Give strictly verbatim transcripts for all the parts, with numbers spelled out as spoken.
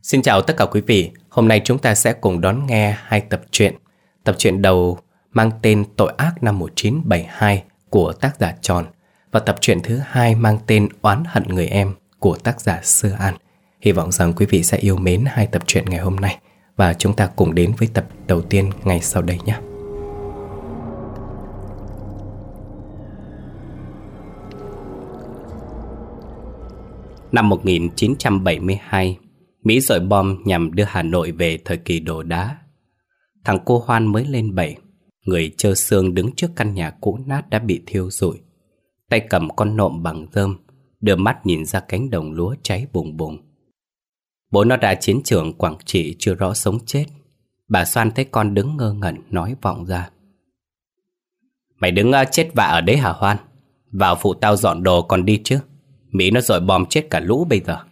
Xin chào tất cả quý vị, hôm nay chúng ta sẽ cùng đón nghe hai tập truyện. Tập truyện đầu mang tên Tội ác năm một nghìn chín trăm bảy mươi hai của tác giả Tròn và tập truyện thứ hai mang tên Oán hận người em của tác giả Sơ An. Hy vọng rằng quý vị sẽ yêu mến hai tập truyện ngày hôm nay và chúng ta cùng đến với tập đầu tiên ngay sau đây nhé. Năm một nghìn chín trăm bảy mươi hai, Mỹ dội bom nhằm đưa Hà Nội về thời kỳ đồ đá. Thằng cô Hoan mới lên bảy, người trơ xương đứng trước căn nhà cũ nát đã bị thiêu rụi, tay cầm con nộm bằng rơm, đưa mắt nhìn ra cánh đồng lúa cháy bùng bùng. Bố nó ra chiến trường Quảng Trị chưa rõ sống chết. Bà Soan thấy con đứng ngơ ngẩn nói vọng ra: "Mày đứng chết vạ ở đấy hả Hoan? Vào phụ tao dọn đồ còn đi chứ. Mỹ nó dội bom chết cả lũ bây giờ."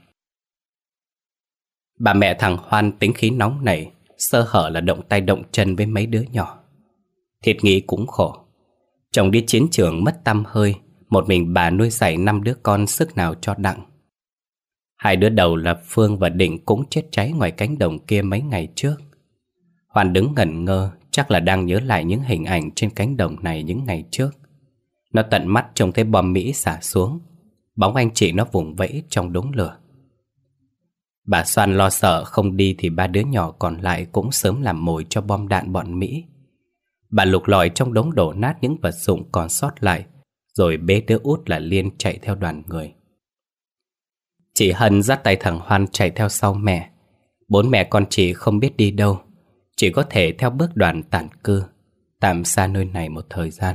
Bà mẹ thằng Hoan tính khí nóng nảy, sơ hở là động tay động chân với mấy đứa nhỏ. Thiệt nghĩ cũng khổ. Chồng đi chiến trường mất tăm hơi, một mình bà nuôi dạy năm đứa con sức nào cho đặng. Hai đứa đầu là Phương và Định cũng chết cháy ngoài cánh đồng kia mấy ngày trước. Hoan đứng ngẩn ngơ, chắc là đang nhớ lại những hình ảnh trên cánh đồng này những ngày trước. Nó tận mắt trông thấy bom Mỹ xả xuống, bóng anh chị nó vùng vẫy trong đống lửa. Bà Soan lo sợ không đi thì ba đứa nhỏ còn lại cũng sớm làm mồi cho bom đạn bọn Mỹ. Bà lục lọi trong đống đổ nát những vật dụng còn sót lại, rồi bế đứa út là Liên chạy theo đoàn người. Chị Hân dắt tay thằng Hoan chạy theo sau mẹ. Bốn mẹ con chị không biết đi đâu, chỉ có thể theo bước đoàn tản cư, tạm xa nơi này một thời gian.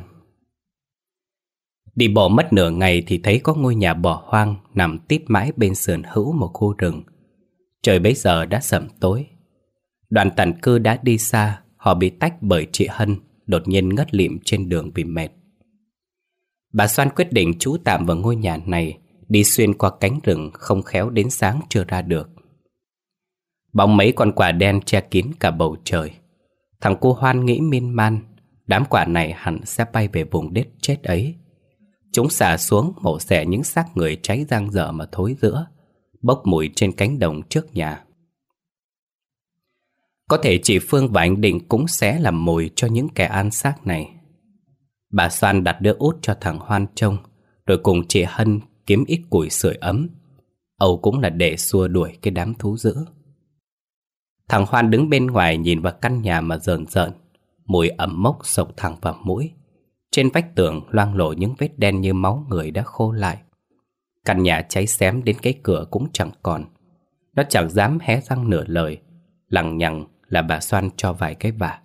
Đi bộ mất nửa ngày thì thấy có ngôi nhà bỏ hoang nằm tít mãi bên sườn hữu một khu rừng. Trời bấy giờ đã sẩm tối. Đoàn tản cư đã đi xa, họ bị tách bởi chị Hân đột nhiên ngất lịm trên đường vì mệt. Bà Soan quyết định trú tạm vào ngôi nhà này, đi xuyên qua cánh rừng không khéo đến sáng chưa ra được. Bóng mấy con quả đen che kín cả bầu trời. Thằng cô Hoan nghĩ miên man, đám quả này hẳn sẽ bay về vùng đất chết ấy. Chúng xả xuống mổ xẻ những xác người cháy rang dở mà thối rữa, bốc mùi trên cánh đồng trước nhà. Có thể chị Phương và anh Định cũng sẽ làm mồi cho những kẻ ăn xác này. Bà Soan đặt đứa út cho thằng Hoan trông, rồi cùng chị Hân kiếm ít củi sưởi ấm. Âu cũng là để xua đuổi cái đám thú dữ. Thằng Hoan đứng bên ngoài nhìn vào căn nhà mà rờn rợn. Mùi ẩm mốc xộc thẳng vào mũi. Trên vách tường loang lổ những vết đen như máu người đã khô lại. Căn nhà cháy xém đến cái cửa cũng chẳng còn. Nó chẳng dám hé răng nửa lời, lằng nhằng là bà Soan cho vài cái vả.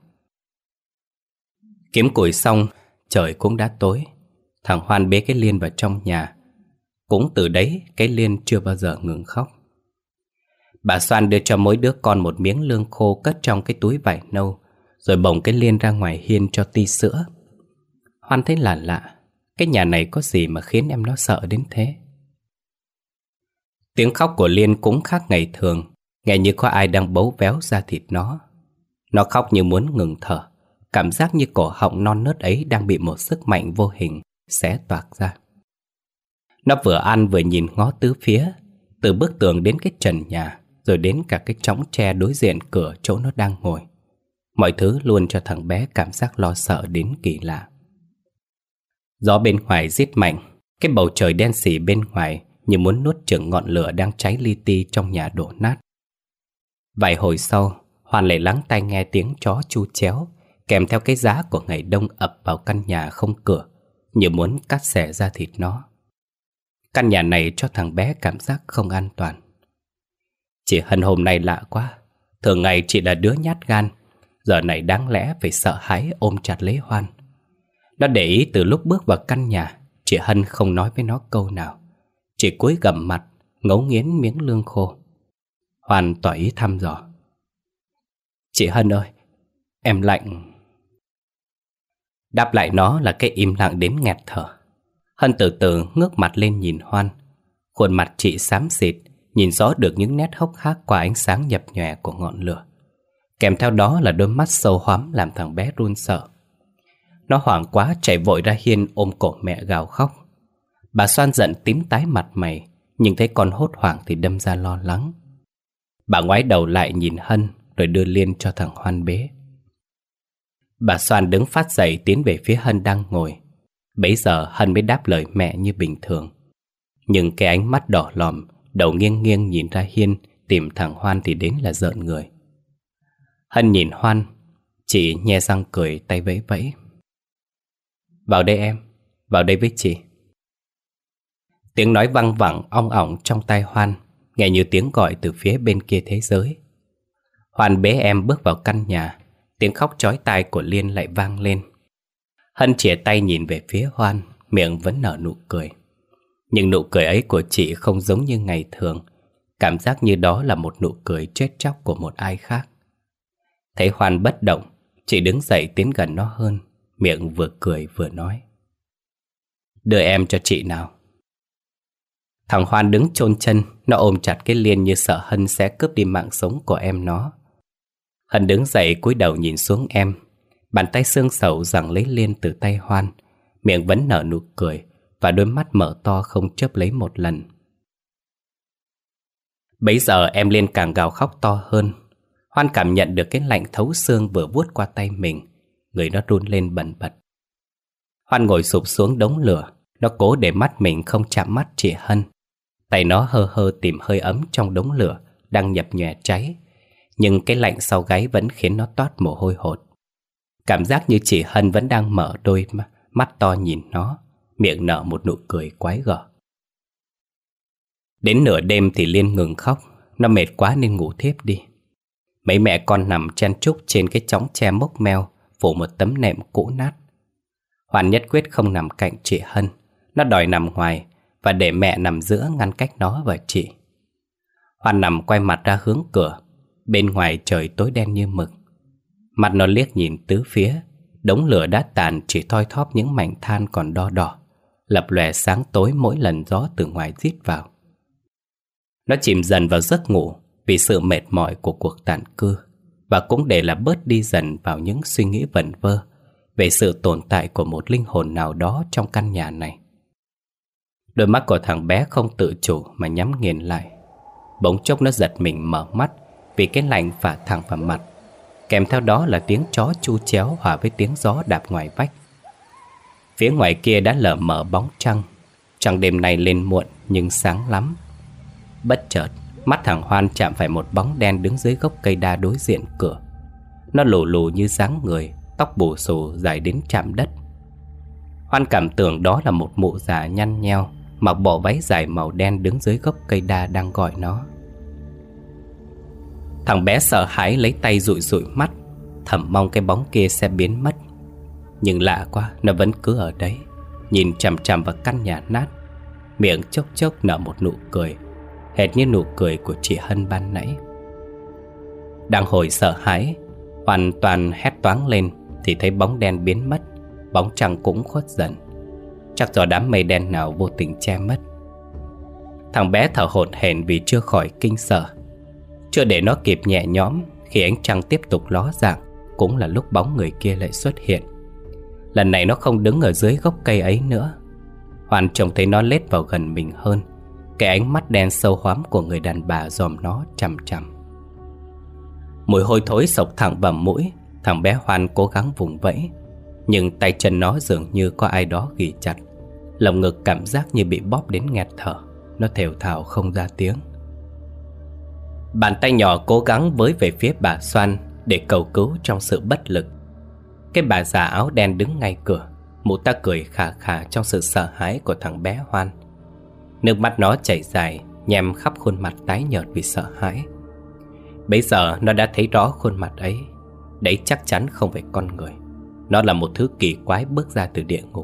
Kiếm củi xong, trời cũng đã tối. Thằng Hoan bế cái Liên vào trong nhà. Cũng từ đấy cái Liên chưa bao giờ ngừng khóc. Bà Soan đưa cho mỗi đứa con một miếng lương khô cất trong cái túi vải nâu, rồi bồng cái Liên ra ngoài hiên cho ti sữa. Hoan thấy lạ lạ, cái nhà này có gì mà khiến em nó sợ đến thế. Tiếng khóc của Liên cũng khác ngày thường, nghe như có ai đang bấu véo da thịt nó. Nó khóc như muốn ngừng thở, cảm giác như cổ họng non nớt ấy đang bị một sức mạnh vô hình xé toạc ra. Nó vừa ăn vừa nhìn ngó tứ phía, từ bức tường đến cái trần nhà, rồi đến cả cái chõng tre đối diện cửa chỗ nó đang ngồi. Mọi thứ luôn cho thằng bé cảm giác lo sợ đến kỳ lạ. Gió bên ngoài rít mạnh, cái bầu trời đen sì bên ngoài như muốn nuốt chửng ngọn lửa đang cháy li ti trong nhà đổ nát. Vài hồi sau, Hoan lại lắng tai nghe tiếng chó chu chéo, kèm theo cái giá của ngày đông ập vào căn nhà không cửa, như muốn cắt xẻ da thịt nó. Căn nhà này cho thằng bé cảm giác không an toàn. Chị Hân hôm nay lạ quá. Thường ngày chị là đứa nhát gan, giờ này đáng lẽ phải sợ hãi ôm chặt lấy Hoan. Nó để ý từ lúc bước vào căn nhà, chị Hân không nói với nó câu nào, chỉ cúi gằm mặt, ngấu nghiến miếng lương khô. Hoan tỏ ý thăm dò: "Chị Hân ơi, em lạnh." Đáp lại nó là cái im lặng đến nghẹt thở. Hân từ từ ngước mặt lên nhìn Hoan. Khuôn mặt chị xám xịt, nhìn rõ được những nét hốc hác qua ánh sáng nhập nhòe của ngọn lửa. Kèm theo đó là đôi mắt sâu hoắm làm thằng bé run sợ. Nó hoảng quá chạy vội ra hiên ôm cổ mẹ gào khóc. Bà Soan giận tím tái mặt mày, nhưng thấy con hốt hoảng thì đâm ra lo lắng. Bà ngoái đầu lại nhìn Hân rồi đưa Liên cho thằng Hoan bế. Bà Soan đứng phát dậy tiến về phía Hân đang ngồi. Bấy giờ Hân mới đáp lời mẹ như bình thường. Nhưng cái ánh mắt đỏ lòm, đầu nghiêng nghiêng nhìn ra hiên tìm thằng Hoan thì đến là rợn người. Hân nhìn Hoan, chị nhe răng cười, tay vẫy vẫy. Vào đây em, vào đây với chị. Tiếng nói văng vẳng ong ỏng trong tai Hoan, nghe như tiếng gọi từ phía bên kia thế giới. Hoan bế em bước vào căn nhà. Tiếng khóc chói tai của Liên lại vang lên. Hân chìa tay nhìn về phía Hoan, miệng vẫn nở nụ cười. Nhưng nụ cười ấy của chị không giống như ngày thường. Cảm giác như đó là một nụ cười chết chóc của một ai khác. Thấy Hoan bất động, chị đứng dậy tiến gần nó hơn, miệng vừa cười vừa nói. Đưa em cho chị nào. Thằng Hoan đứng chôn chân, nó ôm chặt cái Liên như sợ Hân sẽ cướp đi mạng sống của em nó. Hân đứng dậy cúi đầu nhìn xuống em. Bàn tay xương sầu giằng lấy Liên từ tay Hoan, miệng vẫn nở nụ cười và đôi mắt mở to không chớp lấy một lần. Bấy giờ em Liên càng gào khóc to hơn. Hoan cảm nhận được cái lạnh thấu xương vừa vuốt qua tay mình, người nó run lên bần bật. Hoan ngồi sụp xuống đống lửa, nó cố để mắt mình không chạm mắt chị Hân. Tay nó hơ hơ tìm hơi ấm trong đống lửa đang nhập nhòe cháy, nhưng cái lạnh sau gáy vẫn khiến nó toát mồ hôi hột. Cảm giác như chị Hân vẫn đang mở đôi mắt to nhìn nó, miệng nở một nụ cười quái gở. Đến nửa đêm thì Liên ngừng khóc, nó mệt quá nên ngủ thiếp đi. Mấy mẹ con nằm chen chúc trên cái chõng tre mốc meo, phủ một tấm nệm cũ nát. Hoan nhất quyết không nằm cạnh chị Hân, nó đòi nằm ngoài và để mẹ nằm giữa ngăn cách nó và chị. Hoan nằm quay mặt ra hướng cửa. Bên ngoài trời tối đen như mực. Mặt nó liếc nhìn tứ phía. Đống lửa đã tàn chỉ thoi thóp những mảnh than còn đo đỏ, lập lòe sáng tối mỗi lần gió từ ngoài rít vào. Nó chìm dần vào giấc ngủ vì sự mệt mỏi của cuộc tản cư, và cũng để là bớt đi dần vào những suy nghĩ vẩn vơ về sự tồn tại của một linh hồn nào đó trong căn nhà này. Đôi mắt của thằng bé không tự chủ mà nhắm nghiền lại. Bỗng chốc nó giật mình mở mắt vì cái lạnh phả thẳng vào mặt. Kèm theo đó là tiếng chó chu chéo hòa với tiếng gió đạp ngoài vách. Phía ngoài kia đã lờ mờ bóng trăng. Trăng đêm nay lên muộn nhưng sáng lắm. Bất chợt, mắt thằng Hoan chạm phải một bóng đen đứng dưới gốc cây đa đối diện cửa. Nó lù lù như dáng người, tóc bù xù dài đến chạm đất. Hoan cảm tưởng đó là một mụ già nhăn nheo, mặc bộ váy dài màu đen đứng dưới gốc cây đa đang gọi nó. Thằng bé sợ hãi lấy tay dụi dụi mắt, thầm mong cái bóng kia sẽ biến mất. Nhưng lạ quá, nó vẫn cứ ở đấy, nhìn chằm chằm vào căn nhà nát, miệng chốc chốc nở một nụ cười, hệt như nụ cười của chị Hân ban nãy. Đang hồi sợ hãi, hoàn toàn hét toáng lên thì thấy bóng đen biến mất, bóng trăng cũng khuất dần. Chắc do đám mây đen nào vô tình che mất. Thằng bé thở hổn hển vì chưa khỏi kinh sợ. Chưa để nó kịp nhẹ nhõm, khi ánh trăng tiếp tục ló dạng, cũng là lúc bóng người kia lại xuất hiện. Lần này nó không đứng ở dưới gốc cây ấy nữa. Hoàn trông thấy nó lết vào gần mình hơn. Cái ánh mắt đen sâu hoắm của người đàn bà dòm nó chằm chằm. Mùi hôi thối sộc thẳng vào mũi. Thằng bé Hoan cố gắng vùng vẫy, nhưng tay chân nó dường như có ai đó ghì chặt. Lồng ngực cảm giác như bị bóp đến nghẹt thở. Nó thều thào không ra tiếng. Bàn tay nhỏ cố gắng với về phía bà Soan để cầu cứu trong sự bất lực. Cái bà già áo đen đứng ngay cửa, mụ ta cười khà khà trong sự sợ hãi của thằng bé Hoan. Nước mắt nó chảy dài, nhem khắp khuôn mặt tái nhợt vì sợ hãi. Bấy giờ nó đã thấy rõ khuôn mặt ấy. Đấy chắc chắn không phải con người. Nó là một thứ kỳ quái bước ra từ địa ngục.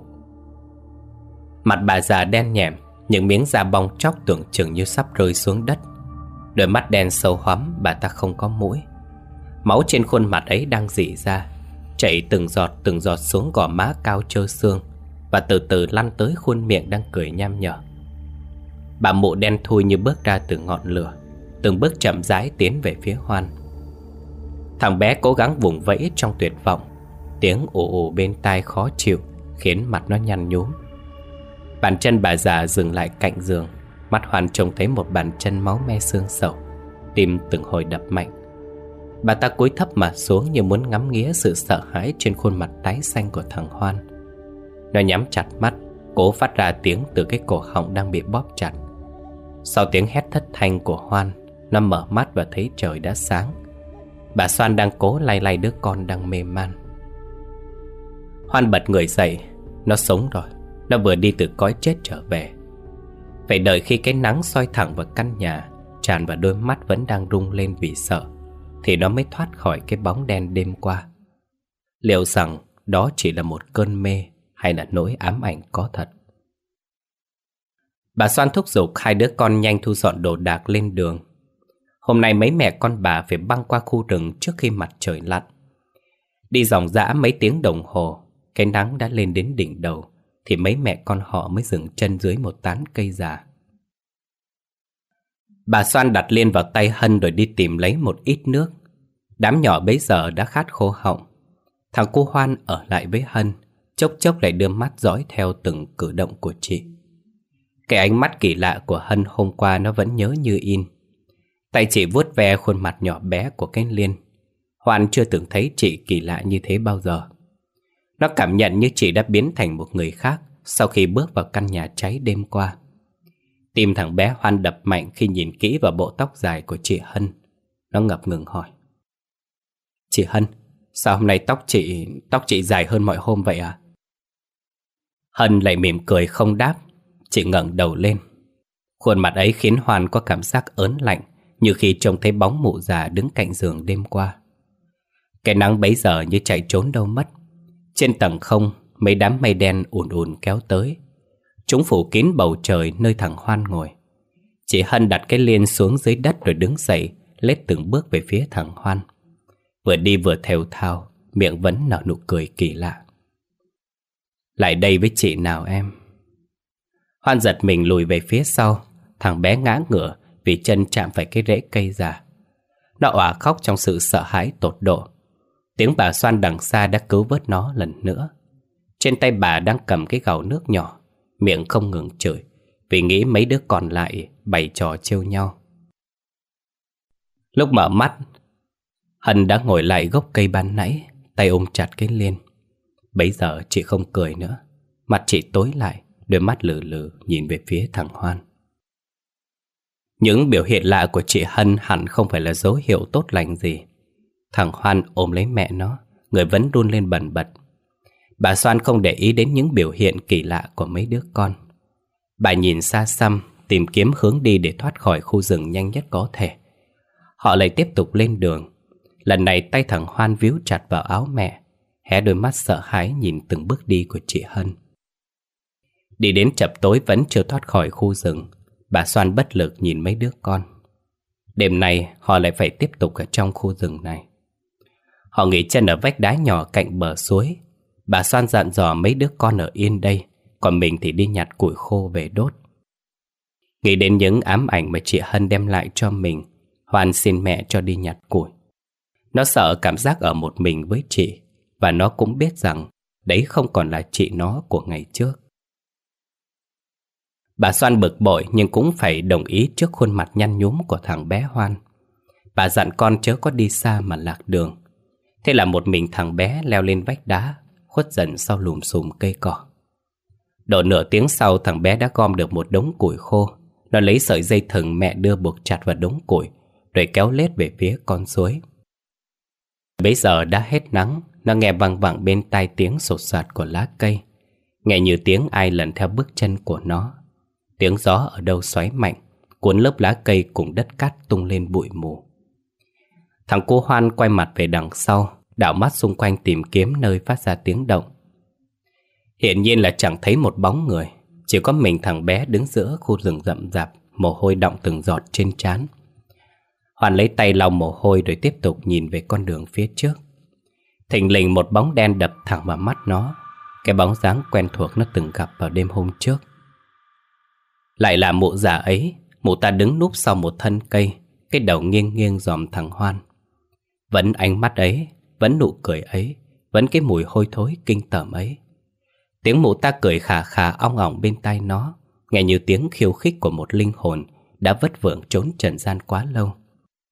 Mặt bà già đen nhẻm, những miếng da bong tróc tưởng chừng như sắp rơi xuống đất. Đôi mắt đen sâu hoắm, bà ta không có mũi. Máu trên khuôn mặt ấy đang rỉ ra, chảy từng giọt từng giọt xuống gò má cao trơ xương, và từ từ lăn tới khuôn miệng đang cười nham nhở. Bà mụ đen thui như bước ra từ ngọn lửa, từng bước chậm rãi tiến về phía Hoan. Thằng bé cố gắng vùng vẫy trong tuyệt vọng. Tiếng ồ ồ bên tai khó chịu khiến mặt nó nhăn nhúm. Bàn chân bà già dừng lại cạnh giường. Mắt Hoan trông thấy một bàn chân máu me xương sầu, Tim từng hồi đập mạnh. Bà ta cúi thấp mặt xuống như muốn ngắm nghía sự sợ hãi trên khuôn mặt tái xanh của thằng Hoan. Nó nhắm chặt mắt, cố phát ra tiếng từ cái cổ họng đang bị bóp chặt. Sau tiếng hét thất thanh của Hoan, nó mở mắt và thấy trời đã sáng. Bà Soan đang cố lay lay đứa con đang mê man. Hoan bật người dậy. Nó sống rồi. Nó vừa đi từ cõi chết trở về. Phải đợi khi cái nắng soi thẳng vào căn nhà, tràn vào đôi mắt vẫn đang rung lên vì sợ, thì nó mới thoát khỏi cái bóng đen đêm qua. Liệu rằng đó chỉ là một cơn mê hay là nỗi ám ảnh có thật? Bà Soan thúc giục hai đứa con nhanh thu dọn đồ đạc lên đường. Hôm nay mấy mẹ con bà phải băng qua khu rừng trước khi mặt trời lặn. Đi dòng dã mấy tiếng đồng hồ, cái nắng đã lên đến đỉnh đầu, thì mấy mẹ con họ mới dừng chân dưới một tán cây già. Bà Soan đặt Liên vào tay Hân rồi đi tìm lấy một ít nước. Đám nhỏ bấy giờ đã khát khô họng. Thằng cu Hoan ở lại với Hân, chốc chốc lại đưa mắt dõi theo từng cử động của chị. Cái ánh mắt kỳ lạ của Hân hôm qua nó vẫn nhớ như in. Tay chị vuốt ve khuôn mặt nhỏ bé của cái Liên. Hoan chưa từng thấy chị kỳ lạ như thế bao giờ. Nó cảm nhận như chị đã biến thành một người khác sau khi bước vào căn nhà cháy đêm qua. Tim thằng bé Hoan đập mạnh khi nhìn kỹ vào bộ tóc dài của chị Hân. Nó ngập ngừng hỏi: "Chị Hân, sao hôm nay tóc chị Tóc chị dài hơn mọi hôm vậy à?" Hân lại mỉm cười không đáp. Chị ngẩng đầu lên. Khuôn mặt ấy khiến Hoan có cảm giác ớn lạnh, như khi trông thấy bóng mụ già đứng cạnh giường đêm qua. Cái nắng bấy giờ như chạy trốn đâu mất. Trên tầng không, mấy đám mây đen ùn ùn kéo tới. Chúng phủ kín bầu trời nơi thằng Hoan ngồi. Chị Hân đặt cái Liên xuống dưới đất rồi đứng dậy, lết từng bước về phía thằng Hoan. Vừa đi vừa thều thào, miệng vẫn nở nụ cười kỳ lạ. "Lại đây với chị nào em." Hoan giật mình lùi về phía sau. Thằng bé ngã ngửa vì chân chạm phải cái rễ cây già. Nó òa khóc trong sự sợ hãi tột độ. Tiếng bà Soan đằng xa đã cứu vớt nó lần nữa. Trên tay bà đang cầm cái gầu nước nhỏ, miệng không ngừng chửi vì nghĩ mấy đứa còn lại bày trò trêu nhau. Lúc mở mắt, Hân đã ngồi lại gốc cây ban nãy, tay ôm chặt cái Liên. Bấy giờ chị không cười nữa. Mặt chị tối lại, đôi mắt lừ lừ nhìn về phía thằng Hoan. Những biểu hiện lạ của chị Hân hẳn không phải là dấu hiệu tốt lành gì. Thằng Hoan ôm lấy mẹ nó, người vẫn run lên bần bật. Bà Soan không để ý đến những biểu hiện kỳ lạ của mấy đứa con. Bà nhìn xa xăm, tìm kiếm hướng đi để thoát khỏi khu rừng nhanh nhất có thể. Họ lại tiếp tục lên đường. Lần này tay thằng Hoan víu chặt vào áo mẹ, hé đôi mắt sợ hãi nhìn từng bước đi của chị Hân. Đi đến chập tối vẫn chưa thoát khỏi khu rừng. Bà Soan bất lực nhìn mấy đứa con. Đêm nay họ lại phải tiếp tục ở trong khu rừng này. Họ nghỉ chân ở vách đá nhỏ cạnh bờ suối. Bà Soan dặn dò mấy đứa con ở yên đây, còn mình thì đi nhặt củi khô về đốt. Nghĩ đến những ám ảnh mà chị Hân đem lại cho mình, Hoan xin mẹ cho đi nhặt củi. Nó sợ cảm giác ở một mình với chị, và nó cũng biết rằng đấy không còn là chị nó của ngày trước. Bà Soan bực bội nhưng cũng phải đồng ý trước khuôn mặt nhăn nhúm của thằng bé Hoan. Bà dặn con chớ có đi xa mà lạc đường. Thế là một mình thằng bé leo lên vách đá, khuất dần sau lùm xùm cây cỏ. Độ nửa tiếng sau, thằng bé đã gom được một đống củi khô. Nó lấy sợi dây thừng mẹ đưa buộc chặt vào đống củi, rồi kéo lết về phía con suối. Bấy giờ đã hết nắng. Nó nghe văng vẳng bên tai tiếng sột soạt của lá cây, nghe như tiếng ai lần theo bước chân của nó. Tiếng gió ở đâu xoáy mạnh, cuốn lớp lá cây cùng đất cát tung lên bụi mù. Thằng cô Hoan quay mặt về đằng sau, đảo mắt xung quanh tìm kiếm nơi phát ra tiếng động. Hiển nhiên là chẳng thấy một bóng người. Chỉ có mình thằng bé đứng giữa khu rừng rậm rạp, mồ hôi đọng từng giọt trên trán. Hoan lấy tay lau mồ hôi rồi tiếp tục nhìn về con đường phía trước. Thình lình một bóng đen đập thẳng vào mắt nó. Cái bóng dáng quen thuộc nó từng gặp vào đêm hôm trước. Lại là mụ già ấy. Mụ ta đứng núp sau một thân cây, cái đầu nghiêng nghiêng dòm thằng Hoan. Vẫn ánh mắt ấy, vẫn nụ cười ấy, vẫn cái mùi hôi thối kinh tởm ấy. Tiếng mụ ta cười khà khà ong ỏng bên tai nó, nghe như tiếng khiêu khích của một linh hồn đã vất vưởng trốn trần gian quá lâu.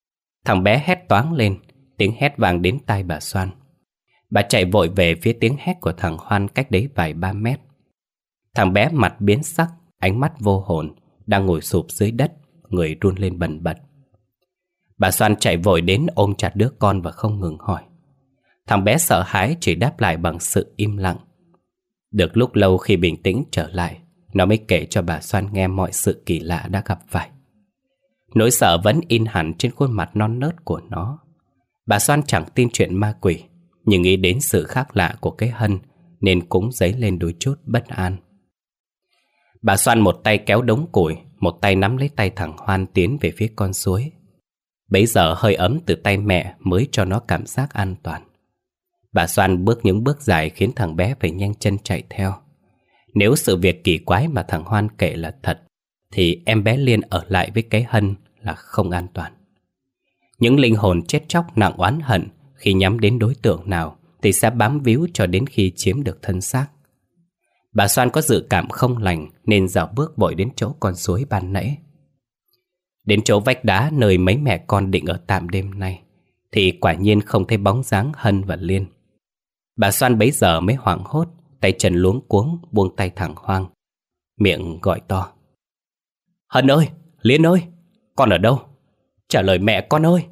Thằng bé hét toáng lên, tiếng hét vang đến tai bà Xoan. Bà chạy vội về phía tiếng hét của thằng Hoan cách đấy vài ba mét. Thằng bé mặt biến sắc, ánh mắt vô hồn, đang ngồi sụp dưới đất, người run lên bần bật. Bà Xoan chạy vội đến ôm chặt đứa con và không ngừng hỏi. Thằng bé sợ hãi chỉ đáp lại bằng sự im lặng. Được lúc lâu khi bình tĩnh trở lại, nó mới kể cho bà Xoan nghe mọi sự kỳ lạ đã gặp phải. Nỗi sợ vẫn in hẳn trên khuôn mặt non nớt của nó. Bà Xoan chẳng tin chuyện ma quỷ, nhưng nghĩ đến sự khác lạ của cái Hân nên cũng dấy lên đôi chút bất an. Bà Xoan một tay kéo đống củi, một tay nắm lấy tay thằng Hoan tiến về phía con suối. Bấy giờ hơi ấm từ tay mẹ mới cho nó cảm giác an toàn. Bà Xoan bước những bước dài khiến thằng bé phải nhanh chân chạy theo. Nếu sự việc kỳ quái mà thằng Hoan kể là thật, thì em bé Liên ở lại với cái Hân là không an toàn. Những linh hồn chết chóc nặng oán hận khi nhắm đến đối tượng nào thì sẽ bám víu cho đến khi chiếm được thân xác. Bà Xoan có dự cảm không lành nên dạo bước vội đến chỗ con suối ban nãy. Đến chỗ vách đá nơi mấy mẹ con định ở tạm đêm nay thì quả nhiên không thấy bóng dáng Hân và Liên. Bà Xoan bấy giờ mới hoảng hốt, tay chân luống cuống buông tay thằng Hoang, miệng gọi to. Hân ơi, Liên ơi, con ở đâu? Trả lời mẹ con ơi.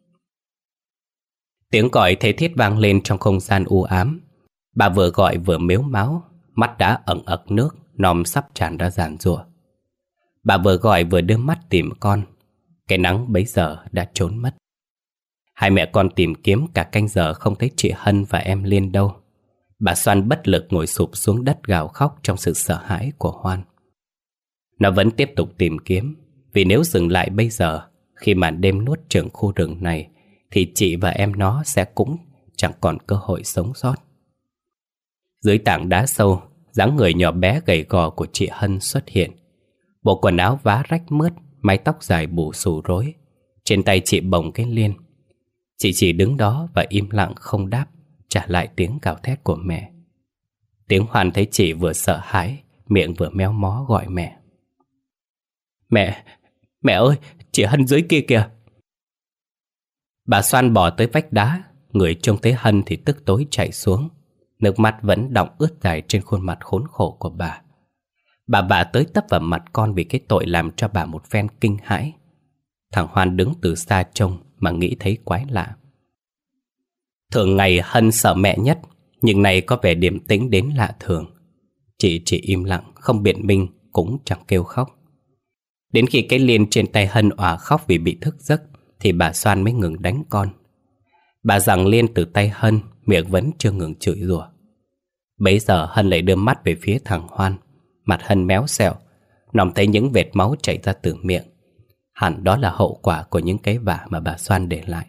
Tiếng gọi thê thiết vang lên trong không gian u ám. Bà vừa gọi vừa mếu máo, mắt đã ẩn ực nước, nòm sắp tràn ra giàn giụa. Bà vừa gọi vừa đưa mắt tìm con. Cái nắng bấy giờ đã trốn mất. Hai mẹ con tìm kiếm cả canh giờ không thấy chị Hân và em Liên đâu. Bà Xoan bất lực ngồi sụp xuống đất gào khóc trong sự sợ hãi của Hoan. Nó vẫn tiếp tục tìm kiếm, vì nếu dừng lại bây giờ, khi màn đêm nuốt chửng khu rừng này, thì chị và em nó sẽ cũng chẳng còn cơ hội sống sót. Dưới tảng đá sâu, dáng người nhỏ bé gầy gò của chị Hân xuất hiện. Bộ quần áo vá rách mướt, mái tóc dài bù xù rối. Trên tay chị bồng cái Liên. Chị chỉ đứng đó và im lặng không đáp, trả lại tiếng gào thét của mẹ. Tiếng Hoan thấy chị vừa sợ hãi, miệng vừa méo mó gọi mẹ. Mẹ, mẹ ơi, chị Hân dưới kia kìa. Bà Xoan bò tới vách đá, người trông thấy Hân thì tức tối chạy xuống. Nước mắt vẫn đọng ướt dài trên khuôn mặt khốn khổ của bà. Bà vả tới tấp vào mặt con vì cái tội làm cho bà một phen kinh hãi. Thằng Hoan đứng từ xa trông mà nghĩ thấy quái lạ. Thường ngày Hân sợ mẹ nhất, nhưng nay có vẻ điềm tĩnh đến lạ thường. Chị chỉ im lặng, không biện minh, cũng chẳng kêu khóc. Đến khi cái Liên trên tay Hân òa khóc vì bị thức giấc thì bà Xoan mới ngừng đánh con. Bà giằng Liên từ tay Hân, miệng vẫn chưa ngừng chửi rủa. Bấy giờ Hân lại đưa mắt về phía thằng Hoan. Mặt Hân méo xẹo, nòm thấy những vệt máu chảy ra từ miệng. Hẳn đó là hậu quả của những cái vả mà bà Xoan để lại.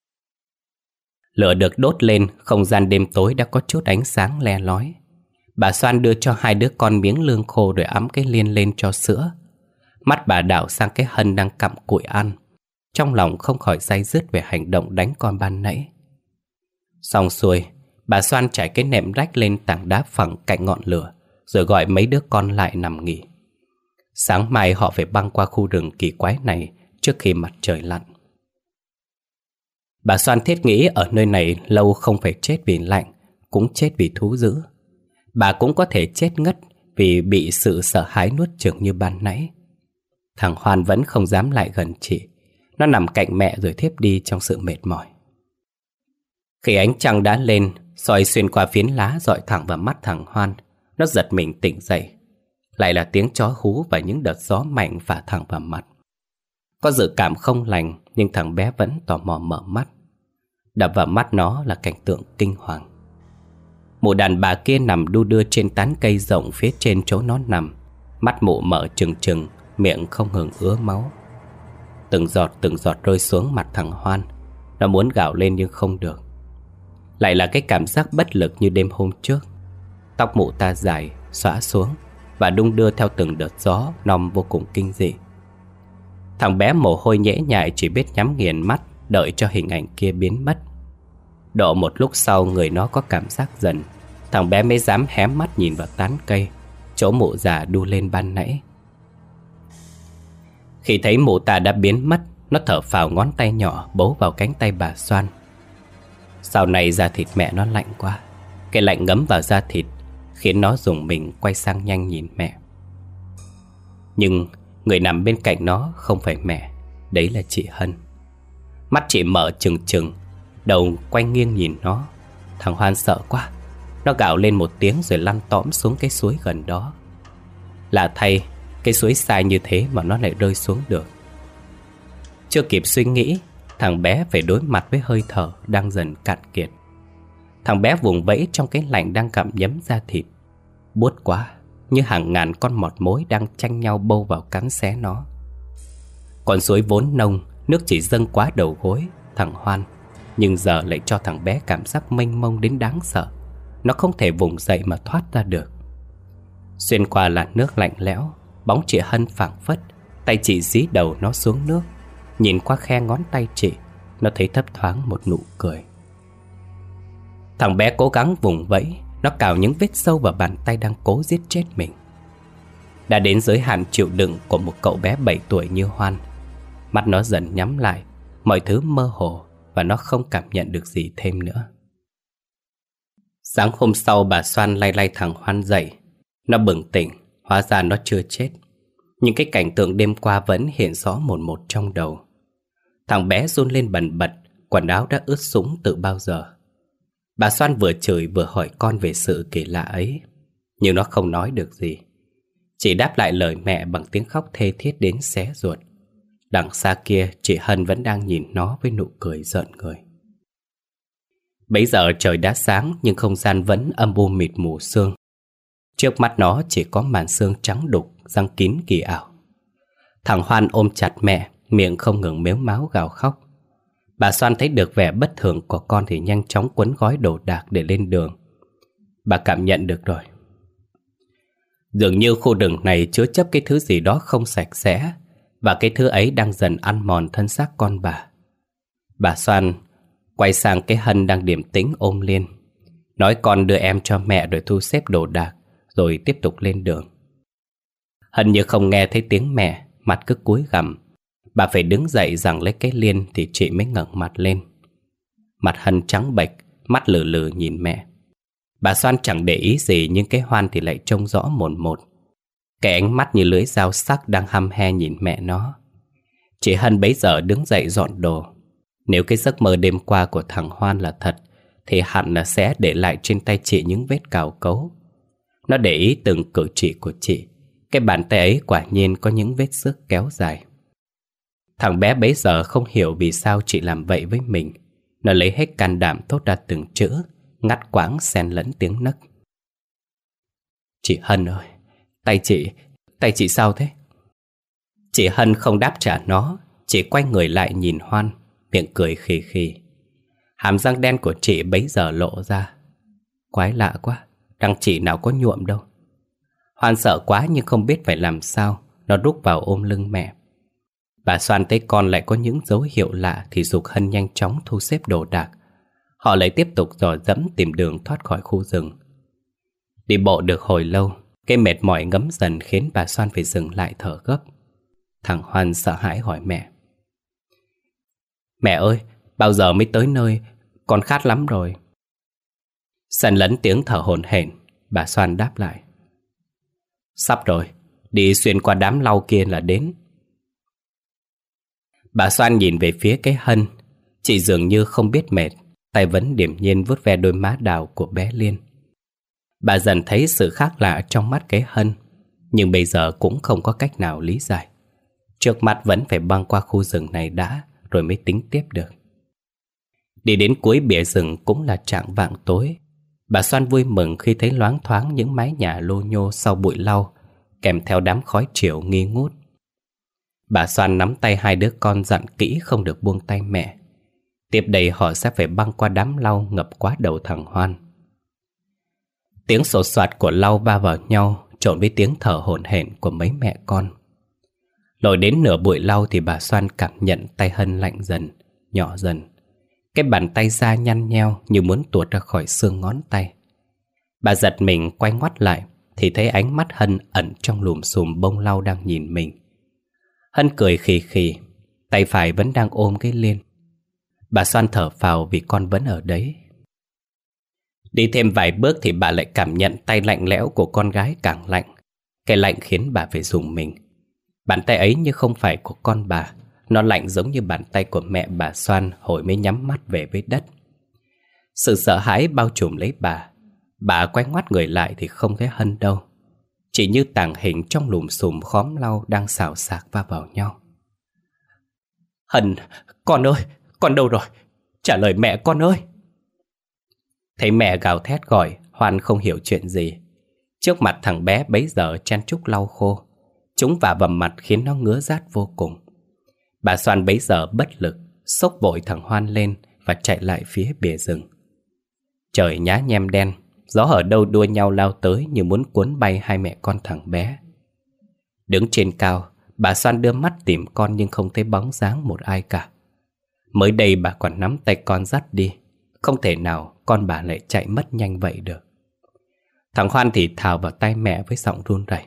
Lửa được đốt lên, không gian đêm tối đã có chút ánh sáng le lói. Bà Xoan đưa cho hai đứa con miếng lương khô rồi ẵm cái Liên lên cho sữa. Mắt bà đảo sang cái Hân đang cặm cụi ăn. Trong lòng không khỏi day dứt về hành động đánh con ban nãy. Xong xuôi, bà Xoan trải cái nệm rách lên tảng đá phẳng cạnh ngọn lửa, rồi gọi mấy đứa con lại nằm nghỉ. Sáng mai họ phải băng qua khu rừng kỳ quái này trước khi mặt trời lặn. Bà Xoan thiết nghĩ ở nơi này lâu không phải chết vì lạnh, cũng chết vì thú dữ. Bà cũng có thể chết ngất vì bị sự sợ hãi nuốt chửng như ban nãy. Thằng Hoan vẫn không dám lại gần chị. Nó nằm cạnh mẹ rồi thiếp đi trong sự mệt mỏi. Khi ánh trăng đã lên, soi xuyên qua phiến lá dọi thẳng vào mắt thằng Hoan. Nó giật mình tỉnh dậy. Lại là tiếng chó hú và những đợt gió mạnh phả thẳng vào mặt. Có dự cảm không lành, nhưng thằng bé vẫn tò mò mở mắt. Đập vào mắt nó là cảnh tượng kinh hoàng. Mụ đàn bà kia nằm đu đưa trên tán cây rộng phía trên chỗ nó nằm. Mắt mụ mở trừng trừng, miệng không ngừng ứa máu. Từng giọt từng giọt rơi xuống mặt thằng Hoan. Nó muốn gào lên nhưng không được. Lại là cái cảm giác bất lực như đêm hôm trước. Tóc mụ ta dài, xõa xuống và đung đưa theo từng đợt gió, nom vô cùng kinh dị. Thằng bé mồ hôi nhễ nhại chỉ biết nhắm nghiền mắt, đợi cho hình ảnh kia biến mất. Độ một lúc sau người nó có cảm giác dần. Thằng bé mới dám hé mắt nhìn vào tán cây, chỗ mụ già đu lên ban nãy. Khi thấy mụ ta đã biến mất, nó thở phào ngón tay nhỏ bấu vào cánh tay bà Xoan. Sau này da thịt mẹ nó lạnh quá. Cái lạnh ngấm vào da thịt khiến nó rùng mình quay sang nhanh nhìn mẹ. Nhưng người nằm bên cạnh nó không phải mẹ, đấy là chị Hân. Mắt chị mở trừng trừng, đầu quay nghiêng nhìn nó. Thằng Hoan sợ quá, nó gào lên một tiếng rồi lăn tõm xuống cái suối gần đó. Lạ thay, cái suối xa như thế mà nó lại rơi xuống được. Chưa kịp suy nghĩ, thằng bé phải đối mặt với hơi thở đang dần cạn kiệt. Thằng bé vùng vẫy trong cái lạnh đang gặm nhấm da thịt. Buốt quá, như hàng ngàn con mọt mối đang tranh nhau bâu vào cắn xé nó. Con suối vốn nông, nước chỉ dâng quá đầu gối thằng Hoan, nhưng giờ lại cho thằng bé cảm giác mênh mông đến đáng sợ. Nó không thể vùng dậy mà thoát ra được. Xuyên qua làn nước lạnh lẽo, bóng chị Hân phảng phất. Tay chị dí đầu nó xuống nước. Nhìn qua khe ngón tay chị, nó thấy thấp thoáng một nụ cười. Thằng bé cố gắng vùng vẫy. Nó cào những vết sâu vào bàn tay đang cố giết chết mình. Đã đến giới hạn chịu đựng của một cậu bé bảy tuổi như Hoan. Mắt nó dần nhắm lại, mọi thứ mơ hồ, và nó không cảm nhận được gì thêm nữa. Sáng hôm sau, bà Xoan lay lay thằng Hoan dậy. Nó bừng tỉnh, hóa ra nó chưa chết. Nhưng cái cảnh tượng đêm qua vẫn hiện rõ một một trong đầu. Thằng bé run lên bần bật, quần áo đã ướt sũng từ bao giờ. Bà Xoan vừa chửi vừa hỏi con về sự kỳ lạ ấy, nhưng nó không nói được gì. Chỉ đáp lại lời mẹ bằng tiếng khóc thê thiết đến xé ruột. Đằng xa kia, chị Hân vẫn đang nhìn nó với nụ cười rợn người. Bấy giờ trời đã sáng, nhưng không gian vẫn âm u mịt mù sương. Trước mắt nó chỉ có màn sương trắng đục, răng kín kỳ ảo. Thằng Hoan ôm chặt mẹ, miệng không ngừng mếu máo gào khóc. Bà Xoan thấy được vẻ bất thường của con thì nhanh chóng quấn gói đồ đạc để lên đường. Bà cảm nhận được rồi. Dường như khu rừng này chứa chấp cái thứ gì đó không sạch sẽ, và cái thứ ấy đang dần ăn mòn thân xác con bà. Bà Xoan quay sang cái Hân đang điềm tĩnh ôm Liên, nói con đưa em cho mẹ rồi thu xếp đồ đạc, rồi tiếp tục lên đường. Hân như không nghe thấy tiếng mẹ, mặt cứ cúi gằm. Bà phải đứng dậy giằng lấy cái Liên thì chị mới ngẩng mặt lên. Mặt Hân trắng bệch, mắt lừ lừ nhìn mẹ. Bà Xoan chẳng để ý gì, nhưng cái Hoan thì lại trông rõ mồn một. Cái ánh mắt như lưỡi dao sắc đang hăm he nhìn mẹ nó. Chị Hân bấy giờ đứng dậy dọn đồ. Nếu cái giấc mơ đêm qua của thằng Hoan là thật, thì hẳn là sẽ để lại trên tay chị những vết cào cấu. Nó để ý từng cử chỉ của chị. Cái bàn tay ấy quả nhiên có những vết xước kéo dài. Thằng bé bấy giờ không hiểu vì sao chị làm vậy với mình. Nó lấy hết can đảm thốt ra từng chữ, ngắt quãng xen lẫn tiếng nấc. Chị Hân ơi, tay chị, tay chị sao thế? Chị Hân không đáp trả nó, chỉ quay người lại nhìn Hoan, miệng cười khì khì. Hàm răng đen của chị bấy giờ lộ ra. Quái lạ quá, răng chị nào có nhuộm đâu. Hoan sợ quá nhưng không biết phải làm sao. Nó rúc vào ôm lưng mẹ. Bà Xoan thấy con lại có những dấu hiệu lạ thì giục Hân nhanh chóng thu xếp đồ đạc. Họ lại tiếp tục dò dẫm tìm đường thoát khỏi khu rừng. Đi bộ được hồi lâu, cái mệt mỏi ngấm dần khiến bà Xoan phải dừng lại thở gấp. Thằng Hoan sợ hãi hỏi mẹ. Mẹ ơi, bao giờ mới tới nơi? Con khát lắm rồi. Xen lẫn tiếng thở hổn hển, bà Xoan đáp lại. Sắp rồi, đi xuyên qua đám lau kia là đến. Bà Xoan nhìn về phía cái Hân. Chị dường như không biết mệt, tay vẫn điềm nhiên vuốt ve đôi má đào của bé Liên. Bà dần thấy sự khác lạ trong mắt cái Hân, nhưng bây giờ cũng không có cách nào lý giải. Trước mắt vẫn phải băng qua khu rừng này đã, rồi mới tính tiếp được. Đi đến cuối bìa rừng cũng là chạng vạng tối. Bà Xoan vui mừng khi thấy loáng thoáng những mái nhà lô nhô sau bụi lau, kèm theo đám khói chiều nghi ngút. Bà Xoan nắm tay hai đứa con dặn kỹ không được buông tay mẹ. Tiếp đây họ sẽ phải băng qua đám lau ngập quá đầu thằng Hoan. Tiếng sột soạt của lau va vào nhau trộn với tiếng thở hổn hển của mấy mẹ con. Lội đến nửa bụi lau thì bà Xoan cảm nhận tay Hân lạnh dần, nhỏ dần. Cái bàn tay da nhăn nheo như muốn tuột ra khỏi xương ngón tay. Bà giật mình quay ngoắt lại thì thấy ánh mắt Hân ẩn trong lùm xùm bông lau đang nhìn mình. Hân cười khì khì, tay phải vẫn đang ôm cái Liên. Bà Xoan thở phào vì con vẫn ở đấy. Đi thêm vài bước thì bà lại cảm nhận tay lạnh lẽo của con gái càng lạnh. Cái lạnh khiến bà phải rùng mình. Bàn tay ấy như không phải của con bà. Nó lạnh giống như bàn tay của mẹ bà Xoan hồi mới nhắm mắt về với đất. Sự sợ hãi bao trùm lấy bà. Bà quay ngoắt người lại thì không thấy Hân đâu. Chỉ như tàng hình trong lùm xùm khóm lau đang xào xạc va vào nhau. Hân, con ơi, con đâu rồi? Trả lời mẹ con ơi. Thấy mẹ gào thét gọi, Hoan không hiểu chuyện gì. Trước mặt thằng bé bấy giờ chen chúc lau khô. Chúng vả vào mặt khiến nó ngứa rát vô cùng. Bà Xoan bấy giờ bất lực, xốc vội thằng Hoan lên và chạy lại phía bìa rừng. Trời nhá nhem đen, gió ở đâu đua nhau lao tới như muốn cuốn bay hai mẹ con thằng bé. Đứng trên cao, bà Xoan đưa mắt tìm con nhưng không thấy bóng dáng một ai cả. Mới đây bà còn nắm tay con dắt đi. Không thể nào con bà lại chạy mất nhanh vậy được. Thằng Hoan thì thào vào tay mẹ với giọng run rẩy.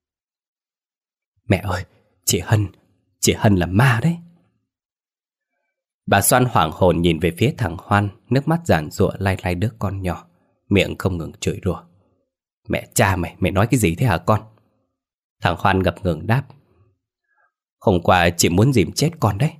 Mẹ ơi, chị Hân, chị Hân là ma đấy. Bà Xoan hoảng hồn nhìn về phía thằng Hoan, nước mắt giàn giụa lay lay đứa con nhỏ, miệng không ngừng chửi rủa. Mẹ cha mày, mày nói cái gì thế hả con? Thằng Hoan ngập ngừng đáp. Hôm qua chị muốn dìm chết con đấy.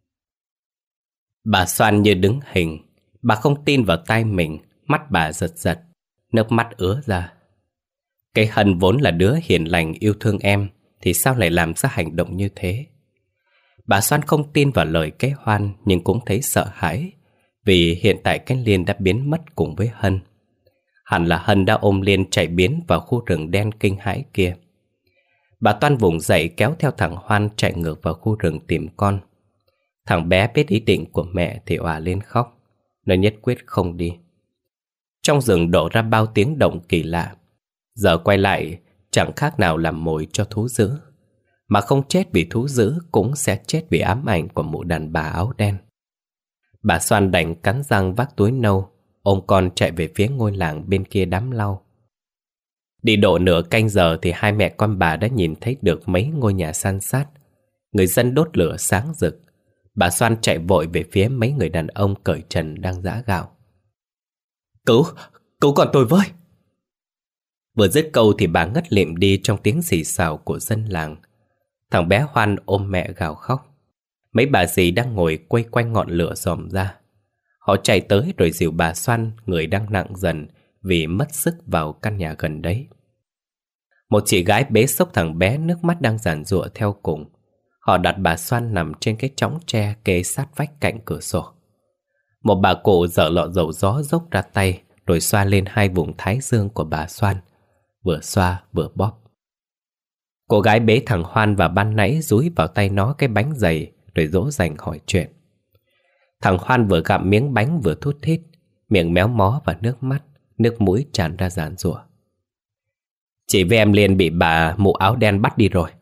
Bà Xoan như đứng hình. Bà không tin vào tai mình. Mắt bà giật giật, nước mắt ứa ra. Cái Hân vốn là đứa hiền lành yêu thương em thì sao lại làm ra hành động như thế? Bà Xoan không tin vào lời cái Hoan nhưng cũng thấy sợ hãi. Vì hiện tại cái Liên đã biến mất cùng với Hân. Hẳn là Hân đã ôm Liên chạy biến vào khu rừng đen kinh hãi kia. Bà Toan vùng dậy kéo theo thằng Hoan chạy ngược vào khu rừng tìm con. Thằng bé biết ý định của mẹ thì òa lên khóc. Nó nhất quyết không đi. Trong rừng đổ ra bao tiếng động kỳ lạ. Giờ quay lại chẳng khác nào làm mồi cho thú dữ. Mà không chết vì thú dữ cũng sẽ chết vì ám ảnh của mụ đàn bà áo đen. Bà Xoan đành cắn răng vác túi nâu, ôm con chạy về phía ngôi làng bên kia đám lau. Đi độ nửa canh giờ thì hai mẹ con bà đã nhìn thấy được mấy ngôi nhà san sát. Người dân đốt lửa sáng rực. Bà Xoan chạy vội về phía mấy người đàn ông cởi trần đang giã gạo. Cứu, cứu con tôi với. Vừa dứt câu thì bà ngất lịm đi trong tiếng xì xào của dân làng. Thằng bé Hoan ôm mẹ gào khóc. Mấy bà dì đang ngồi quay quanh ngọn lửa dòm ra. Họ chạy tới rồi dìu bà Xoan, người đang nặng dần vì mất sức vào căn nhà gần đấy. Một chị gái bế xốc thằng bé, nước mắt đang giàn giụa theo cùng. Họ đặt bà Xoan nằm trên cái chõng tre kê sát vách cạnh cửa sổ. Một bà cụ dở lọ dầu gió dốc ra tay rồi xoa lên hai vùng thái dương của bà Xoan, vừa xoa vừa bóp. Cô gái bế thằng Hoan vào ban nãy dúi vào tay nó cái bánh dày rồi dỗ dành hỏi chuyện. Thằng Hoan vừa gặm miếng bánh vừa thút thít, miệng méo mó và nước mắt, nước mũi tràn ra giàn giụa. Chị với em Liên bị bà mụ áo đen bắt đi rồi.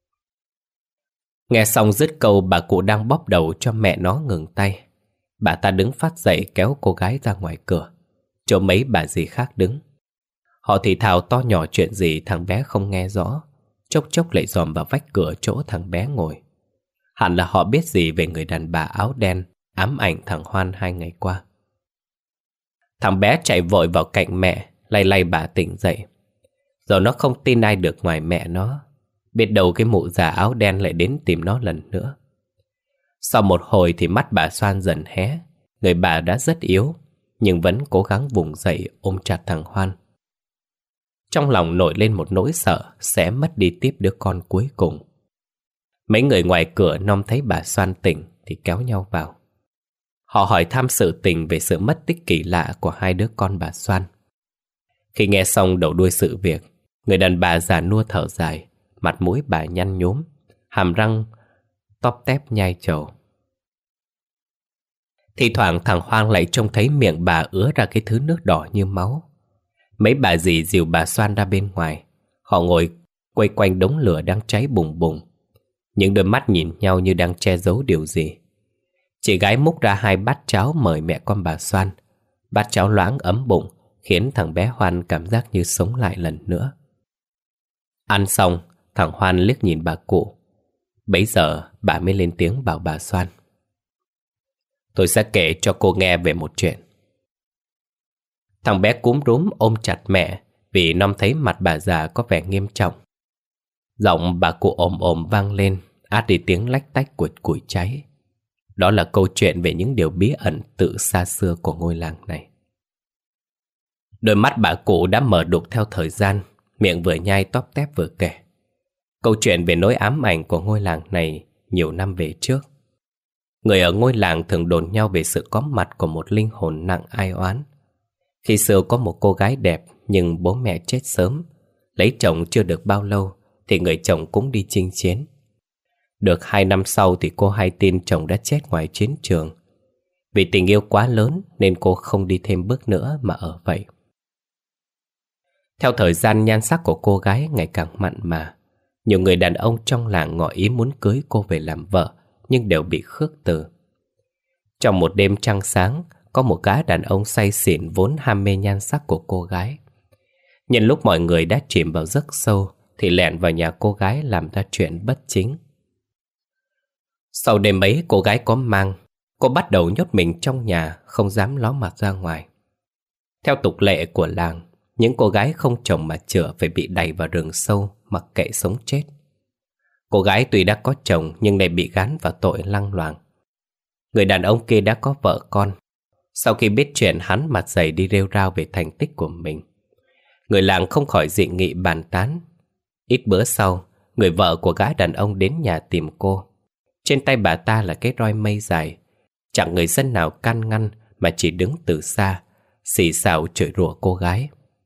Nghe xong dứt câu, bà cụ đang bóp đầu cho mẹ nó ngừng tay. Bà ta đứng phát dậy kéo cô gái ra ngoài cửa, chỗ mấy bà dì khác đứng. Họ thì thào to nhỏ chuyện gì thằng bé không nghe rõ, chốc chốc lại dòm vào vách cửa chỗ thằng bé ngồi. Hẳn là họ biết gì về người đàn bà áo đen ám ảnh thằng Hoan hai ngày qua. Thằng bé chạy vội vào cạnh mẹ, lay lay bà tỉnh dậy. Giờ nó không tin ai được ngoài mẹ nó. Biết đâu cái mụ già áo đen lại đến tìm nó lần nữa. Sau một hồi thì mắt bà Xoan dần hé. Người bà đã rất yếu, nhưng vẫn cố gắng vùng dậy ôm chặt thằng Hoan. Trong lòng nổi lên một nỗi sợ sẽ mất đi tiếp đứa con cuối cùng. Mấy người ngoài cửa nom thấy bà Xoan tỉnh thì kéo nhau vào. Họ hỏi thăm sự tình về sự mất tích kỳ lạ của hai đứa con bà Xoan. Khi nghe xong đầu đuôi sự việc, người đàn bà già nua thở dài, mặt mũi bà nhăn nhúm, hàm răng tóp tép nhai trầu. Thì thoảng thằng Hoang lại trông thấy miệng bà ứa ra cái thứ nước đỏ như máu. Mấy bà dì dìu bà Xoan ra bên ngoài. Họ ngồi quay quanh đống lửa đang cháy bùng bùng. Những đôi mắt nhìn nhau như đang che giấu điều gì. Chị gái múc ra hai bát cháo mời mẹ con bà Xoan. Bát cháo loãng ấm bụng, khiến thằng bé Hoan cảm giác như sống lại lần nữa. Ăn xong, thằng Hoan liếc nhìn bà cụ. Bấy giờ bà mới lên tiếng bảo bà Xoan: "Tôi sẽ kể cho cô nghe về một chuyện." Thằng bé cúm rúm ôm chặt mẹ vì nó thấy mặt bà già có vẻ nghiêm trọng. Giọng bà cụ ồm ồm vang lên, át đi tiếng lách tách của củi cháy. Đó là câu chuyện về những điều bí ẩn từ xa xưa của ngôi làng này. Đôi mắt bà cụ đã mở đục theo thời gian, miệng vừa nhai tóp tép vừa kể. Câu chuyện về nỗi ám ảnh của ngôi làng này nhiều năm về trước. Người ở ngôi làng thường đồn nhau về sự có mặt của một linh hồn nặng ai oán. Khi xưa có một cô gái đẹp nhưng bố mẹ chết sớm. Lấy chồng chưa được bao lâu thì người chồng cũng đi chinh chiến. Được hai năm sau thì cô hay tin chồng đã chết ngoài chiến trường. Vì tình yêu quá lớn nên cô không đi thêm bước nữa mà ở vậy. Theo thời gian, nhan sắc của cô gái ngày càng mặn mà. Nhiều người đàn ông trong làng ngỏ ý muốn cưới cô về làm vợ, nhưng đều bị khước từ. Trong một đêm trăng sáng, có một gã đàn ông say xỉn vốn ham mê nhan sắc của cô gái. Nhân lúc mọi người đã chìm vào giấc sâu thì lẻn vào nhà cô gái làm ra chuyện bất chính. Sau đêm ấy, cô gái có mang. Cô bắt đầu nhốt mình trong nhà, không dám ló mặt ra ngoài. Theo tục lệ của làng, những cô gái không chồng mà chửa phải bị đày vào rừng sâu, mặc kệ sống chết. Cô gái tuy đã có chồng nhưng lại bị gán vào tội lăng loàn. Người đàn ông kia đã có vợ con. Sau khi biết chuyện, hắn mặt dày đi rêu rao về thành tích của mình. Người làng không khỏi dị nghị bàn tán. Ít bữa sau, người vợ của gã đàn ông đến nhà tìm cô. Trên tay bà ta là cái roi mây dài. Chẳng người dân nào can ngăn mà chỉ đứng từ xa, xì xào chửi rủa cô gái.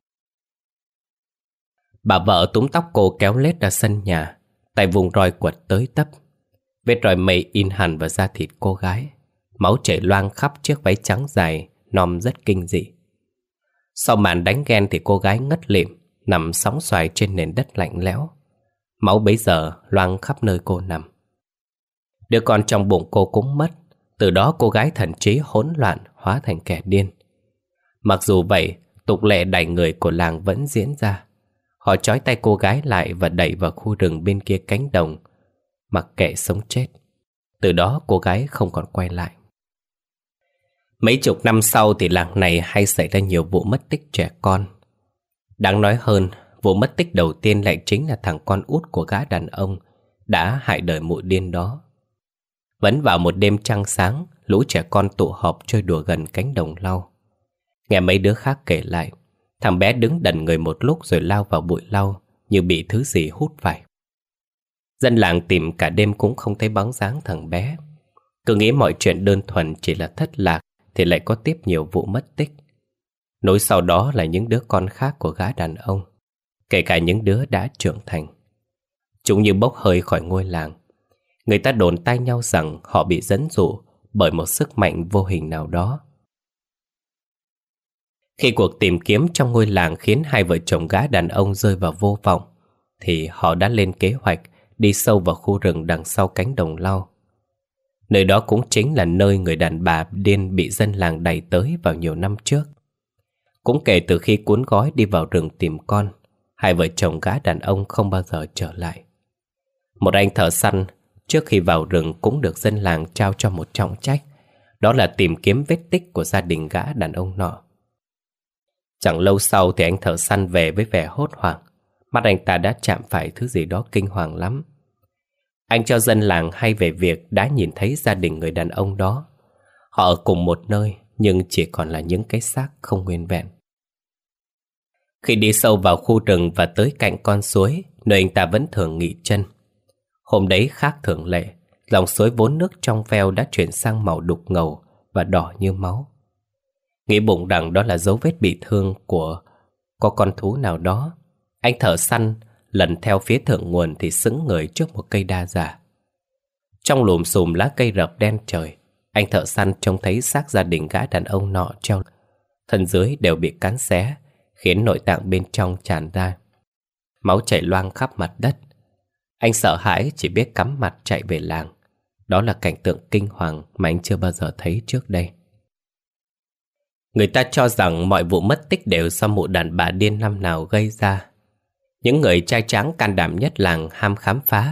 Bà vợ túm tóc cô kéo lết ra sân nhà, tay vùng roi quật tới tấp. Vết roi mây in hẳn vào da thịt cô gái. Máu chảy loang khắp chiếc váy trắng dài, nom rất kinh dị. Sau màn đánh ghen thì cô gái ngất lịm, nằm sóng xoài trên nền đất lạnh lẽo. Máu bấy giờ loang khắp nơi cô nằm. Đứa con trong bụng cô cũng mất. Từ đó cô gái thần trí hỗn loạn, hóa thành kẻ điên. Mặc dù vậy, tục lệ đày người của làng vẫn diễn ra. Họ trói tay cô gái lại và đẩy vào khu rừng bên kia cánh đồng, mặc kệ sống chết. Từ đó cô gái không còn quay lại. Mấy chục năm sau thì làng này hay xảy ra nhiều vụ mất tích trẻ con. Đáng nói hơn, vụ mất tích đầu tiên lại chính là thằng con út của gã đàn ông đã hại đời mụ điên đó. Vẫn vào một đêm trăng sáng, lũ trẻ con tụ họp chơi đùa gần cánh đồng lau. Nghe mấy đứa khác kể lại, thằng bé đứng đần người một lúc rồi lao vào bụi lau như bị thứ gì hút phải. Dân làng tìm cả đêm cũng không thấy bóng dáng thằng bé. Cứ nghĩ mọi chuyện đơn thuần chỉ là thất lạc thì lại có tiếp nhiều vụ mất tích. Nối sau đó là những đứa con khác của gã đàn ông, kể cả những đứa đã trưởng thành. Chúng như bốc hơi khỏi ngôi làng. Người ta đồn tai nhau rằng họ bị dẫn dụ bởi một sức mạnh vô hình nào đó. Khi cuộc tìm kiếm trong ngôi làng khiến hai vợ chồng gã đàn ông rơi vào vô vọng, thì họ đã lên kế hoạch đi sâu vào khu rừng đằng sau cánh đồng lau. Nơi đó cũng chính là nơi người đàn bà điên bị dân làng đày tới vào nhiều năm trước. Cũng kể từ khi cuốn gói đi vào rừng tìm con, hai vợ chồng gã đàn ông không bao giờ trở lại. Một anh thợ săn trước khi vào rừng cũng được dân làng trao cho một trọng trách, đó là tìm kiếm vết tích của gia đình gã đàn ông nọ. Chẳng lâu sau thì anh thợ săn về với vẻ hốt hoảng. Mắt anh ta đã chạm phải thứ gì đó kinh hoàng lắm. Anh cho dân làng hay về việc đã nhìn thấy gia đình người đàn ông đó. Họ ở cùng một nơi nhưng chỉ còn là những cái xác không nguyên vẹn. Khi đi sâu vào khu rừng và tới cạnh con suối, nơi anh ta vẫn thường nghỉ chân. Hôm đấy khác thường lệ, dòng suối vốn nước trong veo đã chuyển sang màu đục ngầu và đỏ như máu. Nghĩ bụng rằng đó là dấu vết bị thương của có con thú nào đó, anh thợ săn lần theo phía thượng nguồn thì sững người trước một cây đa già. Trong lùm xùm lá cây rậm đen trời, anh thợ săn trông thấy xác gia đình gã đàn ông nọ treo, thân dưới đều bị cắn xé, khiến nội tạng bên trong tràn ra. Máu chảy loang khắp mặt đất. Anh sợ hãi chỉ biết cắm mặt chạy về làng. Đó là cảnh tượng kinh hoàng mà anh chưa bao giờ thấy trước đây. Người ta cho rằng mọi vụ mất tích đều do mụ đàn bà điên năm nào gây ra. Những người trai tráng can đảm nhất làng ham khám phá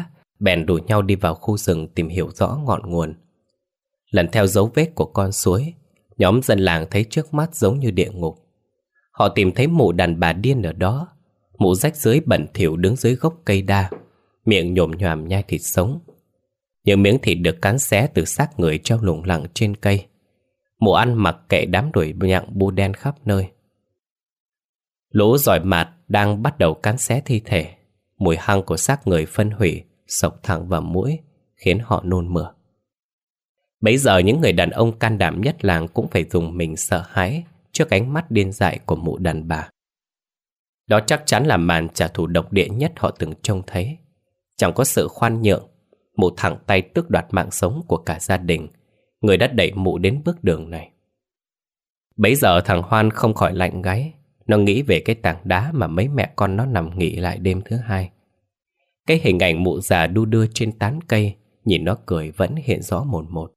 bèn rủ nhau đi vào khu rừng tìm hiểu rõ ngọn nguồn. Lần theo dấu vết của con suối, nhóm dân làng thấy trước mắt giống như địa ngục. Họ tìm thấy mụ đàn bà điên ở đó. Mụ rách rưới bẩn thỉu đứng dưới gốc cây đa, miệng nhồm nhoàm nhai thịt sống. Những miếng thịt được cắn xé từ xác người treo lủng lẳng trên cây. Mụ ăn mặc kệ đám ruồi nhặng bu đen khắp nơi. Lũ giỏi mạt đang bắt đầu cắn xé thi thể. Mùi hăng của xác người phân hủy xộc thẳng vào mũi, khiến họ nôn mửa. Bấy giờ những người đàn ông can đảm nhất làng cũng phải dùng mình sợ hãi trước ánh mắt điên dại của mụ đàn bà. Đó chắc chắn là màn trả thù độc địa nhất họ từng trông thấy. Chẳng có sự khoan nhượng, mụ thẳng tay tước đoạt mạng sống của cả gia đình, người đã đẩy mụ đến bước đường này. Bấy giờ thằng Hoan không khỏi lạnh gáy. Nó nghĩ về cái tảng đá mà mấy mẹ con nó nằm nghỉ lại đêm thứ hai. Cái hình ảnh mụ già đu đưa trên tán cây, nhìn nó cười vẫn hiện rõ mồn một.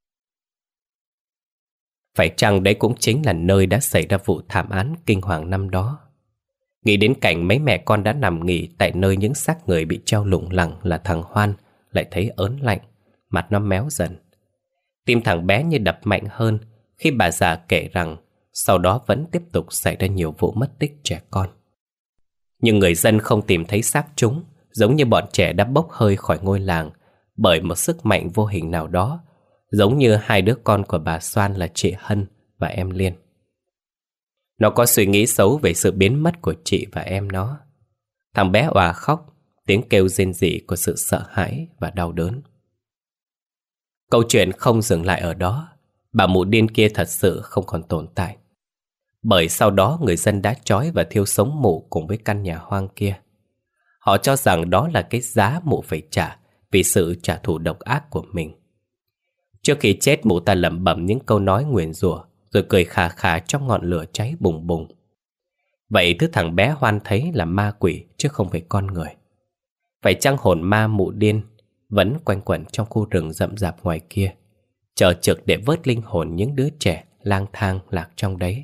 Phải chăng đấy cũng chính là nơi đã xảy ra vụ thảm án kinh hoàng năm đó? Nghĩ đến cảnh mấy mẹ con đã nằm nghỉ tại nơi những xác người bị treo lủng lẳng là thằng Hoan lại thấy ớn lạnh, mặt nó méo dần. Tim thằng bé như đập mạnh hơn khi bà già kể rằng sau đó vẫn tiếp tục xảy ra nhiều vụ mất tích trẻ con. Nhưng người dân không tìm thấy xác chúng, giống như bọn trẻ đã bốc hơi khỏi ngôi làng bởi một sức mạnh vô hình nào đó, giống như hai đứa con của bà Soan là chị Hân và em Liên. Nó có suy nghĩ xấu về sự biến mất của chị và em nó. Thằng bé òa khóc, tiếng kêu rên rỉ của sự sợ hãi và đau đớn. Câu chuyện không dừng lại ở đó. Bà mụ điên kia thật sự không còn tồn tại, bởi sau đó người dân đã trói và thiêu sống mụ cùng với căn nhà hoang kia. Họ cho rằng đó là cái giá mụ phải trả vì sự trả thù độc ác của mình. Trước khi chết, mụ ta lẩm bẩm những câu nói nguyền rủa, rồi cười khà khà trong ngọn lửa cháy bùng bùng. Vậy thứ thằng bé Hoan thấy là ma quỷ chứ không phải con người. Phải chăng hồn ma mụ điên vẫn quanh quẩn trong khu rừng rậm rạp ngoài kia, chờ trực để vớt linh hồn những đứa trẻ lang thang lạc trong đấy?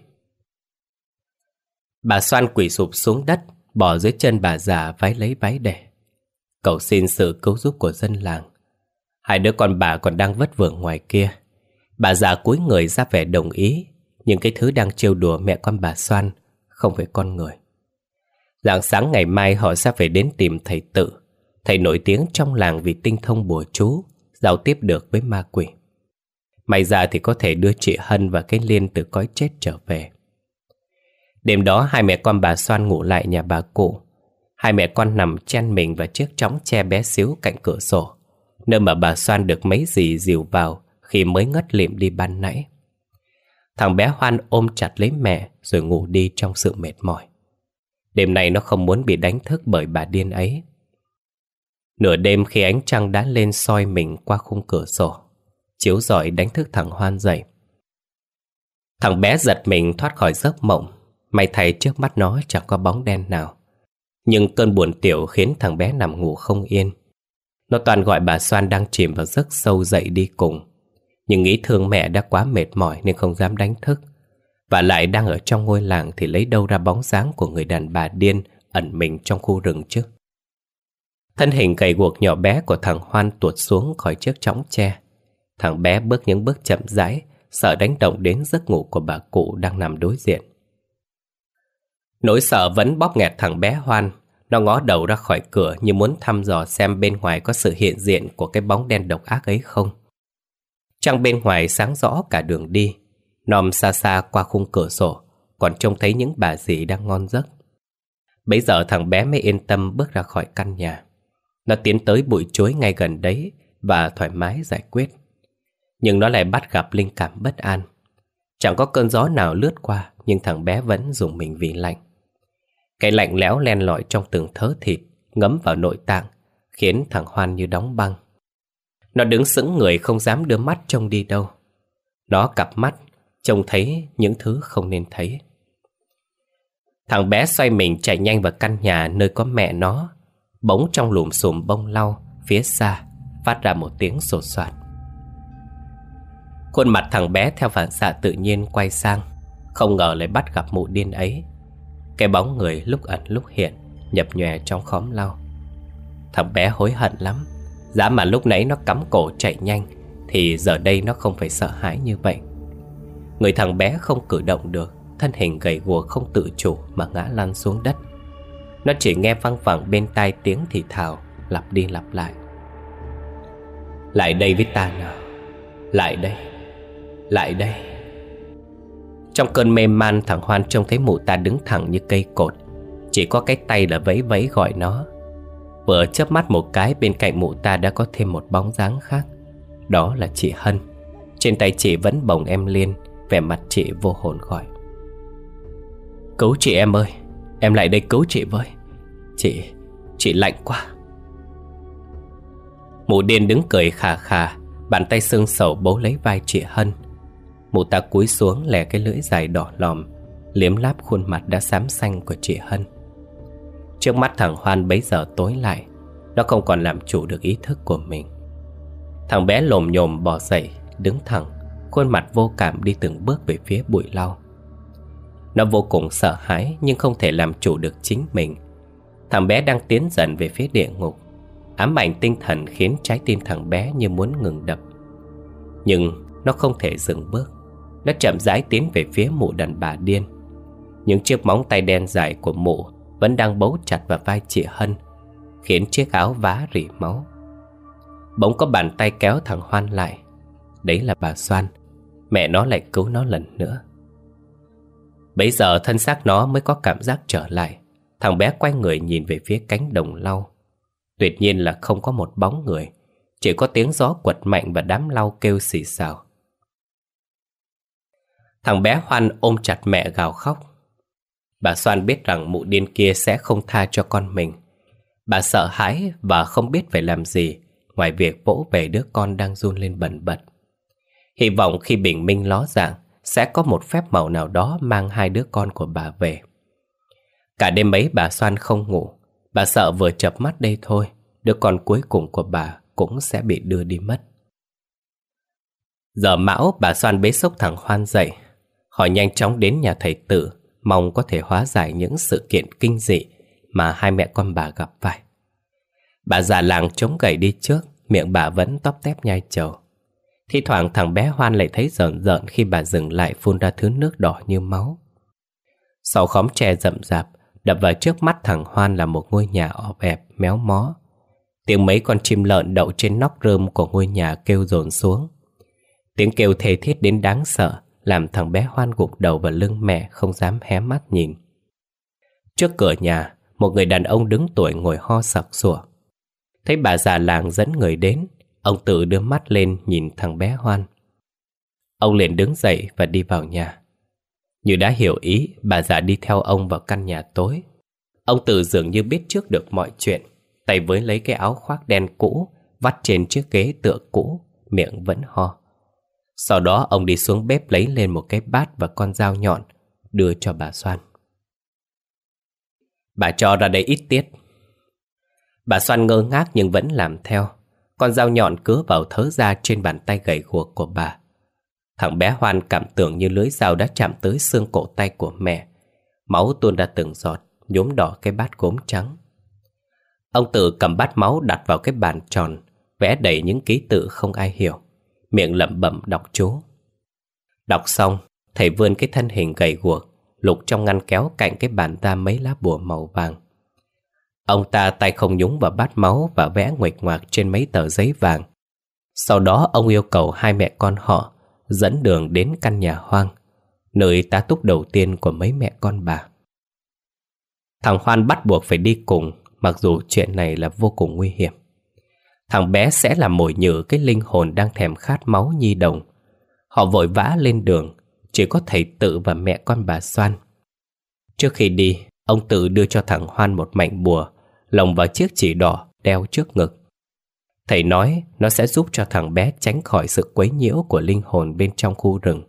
Bà Soan quỳ sụp xuống đất, bỏ dưới chân bà già vái lấy vái để, cầu xin sự cứu giúp của dân làng. Hai đứa con bà còn đang vất vưởng ngoài kia. Bà già cúi người ra vẻ đồng ý, nhưng cái thứ đang trêu đùa mẹ con bà Soan không phải con người. Rạng sáng ngày mai họ sẽ phải đến tìm thầy Tự, thầy nổi tiếng trong làng vì tinh thông bùa chú, giao tiếp được với ma quỷ. May ra thì có thể đưa chị Hân và cái Liên từ cõi chết trở về. Đêm đó hai mẹ con bà Soan ngủ lại nhà bà cụ. Hai mẹ con nằm chen mình vào chiếc chõng tre bé xíu cạnh cửa sổ, nơi mà bà Soan được mấy dì dìu vào khi mới ngất lịm đi ban nãy. Thằng bé Hoan ôm chặt lấy mẹ rồi ngủ đi trong sự mệt mỏi. Đêm nay nó không muốn bị đánh thức bởi bà điên ấy. Nửa đêm khi ánh trăng đã lên soi mình qua khung cửa sổ, chiếu rọi đánh thức thằng Hoan dậy. Thằng bé giật mình thoát khỏi giấc mộng. May thay trước mắt nó chẳng có bóng đen nào. Nhưng cơn buồn tiểu khiến thằng bé nằm ngủ không yên. Nó toàn gọi bà Soan đang chìm vào giấc sâu dậy đi cùng. Nhưng nghĩ thương mẹ đã quá mệt mỏi nên không dám đánh thức. Và lại đang ở trong ngôi làng thì lấy đâu ra bóng dáng của người đàn bà điên ẩn mình trong khu rừng chứ. Thân hình gầy guộc nhỏ bé của thằng Hoan tuột xuống khỏi chiếc chõng tre. Thằng bé bước những bước chậm rãi, sợ đánh động đến giấc ngủ của bà cụ đang nằm đối diện. Nỗi sợ vẫn bóp nghẹt thằng bé Hoan. Nó ngó đầu ra khỏi cửa như muốn thăm dò xem bên ngoài có sự hiện diện của cái bóng đen độc ác ấy không. Trăng bên ngoài sáng rõ cả đường đi. Nòm xa xa qua khung cửa sổ còn trông thấy những bà dì đang ngon giấc. Bấy giờ thằng bé mới yên tâm bước ra khỏi căn nhà. Nó tiến tới bụi chuối ngay gần đấy và thoải mái giải quyết. Nhưng nó lại bắt gặp linh cảm bất an. Chẳng có cơn gió nào lướt qua, nhưng thằng bé vẫn rùng mình vì lạnh. Cái lạnh lẽo len lỏi trong từng thớ thịt, ngấm vào nội tạng, khiến thằng Hoan như đóng băng. Nó đứng sững người không dám đưa mắt trông đi đâu. Nó cặp mắt, trông thấy những thứ không nên thấy. Thằng bé xoay mình chạy nhanh vào căn nhà nơi có mẹ nó. Bỗng trong lùm xùm bông lau, phía xa, phát ra một tiếng sột soạt. Khuôn mặt thằng bé theo phản xạ tự nhiên quay sang. Không ngờ lại bắt gặp mụ điên ấy. Cái bóng người lúc ẩn lúc hiện, nhập nhòe trong khóm lau. Thằng bé hối hận lắm. Giá mà lúc nãy nó cắm cổ chạy nhanh thì giờ đây nó không phải sợ hãi như vậy. Người thằng bé không cử động được, thân hình gầy guộc không tự chủ mà ngã lăn xuống đất. Nó chỉ nghe văng vẳng bên tai tiếng thì thào lặp đi lặp lại: lại đây với ta nào, lại đây, lại đây. Trong cơn mê man, thằng Hoan trông thấy mụ ta đứng thẳng như cây cột, chỉ có cái tay là vẫy vẫy gọi nó. Vừa chớp mắt một cái, bên cạnh mụ ta đã có thêm một bóng dáng khác. Đó là chị Hân. Trên tay chị vẫn bồng em Liên, vẻ mặt chị vô hồn gọi: cứu chị em ơi, em lại đây cứu chị với. Chị, chị lạnh quá. Mụ điên đứng cười khà khà, bàn tay xương sầu bấu lấy vai chị Hân. Mụ ta cúi xuống lè cái lưỡi dài đỏ lòm, liếm láp khuôn mặt đã xám xanh của chị Hân. Trước mắt thằng Hoan bấy giờ tối lại. Nó không còn làm chủ được ý thức của mình. Thằng bé lồm nhồm bò dậy, đứng thẳng, khuôn mặt vô cảm đi từng bước về phía bụi lau. Nó vô cùng sợ hãi nhưng không thể làm chủ được chính mình. Thằng bé đang tiến dần về phía địa ngục. Ám ảnh tinh thần khiến trái tim thằng bé như muốn ngừng đập. Nhưng nó không thể dừng bước. Nó chậm rãi tiến về phía mụ đàn bà điên. Những chiếc móng tay đen dài của mụ vẫn đang bấu chặt vào vai chị Hân, khiến chiếc áo vá rỉ máu. Bỗng có bàn tay kéo thằng Hoan lại. Đấy là bà Xoan. Mẹ nó lại cứu nó lần nữa. Bấy giờ thân xác nó mới có cảm giác trở lại. Thằng bé quay người nhìn về phía cánh đồng lau. Tuyệt nhiên là không có một bóng người, chỉ có tiếng gió quật mạnh và đám lau kêu xì xào. Thằng bé Hoan ôm chặt mẹ gào khóc. Bà Xoan biết rằng mụ điên kia sẽ không tha cho con mình. Bà sợ hãi và không biết phải làm gì ngoài việc vỗ về đứa con đang run lên bần bật. Hy vọng khi bình minh ló dạng sẽ có một phép màu nào đó mang hai đứa con của bà về. Cả đêm ấy bà Xoan không ngủ. Bà sợ vừa chợp mắt đây thôi, đứa con cuối cùng của bà cũng sẽ bị đưa đi mất. Giờ mão, bà Xoan bế xốc thằng Hoan dậy. Họ nhanh chóng đến nhà thầy Tử, mong có thể hóa giải những sự kiện kinh dị mà hai mẹ con bà gặp phải. Bà già làng chống gậy đi trước, miệng bà vẫn tóp tép nhai trầu. Thi thoảng thằng bé Hoan lại thấy rợn rợn khi bà dừng lại phun ra thứ nước đỏ như máu. Sau khóm tre rậm rạp, đập vào trước mắt thằng Hoan là một ngôi nhà ọp ẹp, méo mó. Tiếng mấy con chim lợn đậu trên nóc rơm của ngôi nhà kêu dồn xuống. Tiếng kêu thê thiết đến đáng sợ, làm thằng bé Hoan gục đầu vào lưng mẹ, không dám hé mắt nhìn. Trước cửa nhà, một người đàn ông đứng tuổi ngồi ho sặc sủa. Thấy bà già làng dẫn người đến, ông Tự đưa mắt lên nhìn thằng bé Hoan. Ông liền đứng dậy và đi vào nhà. Như đã hiểu ý, bà già đi theo ông vào căn nhà tối. Ông Tự dường như biết trước được mọi chuyện, tay với lấy cái áo khoác đen cũ vắt trên chiếc ghế tựa cũ, miệng vẫn ho. Sau đó ông đi xuống bếp lấy lên một cái bát và con dao nhọn, đưa cho bà Xoan. Bà cho ra đây ít tiết. Bà Xoan ngơ ngác nhưng vẫn làm theo. Con dao nhọn cứa vào thớ da trên bàn tay gầy guộc của bà. Thằng bé Hoan cảm tưởng như lưỡi dao đã chạm tới xương cổ tay của mẹ. Máu tuôn ra từng giọt, nhuốm đỏ cái bát gốm trắng. Ông Tự cầm bát máu đặt vào cái bàn tròn, vẽ đầy những ký tự không ai hiểu, miệng lẩm bẩm đọc chú. Đọc xong, thầy vươn cái thân hình gầy guộc, lục trong ngăn kéo cạnh cái bàn ra mấy lá bùa màu vàng. Ông ta tay không nhúng vào bát máu và vẽ nguệch ngoạc trên mấy tờ giấy vàng. Sau đó ông yêu cầu hai mẹ con họ dẫn đường đến căn nhà hoang, nơi tá túc đầu tiên của mấy mẹ con bà. Thằng Hoan bắt buộc phải đi cùng, mặc dù chuyện này là vô cùng nguy hiểm. Thằng bé sẽ là mồi nhử cái linh hồn đang thèm khát máu nhi đồng. Họ vội vã lên đường, chỉ có thầy Tự và mẹ con bà Xoan. Trước khi đi, ông Tự đưa cho thằng Hoan một mảnh bùa lồng vào chiếc chỉ đỏ đeo trước ngực. Thầy nói nó sẽ giúp cho thằng bé tránh khỏi sự quấy nhiễu của linh hồn bên trong khu rừng.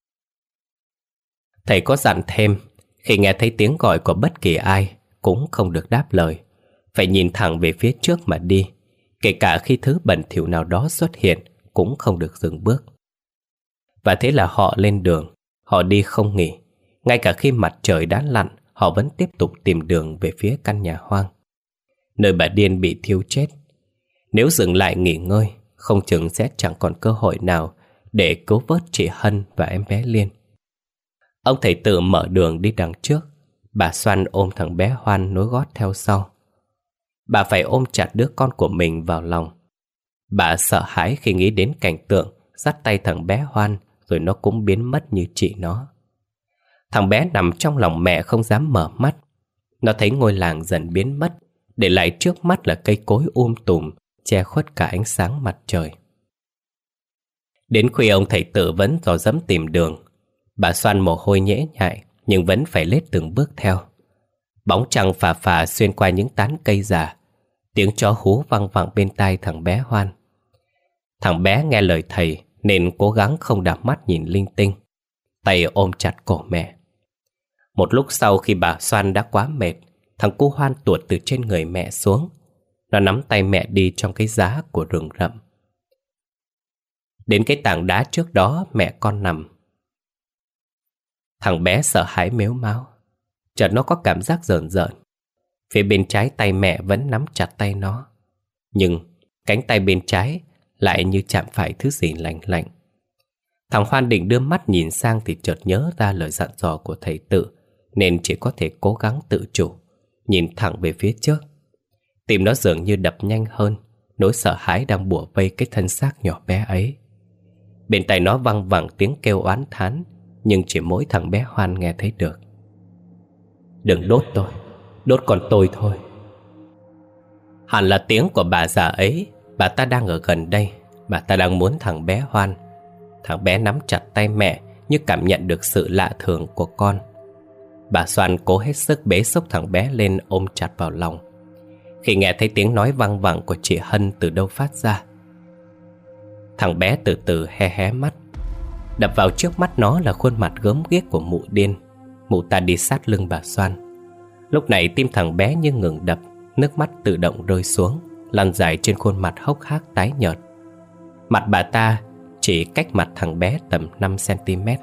Thầy có dặn thêm, khi nghe thấy tiếng gọi của bất kỳ ai cũng không được đáp lời, phải nhìn thẳng về phía trước mà đi. Kể cả khi thứ bẩn thỉu nào đó xuất hiện cũng không được dừng bước. Và thế là họ lên đường. Họ đi không nghỉ. Ngay cả khi mặt trời đã lặn, họ vẫn tiếp tục tìm đường về phía căn nhà hoang, nơi bà điên bị thiêu chết. Nếu dừng lại nghỉ ngơi, không chừng sẽ chẳng còn cơ hội nào để cứu vớt chị Hân và em bé Liên. Ông thầy tự mở đường đi đằng trước, bà Xoan ôm thằng bé Hoan nối gót theo sau. Bà phải ôm chặt đứa con của mình vào lòng. Bà sợ hãi khi nghĩ đến cảnh tượng dắt tay thằng bé Hoan rồi nó cũng biến mất như chị nó. Thằng bé nằm trong lòng mẹ không dám mở mắt. Nó thấy ngôi làng dần biến mất, để lại trước mắt là cây cối um tùm che khuất cả ánh sáng mặt trời. Đến khuya ông thầy tự vẫn dò dẫm tìm đường. Bà Xoan mồ hôi nhễ nhại nhưng vẫn phải lết từng bước theo. Bóng trăng phà phà xuyên qua những tán cây già. Tiếng chó hú văng vẳng bên tai thằng bé Hoan. Thằng bé nghe lời thầy nên cố gắng không đạp mắt nhìn linh tinh, tay ôm chặt cổ mẹ. Một lúc sau khi bà Xoan đã quá mệt, thằng cu Hoan tuột từ trên người mẹ xuống. Nó nắm tay mẹ đi trong cái giá của rừng rậm. Đến cái tảng đá trước đó mẹ con nằm. Thằng bé sợ hãi mếu máo. Chợt nó có cảm giác rờn rợn. Phía bên trái tay mẹ vẫn nắm chặt tay nó, nhưng cánh tay bên trái lại như chạm phải thứ gì lạnh lạnh. Thằng Hoan định đưa mắt nhìn sang thì chợt nhớ ra lời dặn dò của thầy tự, nên chỉ có thể cố gắng tự chủ, nhìn thẳng về phía trước. Tim nó dường như đập nhanh hơn, nỗi sợ hãi đang bủa vây cái thân xác nhỏ bé ấy. Bên tai nó văng vẳng tiếng kêu oán thán, nhưng chỉ mỗi thằng bé Hoan nghe thấy được. Đừng đốt tôi, đốt còn tôi thôi. Hẳn là tiếng của bà già ấy. Bà ta đang ở gần đây. Bà ta đang muốn thằng bé Hoan. Thằng bé nắm chặt tay mẹ như cảm nhận được sự lạ thường của con. Bà Xoan cố hết sức bế xốc thằng bé lên ôm chặt vào lòng. Khi nghe thấy tiếng nói văng vẳng của chị Hân từ đâu phát ra, thằng bé từ từ hé hé mắt. Đập vào trước mắt nó là khuôn mặt gớm ghiếc của mụ điên. Mụ ta đi sát lưng bà Xoan. Lúc này tim thằng bé như ngừng đập, nước mắt tự động rơi xuống, lăn dài trên khuôn mặt hốc hác tái nhợt. Mặt bà ta chỉ cách mặt thằng bé tầm năm xăng-ti-mét.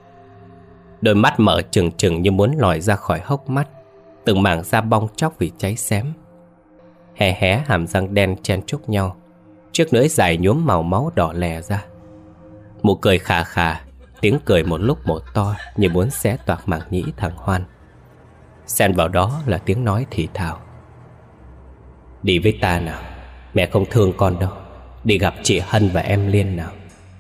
Đôi mắt mở trừng trừng như muốn lòi ra khỏi hốc mắt, từng mảng da bong tróc vì cháy xém. Hé hé hàm răng đen chen chúc nhau, chiếc lưỡi dài nhuốm màu máu đỏ lè ra. Mụ cười khà khà, tiếng cười một lúc một to như muốn xé toạc màng nhĩ thằng Hoan. Xen vào đó là tiếng nói thì thào. Đi với ta nào, mẹ không thương con đâu. Đi gặp chị Hân và em Liên nào.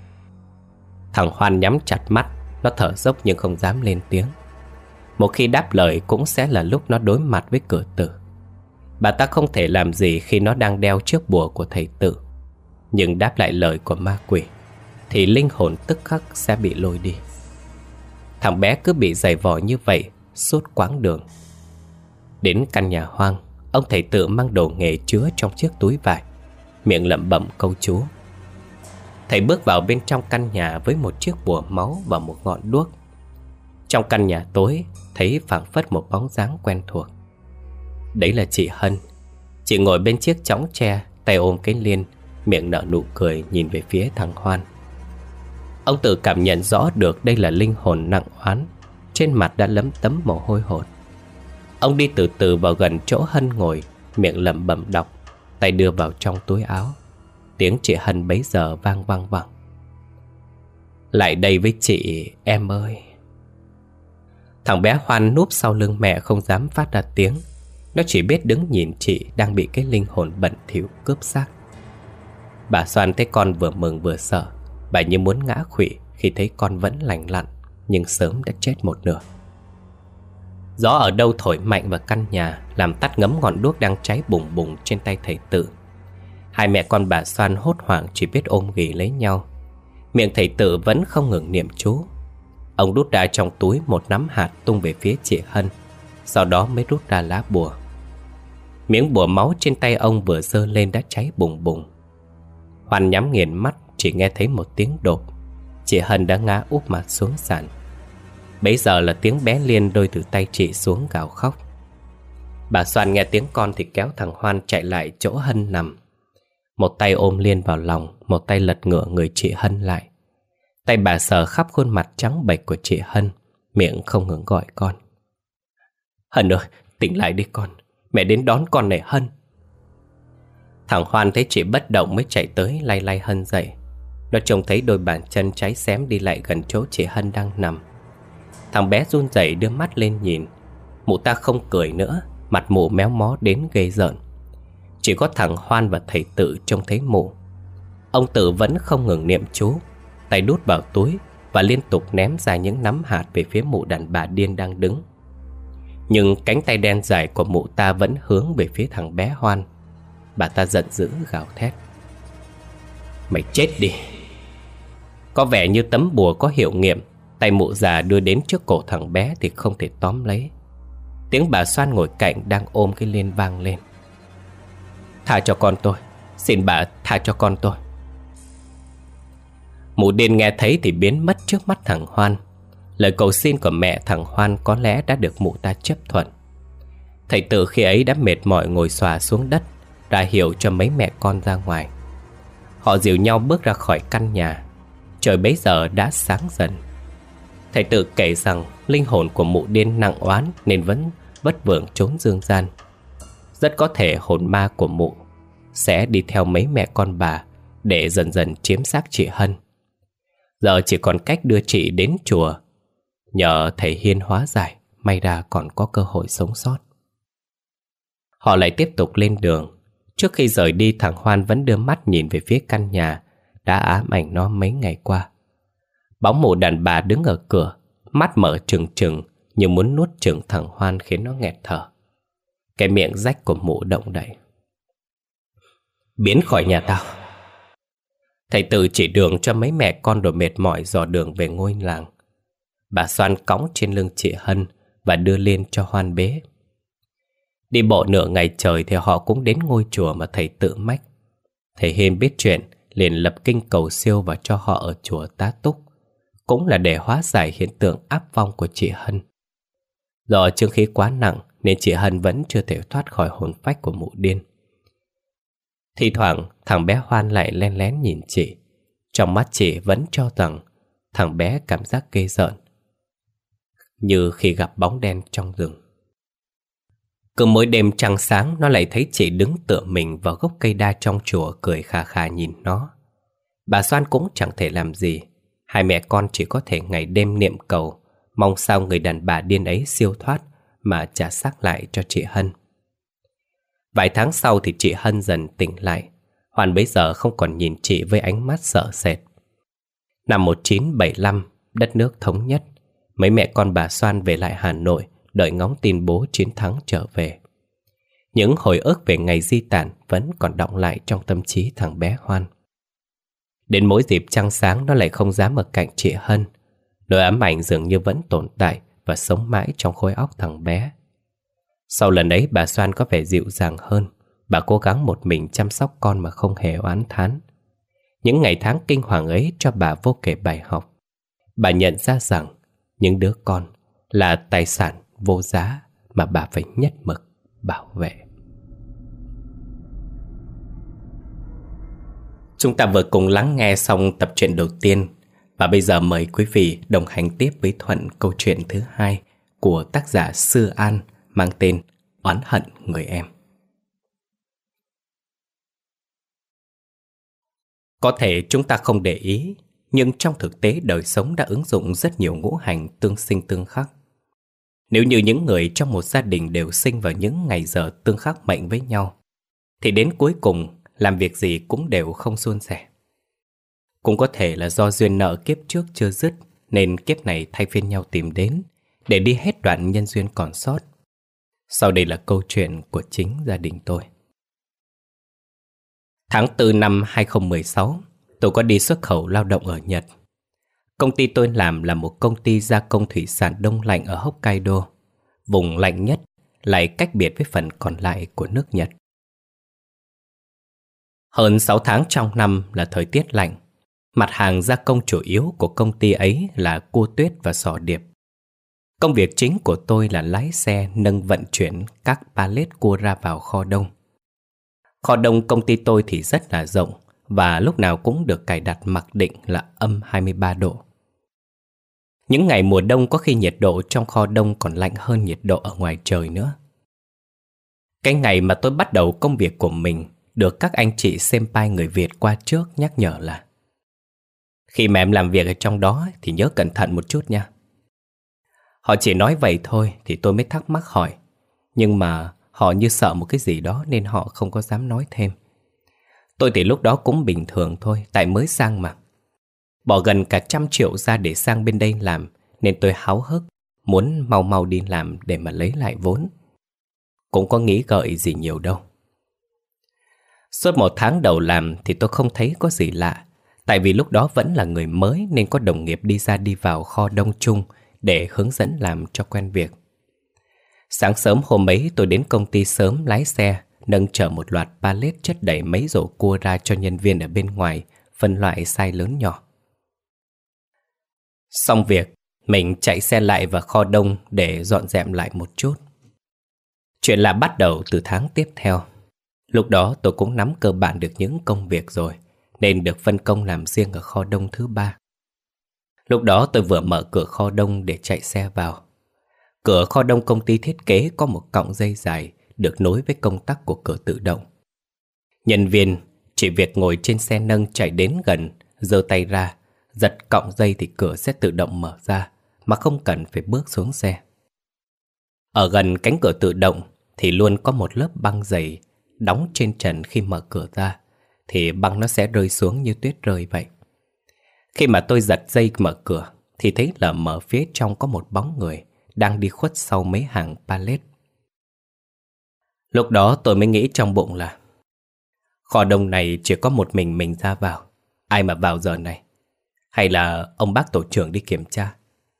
Thằng Hoan nhắm chặt mắt. Nó thở dốc nhưng không dám lên tiếng. Một khi đáp lời cũng sẽ là lúc nó đối mặt với cửa tử. Bà ta không thể làm gì khi nó đang đeo chiếc bùa của thầy tự. Nhưng đáp lại lời của ma quỷ thì linh hồn tức khắc sẽ bị lôi đi. Thằng bé cứ bị giày vò như vậy suốt quãng đường. Đến căn nhà hoang, ông thầy tự mang đồ nghề chứa trong chiếc túi vải, miệng lẩm bẩm câu chú. Thầy bước vào bên trong căn nhà với một chiếc bùa máu và một ngọn đuốc. Trong căn nhà tối, thấy phảng phất một bóng dáng quen thuộc. Đấy là chị Hân. Chị ngồi bên chiếc chõng tre, tay ôm cái Liên, miệng nở nụ cười nhìn về phía thằng Hoan. Ông tự cảm nhận rõ được đây là linh hồn nặng oán, trên mặt đã lấm tấm mồ hôi hột. Ông đi từ từ vào gần chỗ Hân ngồi, miệng lẩm bẩm đọc, tay đưa vào trong túi áo. Tiếng chị Hân bấy giờ vang vang vẳng. Lại đây với chị, em ơi. Thằng bé Hoan núp sau lưng mẹ không dám phát ra tiếng. Nó chỉ biết đứng nhìn chị đang bị cái linh hồn bẩn thỉu cướp xác. Bà Xoan thấy con vừa mừng vừa sợ. Bà như muốn ngã khuỵu khi thấy con vẫn lành lặn, nhưng sớm đã chết một nửa. Gió ở đâu thổi mạnh vào căn nhà, làm tắt ngấm ngọn đuốc đang cháy bùng bùng trên tay thầy tự. Hai mẹ con bà Xoan hốt hoảng chỉ biết ôm ghì lấy nhau. Miệng thầy tự vẫn không ngừng niệm chú. Ông đút ra trong túi một nắm hạt tung về phía chị Hân, sau đó mới rút ra lá bùa. Miếng bùa máu trên tay ông vừa giơ lên đã cháy bùng bùng. Hoan nhắm nghiền mắt, chỉ nghe thấy một tiếng đột. Chị Hân đã ngã úp mặt xuống sàn. Bấy giờ là tiếng bé Liên đôi từ tay chị xuống gào khóc. Bà Xoan nghe tiếng con thì kéo thằng Hoan chạy lại chỗ Hân nằm. Một tay ôm Liên vào lòng, một tay lật ngửa người chị Hân lại. Tay bà sờ khắp khuôn mặt trắng bệch của chị Hân, miệng không ngừng gọi con. Hân ơi, tỉnh lại đi con, mẹ đến đón con này Hân. Thằng Hoan thấy chị bất động mới chạy tới lay lay Hân dậy. Nó trông thấy đôi bàn chân cháy xém đi lại gần chỗ chị Hân đang nằm. Thằng bé run rẩy đưa mắt lên nhìn. Mụ ta không cười nữa, mặt mụ méo mó đến ghê rợn. Chỉ có thằng Hoan và thầy Tự trông thấy mụ. Ông Tự vẫn không ngừng niệm chú, tay đút vào túi và liên tục ném ra những nắm hạt về phía mụ đàn bà điên đang đứng. Nhưng cánh tay đen dài của mụ ta vẫn hướng về phía thằng bé Hoan. Bà ta giận dữ gào thét: "Mày chết đi!" Có vẻ như tấm bùa có hiệu nghiệm. Tay mụ già đưa đến trước cổ thằng bé thì không thể tóm lấy. Tiếng bà Xoan ngồi cạnh đang ôm cái lên vang lên: "Tha cho con tôi, xin bà tha cho con tôi." Mụ điên nghe thấy thì biến mất trước mắt thằng Hoan. Lời cầu xin của mẹ thằng Hoan có lẽ đã được mụ ta chấp thuận. Thầy Tự khi ấy đã mệt mỏi ngồi xòa xuống đất, ra hiệu cho mấy mẹ con ra ngoài. Họ dìu nhau bước ra khỏi căn nhà. Trời bấy giờ đã sáng dần. Thầy Tự kể rằng linh hồn của mụ điên nặng oán nên vẫn vất vưởng trốn dương gian. Rất có thể hồn ma của mụ sẽ đi theo mấy mẹ con bà để dần dần chiếm xác chị Hân. Giờ chỉ còn cách đưa chị đến chùa, nhờ thầy Hiên hóa giải, may ra còn có cơ hội sống sót. Họ lại tiếp tục lên đường. Trước khi rời đi, thằng Hoan vẫn đưa mắt nhìn về phía căn nhà đã ám ảnh nó mấy ngày qua. Bóng mụ đàn bà đứng ở cửa, mắt mở trừng trừng như muốn nuốt chửng thằng Hoan, khiến nó nghẹt thở. Cái miệng rách của mụ động đậy: "Biến khỏi nhà tao!" Thầy Tự chỉ đường cho mấy mẹ con rồi mệt mỏi dò đường về ngôi làng. Bà Xoan cõng trên lưng chị Hân và đưa lên cho Hoan bế. Đi bộ nửa ngày trời thì họ cũng đến ngôi chùa mà thầy Tự mách. Thầy Hiên biết chuyện liền lập kinh cầu siêu và cho họ ở chùa tá túc, cũng là để hóa giải hiện tượng áp vong của chị Hân. Do chương khí quá nặng nên chị Hân vẫn chưa thể thoát khỏi hồn phách của mụ điên. Thì thoảng thằng bé Hoan lại len lén nhìn chị. Trong mắt chị vẫn cho rằng thằng bé cảm giác ghê rợn, như khi gặp bóng đen trong rừng. Cứ mỗi đêm trăng sáng, nó lại thấy chị đứng tựa mình vào gốc cây đa trong chùa, cười khà khà nhìn nó. Bà Xoan cũng chẳng thể làm gì. Hai mẹ con chỉ có thể ngày đêm niệm cầu, mong sao người đàn bà điên ấy siêu thoát mà trả xác lại cho chị Hân. Vài tháng sau thì chị Hân dần tỉnh lại. Hoan bấy giờ không còn nhìn chị với ánh mắt sợ sệt. Năm một nghìn chín trăm bảy mươi lăm, đất nước thống nhất. Mấy mẹ con bà Xoan về lại Hà Nội, đợi ngóng tin bố chiến thắng trở về. Những hồi ức về ngày di tản vẫn còn đọng lại trong tâm trí thằng bé Hoan. Đến mỗi dịp trăng sáng, nó lại không dám ở cạnh chị Hân. Nỗi ám ảnh dường như vẫn tồn tại và sống mãi trong khối óc thằng bé. Sau lần ấy, bà Xoan có vẻ dịu dàng hơn. Bà cố gắng một mình chăm sóc con mà không hề oán thán. Những ngày tháng kinh hoàng ấy cho bà vô kể bài học. Bà nhận ra rằng những đứa con là tài sản vô giá mà bà phải nhất mực bảo vệ. Chúng ta vừa cùng lắng nghe xong tập truyện đầu tiên, và bây giờ mời quý vị đồng hành tiếp với Thuận câu chuyện thứ hai của tác giả Sư An, mang tên Oán hận người em. Có thể chúng ta không để ý, nhưng trong thực tế đời sống đã ứng dụng rất nhiều ngũ hành tương sinh tương khắc. Nếu như những người trong một gia đình đều sinh vào những ngày giờ tương khắc mệnh với nhau, thì đến cuối cùng làm việc gì cũng đều không suôn sẻ. Cũng có thể là do duyên nợ kiếp trước chưa dứt, nên kiếp này thay phiên nhau tìm đến để đi hết đoạn nhân duyên còn sót. Sau đây là câu chuyện của chính gia đình tôi. Tháng tư năm hai không một sáu, tôi có đi xuất khẩu lao động ở Nhật. Công ty tôi làm là một công ty gia công thủy sản đông lạnh ở Hokkaido, vùng lạnh nhất, lại cách biệt với phần còn lại của nước Nhật. Hơn sáu tháng trong năm là thời tiết lạnh. Mặt hàng gia công chủ yếu của công ty ấy là cua tuyết và sò điệp. Công việc chính của tôi là lái xe nâng vận chuyển các pallet cua ra vào kho đông. Kho đông công ty tôi thì rất là rộng và lúc nào cũng được cài đặt mặc định là âm hai mươi ba độ. Những ngày mùa đông có khi nhiệt độ trong kho đông còn lạnh hơn nhiệt độ ở ngoài trời nữa. Cái ngày mà tôi bắt đầu công việc của mình được các anh chị senpai người Việt qua trước nhắc nhở là: khi mà em làm việc ở trong đó thì nhớ cẩn thận một chút nha. Họ chỉ nói vậy thôi thì tôi mới thắc mắc hỏi, nhưng mà họ như sợ một cái gì đó nên họ không có dám nói thêm. Tôi thì lúc đó cũng bình thường thôi, tại mới sang mà. Bỏ gần cả trăm triệu ra để sang bên đây làm, nên tôi háo hức, muốn mau mau đi làm để mà lấy lại vốn. Cũng có nghĩ gợi gì nhiều đâu. Suốt một tháng đầu làm thì tôi không thấy có gì lạ, tại vì lúc đó vẫn là người mới nên có đồng nghiệp đi ra đi vào kho đông chung để hướng dẫn làm cho quen việc. Sáng sớm hôm ấy tôi đến công ty sớm lái xe, nâng chở một loạt pallet chất đầy mấy rổ cua ra cho nhân viên ở bên ngoài, phân loại size lớn nhỏ. Xong việc, mình chạy xe lại vào kho đông để dọn dẹp lại một chút. Chuyện là bắt đầu từ tháng tiếp theo. Lúc đó tôi cũng nắm cơ bản được những công việc rồi, nên được phân công làm riêng ở kho đông thứ ba. Lúc đó tôi vừa mở cửa kho đông để chạy xe vào. Cửa kho đông công ty thiết kế có một cọng dây dài được nối với công tắc của cửa tự động. Nhân viên chỉ việc ngồi trên xe nâng chạy đến gần, giơ tay ra, giật cọng dây thì cửa sẽ tự động mở ra, mà không cần phải bước xuống xe. Ở gần cánh cửa tự động thì luôn có một lớp băng dày đóng trên trần. Khi mở cửa ra thì băng nó sẽ rơi xuống như tuyết rơi vậy. Khi mà tôi giật dây mở cửa thì thấy là mở phía trong có một bóng người đang đi khuất sau mấy hàng pallet. Lúc đó tôi mới nghĩ trong bụng là kho đông này chỉ có một mình mình ra vào, ai mà vào giờ này? Hay là ông bác tổ trưởng đi kiểm tra?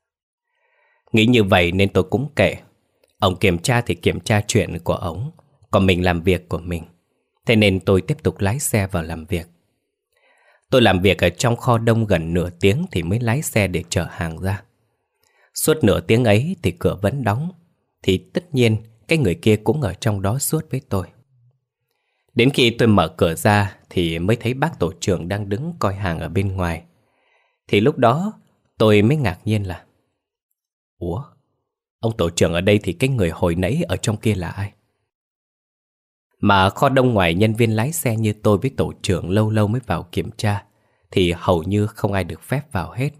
Nghĩ như vậy nên tôi cũng kệ. Ông kiểm tra thì kiểm tra chuyện của ông, còn mình làm việc của mình. Thế nên tôi tiếp tục lái xe vào làm việc. Tôi làm việc ở trong kho đông gần nửa tiếng thì mới lái xe để chở hàng ra. Suốt nửa tiếng ấy thì cửa vẫn đóng, thì tất nhiên cái người kia cũng ở trong đó suốt với tôi. Đến khi tôi mở cửa ra thì mới thấy bác tổ trưởng đang đứng coi hàng ở bên ngoài. Thì lúc đó tôi mới ngạc nhiên là: ủa, ông tổ trưởng ở đây thì cái người hồi nãy ở trong kia là ai? Mà kho đông ngoài nhân viên lái xe như tôi với tổ trưởng lâu lâu mới vào kiểm tra, thì hầu như không ai được phép vào hết.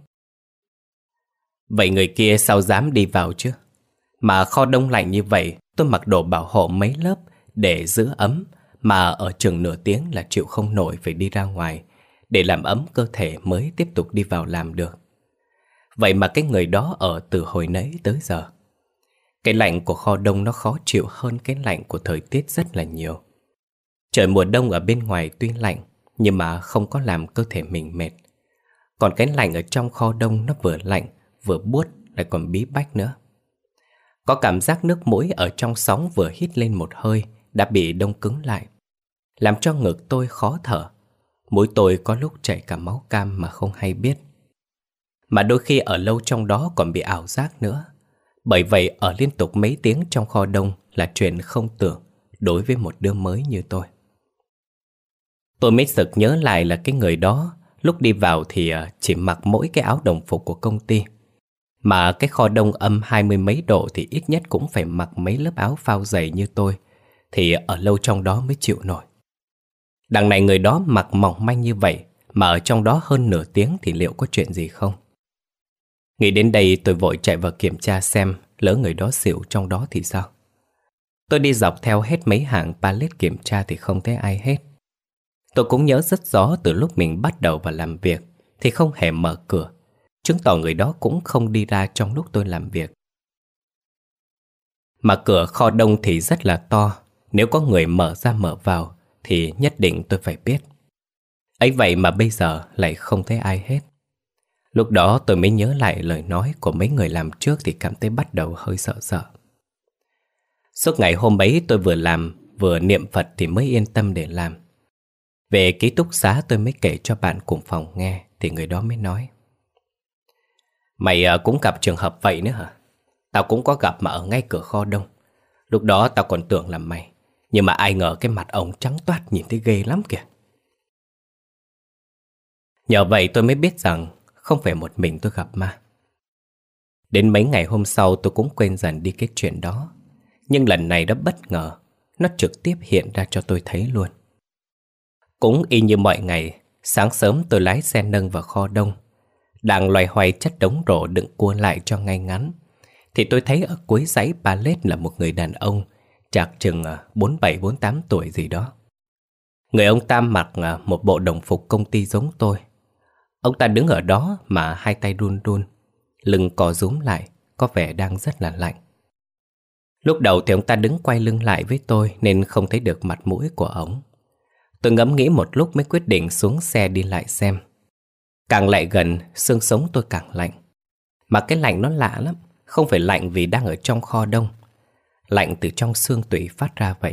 Vậy người kia sao dám đi vào chứ? Mà kho đông lạnh như vậy, tôi mặc đồ bảo hộ mấy lớp để giữ ấm, mà ở chừng nửa tiếng là chịu không nổi phải đi ra ngoài để làm ấm cơ thể mới tiếp tục đi vào làm được. Vậy mà cái người đó ở từ hồi nãy tới giờ. Cái lạnh của kho đông nó khó chịu hơn cái lạnh của thời tiết rất là nhiều. Trời mùa đông ở bên ngoài tuy lạnh, nhưng mà không có làm cơ thể mình mệt. Còn cái lạnh ở trong kho đông nó vừa lạnh, vừa buốt, lại còn bí bách nữa. Có cảm giác nước mũi ở trong sóng vừa hít lên một hơi đã bị đông cứng lại, làm cho ngực tôi khó thở. Mũi tôi có lúc chảy cả máu cam mà không hay biết. Mà đôi khi ở lâu trong đó còn bị ảo giác nữa. Bởi vậy ở liên tục mấy tiếng trong kho đông là chuyện không tưởng đối với một đứa mới như tôi. Tôi mới sực nhớ lại là cái người đó lúc đi vào thì chỉ mặc mỗi cái áo đồng phục của công ty. Mà cái kho đông âm hai mươi mấy độ thì ít nhất cũng phải mặc mấy lớp áo phao dày như tôi, thì ở lâu trong đó mới chịu nổi. Đằng này người đó mặc mỏng manh như vậy mà ở trong đó hơn nửa tiếng thì liệu có chuyện gì không? Nghĩ đến đây tôi vội chạy vào kiểm tra xem lỡ người đó xỉu trong đó thì sao. Tôi đi dọc theo hết mấy hàng pallet kiểm tra thì không thấy ai hết. Tôi cũng nhớ rất rõ từ lúc mình bắt đầu vào làm việc thì không hề mở cửa, chứng tỏ người đó cũng không đi ra trong lúc tôi làm việc. Mà cửa kho đông thì rất là to, nếu có người mở ra mở vào thì nhất định tôi phải biết. Ấy vậy mà bây giờ lại không thấy ai hết. Lúc đó tôi mới nhớ lại lời nói của mấy người làm trước thì cảm thấy bắt đầu hơi sợ sợ. Suốt ngày hôm ấy tôi vừa làm vừa niệm Phật thì mới yên tâm để làm. Về ký túc xá tôi mới kể cho bạn cùng phòng nghe thì người đó mới nói: Mày cũng gặp trường hợp vậy nữa hả? Tao cũng có gặp mà ở ngay cửa kho đông. Lúc đó tao còn tưởng là mày, nhưng mà ai ngờ cái mặt ông trắng toát nhìn thấy ghê lắm kìa. Nhờ vậy tôi mới biết rằng không phải một mình tôi gặp ma. Đến mấy ngày hôm sau tôi cũng quên dần đi cái chuyện đó. Nhưng lần này đã bất ngờ, nó trực tiếp hiện ra cho tôi thấy luôn. Cũng y như mọi ngày, sáng sớm tôi lái xe nâng vào kho đông. Đang loay hoay chất đống rổ đựng cua lại cho ngay ngắn, thì tôi thấy ở cuối dãy pallet là một người đàn ông, chạc chừng bốn bảy bốn tám tuổi gì đó. Người ông ta mặc một bộ đồng phục công ty giống tôi. Ông ta đứng ở đó mà hai tay run run, lưng co rúm lại, có vẻ đang rất là lạnh. Lúc đầu thì ông ta đứng quay lưng lại với tôi nên không thấy được mặt mũi của ông. Tôi ngẫm nghĩ một lúc mới quyết định xuống xe đi lại xem. Càng lại gần, xương sống tôi càng lạnh. Mà cái lạnh nó lạ lắm, không phải lạnh vì đang ở trong kho đông, lạnh từ trong xương tủy phát ra vậy.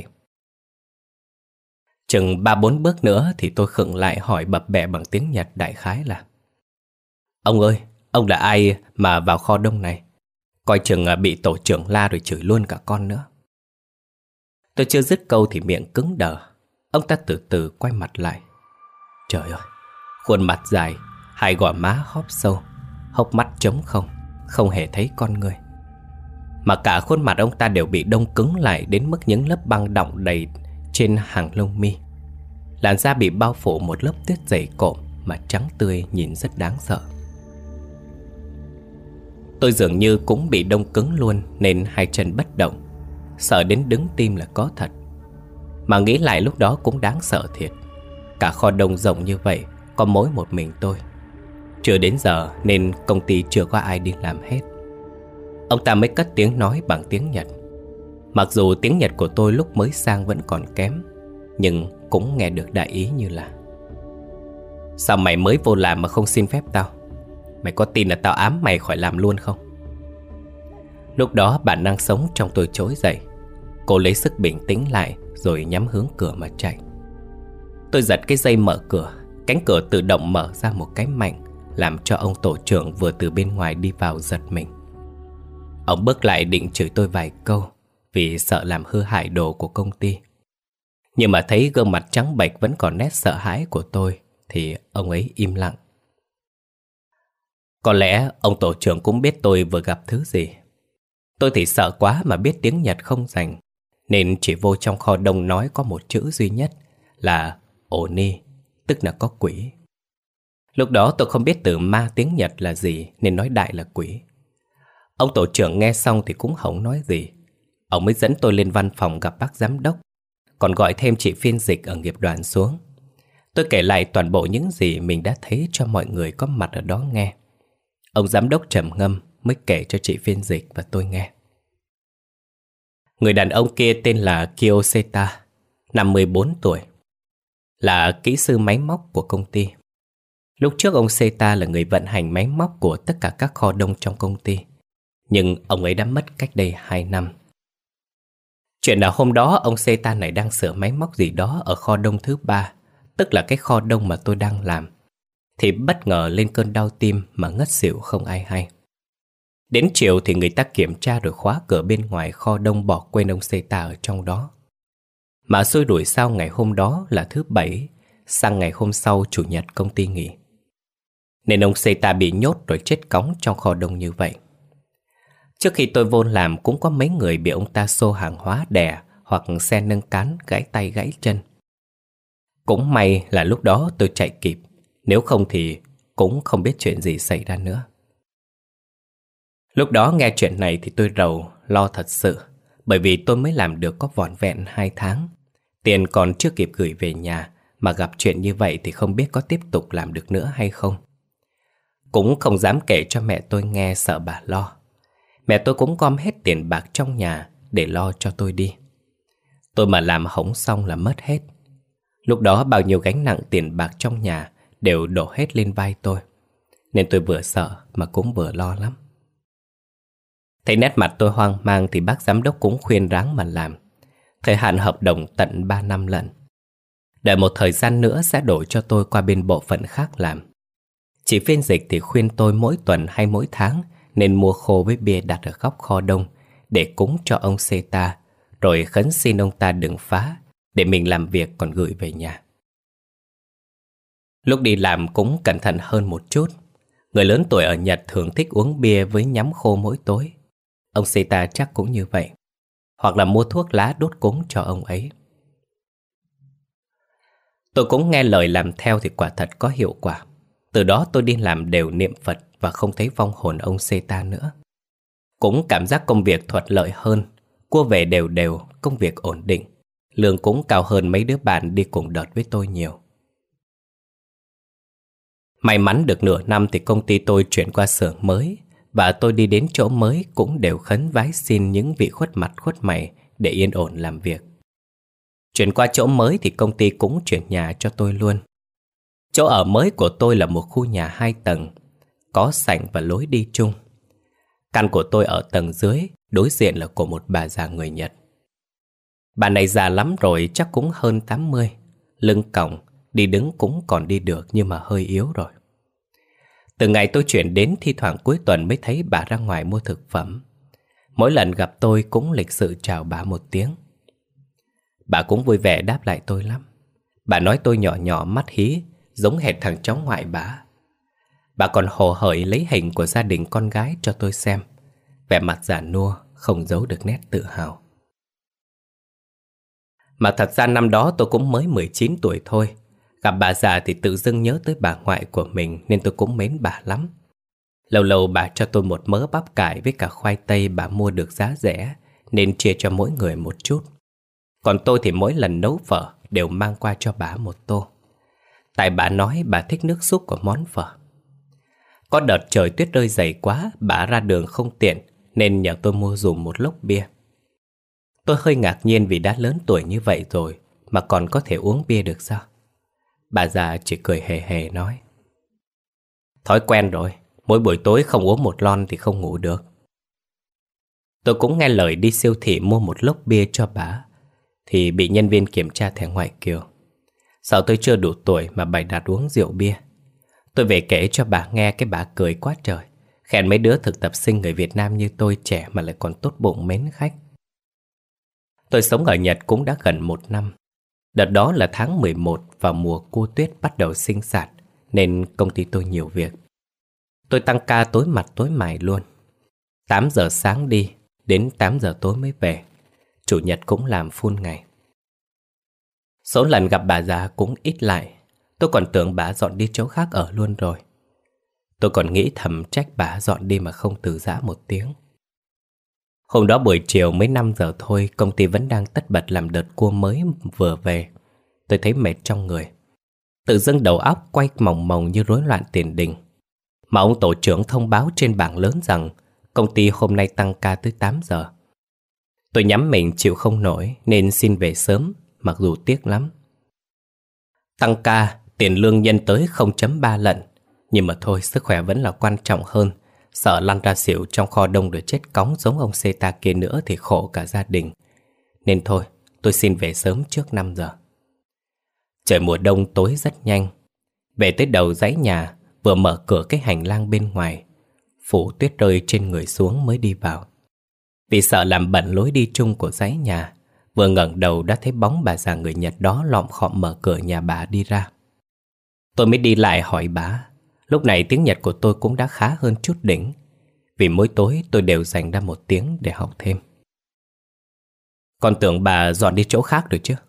Chừng ba bốn bước nữa thì tôi khựng lại hỏi bập bẹ bằng tiếng Nhật đại khái là: Ông ơi, ông là ai mà vào kho đông này? Coi chừng bị tổ trưởng la rồi chửi luôn cả con nữa. Tôi chưa dứt câu thì miệng cứng đờ. Ông ta từ từ quay mặt lại. Trời ơi, khuôn mặt dài, hai gò má hóp sâu, hốc mắt trống không, không hề thấy con người. Mà cả khuôn mặt ông ta đều bị đông cứng lại đến mức những lớp băng đọng đầy trên hàng lông mi. Làn da bị bao phủ một lớp tuyết dày cộm mà trắng tươi, nhìn rất đáng sợ. Tôi dường như cũng bị đông cứng luôn nên hai chân bất động, sợ đến đứng tim là có thật. Mà nghĩ lại lúc đó cũng đáng sợ thiệt. Cả kho đông rộng như vậy, có mỗi một mình tôi. Chưa đến giờ nên công ty chưa có ai đi làm hết. Ông ta mới cất tiếng nói bằng tiếng Nhật. Mặc dù tiếng Nhật của tôi lúc mới sang vẫn còn kém, nhưng cũng nghe được đại ý như là: Sao mày mới vô làm mà không xin phép tao? Mày có tin là tao ám mày khỏi làm luôn không? Lúc đó bản năng sống trong tôi trỗi dậy. Cô lấy sức bình tĩnh lại rồi nhắm hướng cửa mà chạy. Tôi giật cái dây mở cửa. Cánh cửa tự động mở ra một cái mạnh, làm cho ông tổ trưởng vừa từ bên ngoài đi vào giật mình. Ông bước lại định chửi tôi vài câu vì sợ làm hư hại đồ của công ty. Nhưng mà thấy gương mặt trắng bệch vẫn còn nét sợ hãi của tôi thì ông ấy im lặng. Có lẽ ông tổ trưởng cũng biết tôi vừa gặp thứ gì. Tôi thì sợ quá mà biết tiếng Nhật không rành, nên chỉ vô trong kho đông nói có một chữ duy nhất là Oni, tức là có quỷ. Lúc đó tôi không biết từ ma tiếng Nhật là gì nên nói đại là quỷ. Ông tổ trưởng nghe xong thì cũng không nói gì. Ông mới dẫn tôi lên văn phòng gặp bác giám đốc, còn gọi thêm chị phiên dịch ở nghiệp đoàn xuống. Tôi kể lại toàn bộ những gì mình đã thấy cho mọi người có mặt ở đó nghe. Ông giám đốc trầm ngâm mới kể cho chị phiên dịch và tôi nghe. Người đàn ông kia tên là Kiyoseta, năm mươi bốn tuổi, là kỹ sư máy móc của công ty. Lúc trước ông Seta là người vận hành máy móc của tất cả các kho đông trong công ty, nhưng ông ấy đã mất cách đây hai năm. Chuyện là hôm đó ông Seta này đang sửa máy móc gì đó ở kho đông thứ ba, tức là cái kho đông mà tôi đang làm, thì bất ngờ lên cơn đau tim mà ngất xỉu không ai hay. Đến chiều thì người ta kiểm tra rồi khóa cửa bên ngoài kho đông, bỏ quên ông Seta ở trong đó. Mà xui rủi sao ngày hôm đó là thứ bảy, sang ngày hôm sau chủ nhật công ty nghỉ, nên ông Seta bị nhốt rồi chết cóng trong kho đông như vậy. Trước khi tôi vô làm cũng có mấy người bị ông ta xô hàng hóa đè hoặc xe nâng cán gãy tay gãy chân. Cũng may là lúc đó tôi chạy kịp, nếu không thì cũng không biết chuyện gì xảy ra nữa. Lúc đó nghe chuyện này thì tôi rầu, lo thật sự, bởi vì tôi mới làm được có vỏn vẹn hai tháng. Tiền còn chưa kịp gửi về nhà, mà gặp chuyện như vậy thì không biết có tiếp tục làm được nữa hay không. Cũng không dám kể cho mẹ tôi nghe, sợ bà lo. Mẹ tôi cũng gom hết tiền bạc trong nhà để lo cho tôi đi. Tôi mà làm hỏng xong là mất hết. Lúc đó bao nhiêu gánh nặng tiền bạc trong nhà đều đổ hết lên vai tôi, nên tôi vừa sợ mà cũng vừa lo lắm. Thấy nét mặt tôi hoang mang thì bác giám đốc cũng khuyên ráng mà làm. Thời hạn hợp đồng tận ba năm lận. Đợi một thời gian nữa sẽ đổi cho tôi qua bên bộ phận khác làm. Chị phiên dịch thì khuyên tôi mỗi tuần hay mỗi tháng nên mua khô với bia đặt ở góc kho đông để cúng cho ông Seta, rồi khấn xin ông ta đừng phá, để mình làm việc còn gửi về nhà. Lúc đi làm cũng cẩn thận hơn một chút. Người lớn tuổi ở Nhật thường thích uống bia với nhắm khô mỗi tối. Ông Seta chắc cũng như vậy, hoặc là mua thuốc lá đốt cúng cho ông ấy. Tôi cũng nghe lời làm theo thì quả thật có hiệu quả. Từ đó tôi đi làm đều niệm Phật và không thấy vong hồn ông Seta nữa. Cũng cảm giác công việc thuận lợi hơn, cua về đều đều, công việc ổn định. Lương cũng cao hơn mấy đứa bạn đi cùng đợt với tôi nhiều. May mắn được nửa năm thì công ty tôi chuyển qua xưởng mới, và tôi đi đến chỗ mới cũng đều khấn vái xin những vị khuất mặt khuất mày để yên ổn làm việc. Chuyển qua chỗ mới thì công ty cũng chuyển nhà cho tôi luôn. Chỗ ở mới của tôi là một khu nhà hai tầng, có sảnh và lối đi chung. Căn của tôi ở tầng dưới, đối diện là của một bà già người Nhật. Bà này già lắm rồi, chắc cũng hơn tám mươi. Lưng còng, đi đứng cũng còn đi được nhưng mà hơi yếu rồi. Từ ngày tôi chuyển đến, thi thoảng cuối tuần mới thấy bà ra ngoài mua thực phẩm. Mỗi lần gặp tôi cũng lịch sự chào bà một tiếng. Bà cũng vui vẻ đáp lại tôi lắm. Bà nói tôi nhỏ nhỏ mắt hí, giống hệt thằng cháu ngoại bà. Bà còn hồ hởi lấy hình của gia đình con gái cho tôi xem. Vẻ mặt già nua, không giấu được nét tự hào. Mà thật ra năm đó tôi cũng mới mười chín tuổi thôi. Gặp bà già thì tự dưng nhớ tới bà ngoại của mình nên tôi cũng mến bà lắm. Lâu lâu bà cho tôi một mớ bắp cải với cả khoai tây bà mua được giá rẻ, nên chia cho mỗi người một chút. Còn tôi thì mỗi lần nấu phở đều mang qua cho bà một tô. Tại bà nói bà thích nước súp của món phở. Có đợt trời tuyết rơi dày quá, bà ra đường không tiện nên nhờ tôi mua dùm một lốc bia. Tôi hơi ngạc nhiên vì đã lớn tuổi như vậy rồi mà còn có thể uống bia được sao? Bà già chỉ cười hề hề nói: thói quen rồi, mỗi buổi tối không uống một lon thì không ngủ được. Tôi cũng nghe lời đi siêu thị mua một lốc bia cho bà, thì bị nhân viên kiểm tra thẻ ngoại kiều. Sợ tôi chưa đủ tuổi mà bày đặt uống rượu bia. Tôi về kể cho bà nghe, cái bà cười quá trời, khen mấy đứa thực tập sinh người Việt Nam như tôi trẻ mà lại còn tốt bụng mến khách. Tôi sống ở Nhật cũng đã gần một năm. Đợt đó là tháng mười một, vào mùa cua tuyết bắt đầu sinh sản, nên công ty tôi nhiều việc. Tôi tăng ca tối mặt tối mày luôn. Tám giờ sáng đi, đến tám giờ tối mới về. Chủ nhật cũng làm full ngày. Số lần gặp bà già cũng ít lại. Tôi còn tưởng bà dọn đi chỗ khác ở luôn rồi. Tôi còn nghĩ thầm trách bà dọn đi mà không từ giã một tiếng. Hôm đó buổi chiều mới năm giờ thôi, công ty vẫn đang tất bật làm đợt cua mới vừa về. Tôi thấy mệt trong người. Tự dưng đầu óc quay mòng mòng như rối loạn tiền đình. Mà ông tổ trưởng thông báo trên bảng lớn rằng công ty hôm nay tăng ca tới tám giờ. Tôi nhắm mình chịu không nổi nên xin về sớm, mặc dù tiếc lắm. Tăng ca, tiền lương nhân tới không phẩy ba lần. Nhưng mà thôi, sức khỏe vẫn là quan trọng hơn. Sợ lăn ra xỉu trong kho đông rồi chết cóng giống ông Seta kia nữa thì khổ cả gia đình. Nên thôi, tôi xin về sớm trước năm giờ. Trời mùa đông tối rất nhanh. Về tới đầu dãy nhà, vừa mở cửa cái hành lang bên ngoài, phủ tuyết rơi trên người xuống mới đi vào. Vì sợ làm bẩn lối đi chung của dãy nhà, vừa ngẩng đầu đã thấy bóng bà già người Nhật đó lọm khọm mở cửa nhà bà đi ra. Tôi mới đi lại hỏi bà. Lúc này tiếng Nhật của tôi cũng đã khá hơn chút đỉnh, vì mỗi tối tôi đều dành ra một tiếng để học thêm. Còn tưởng bà dọn đi chỗ khác rồi chứ?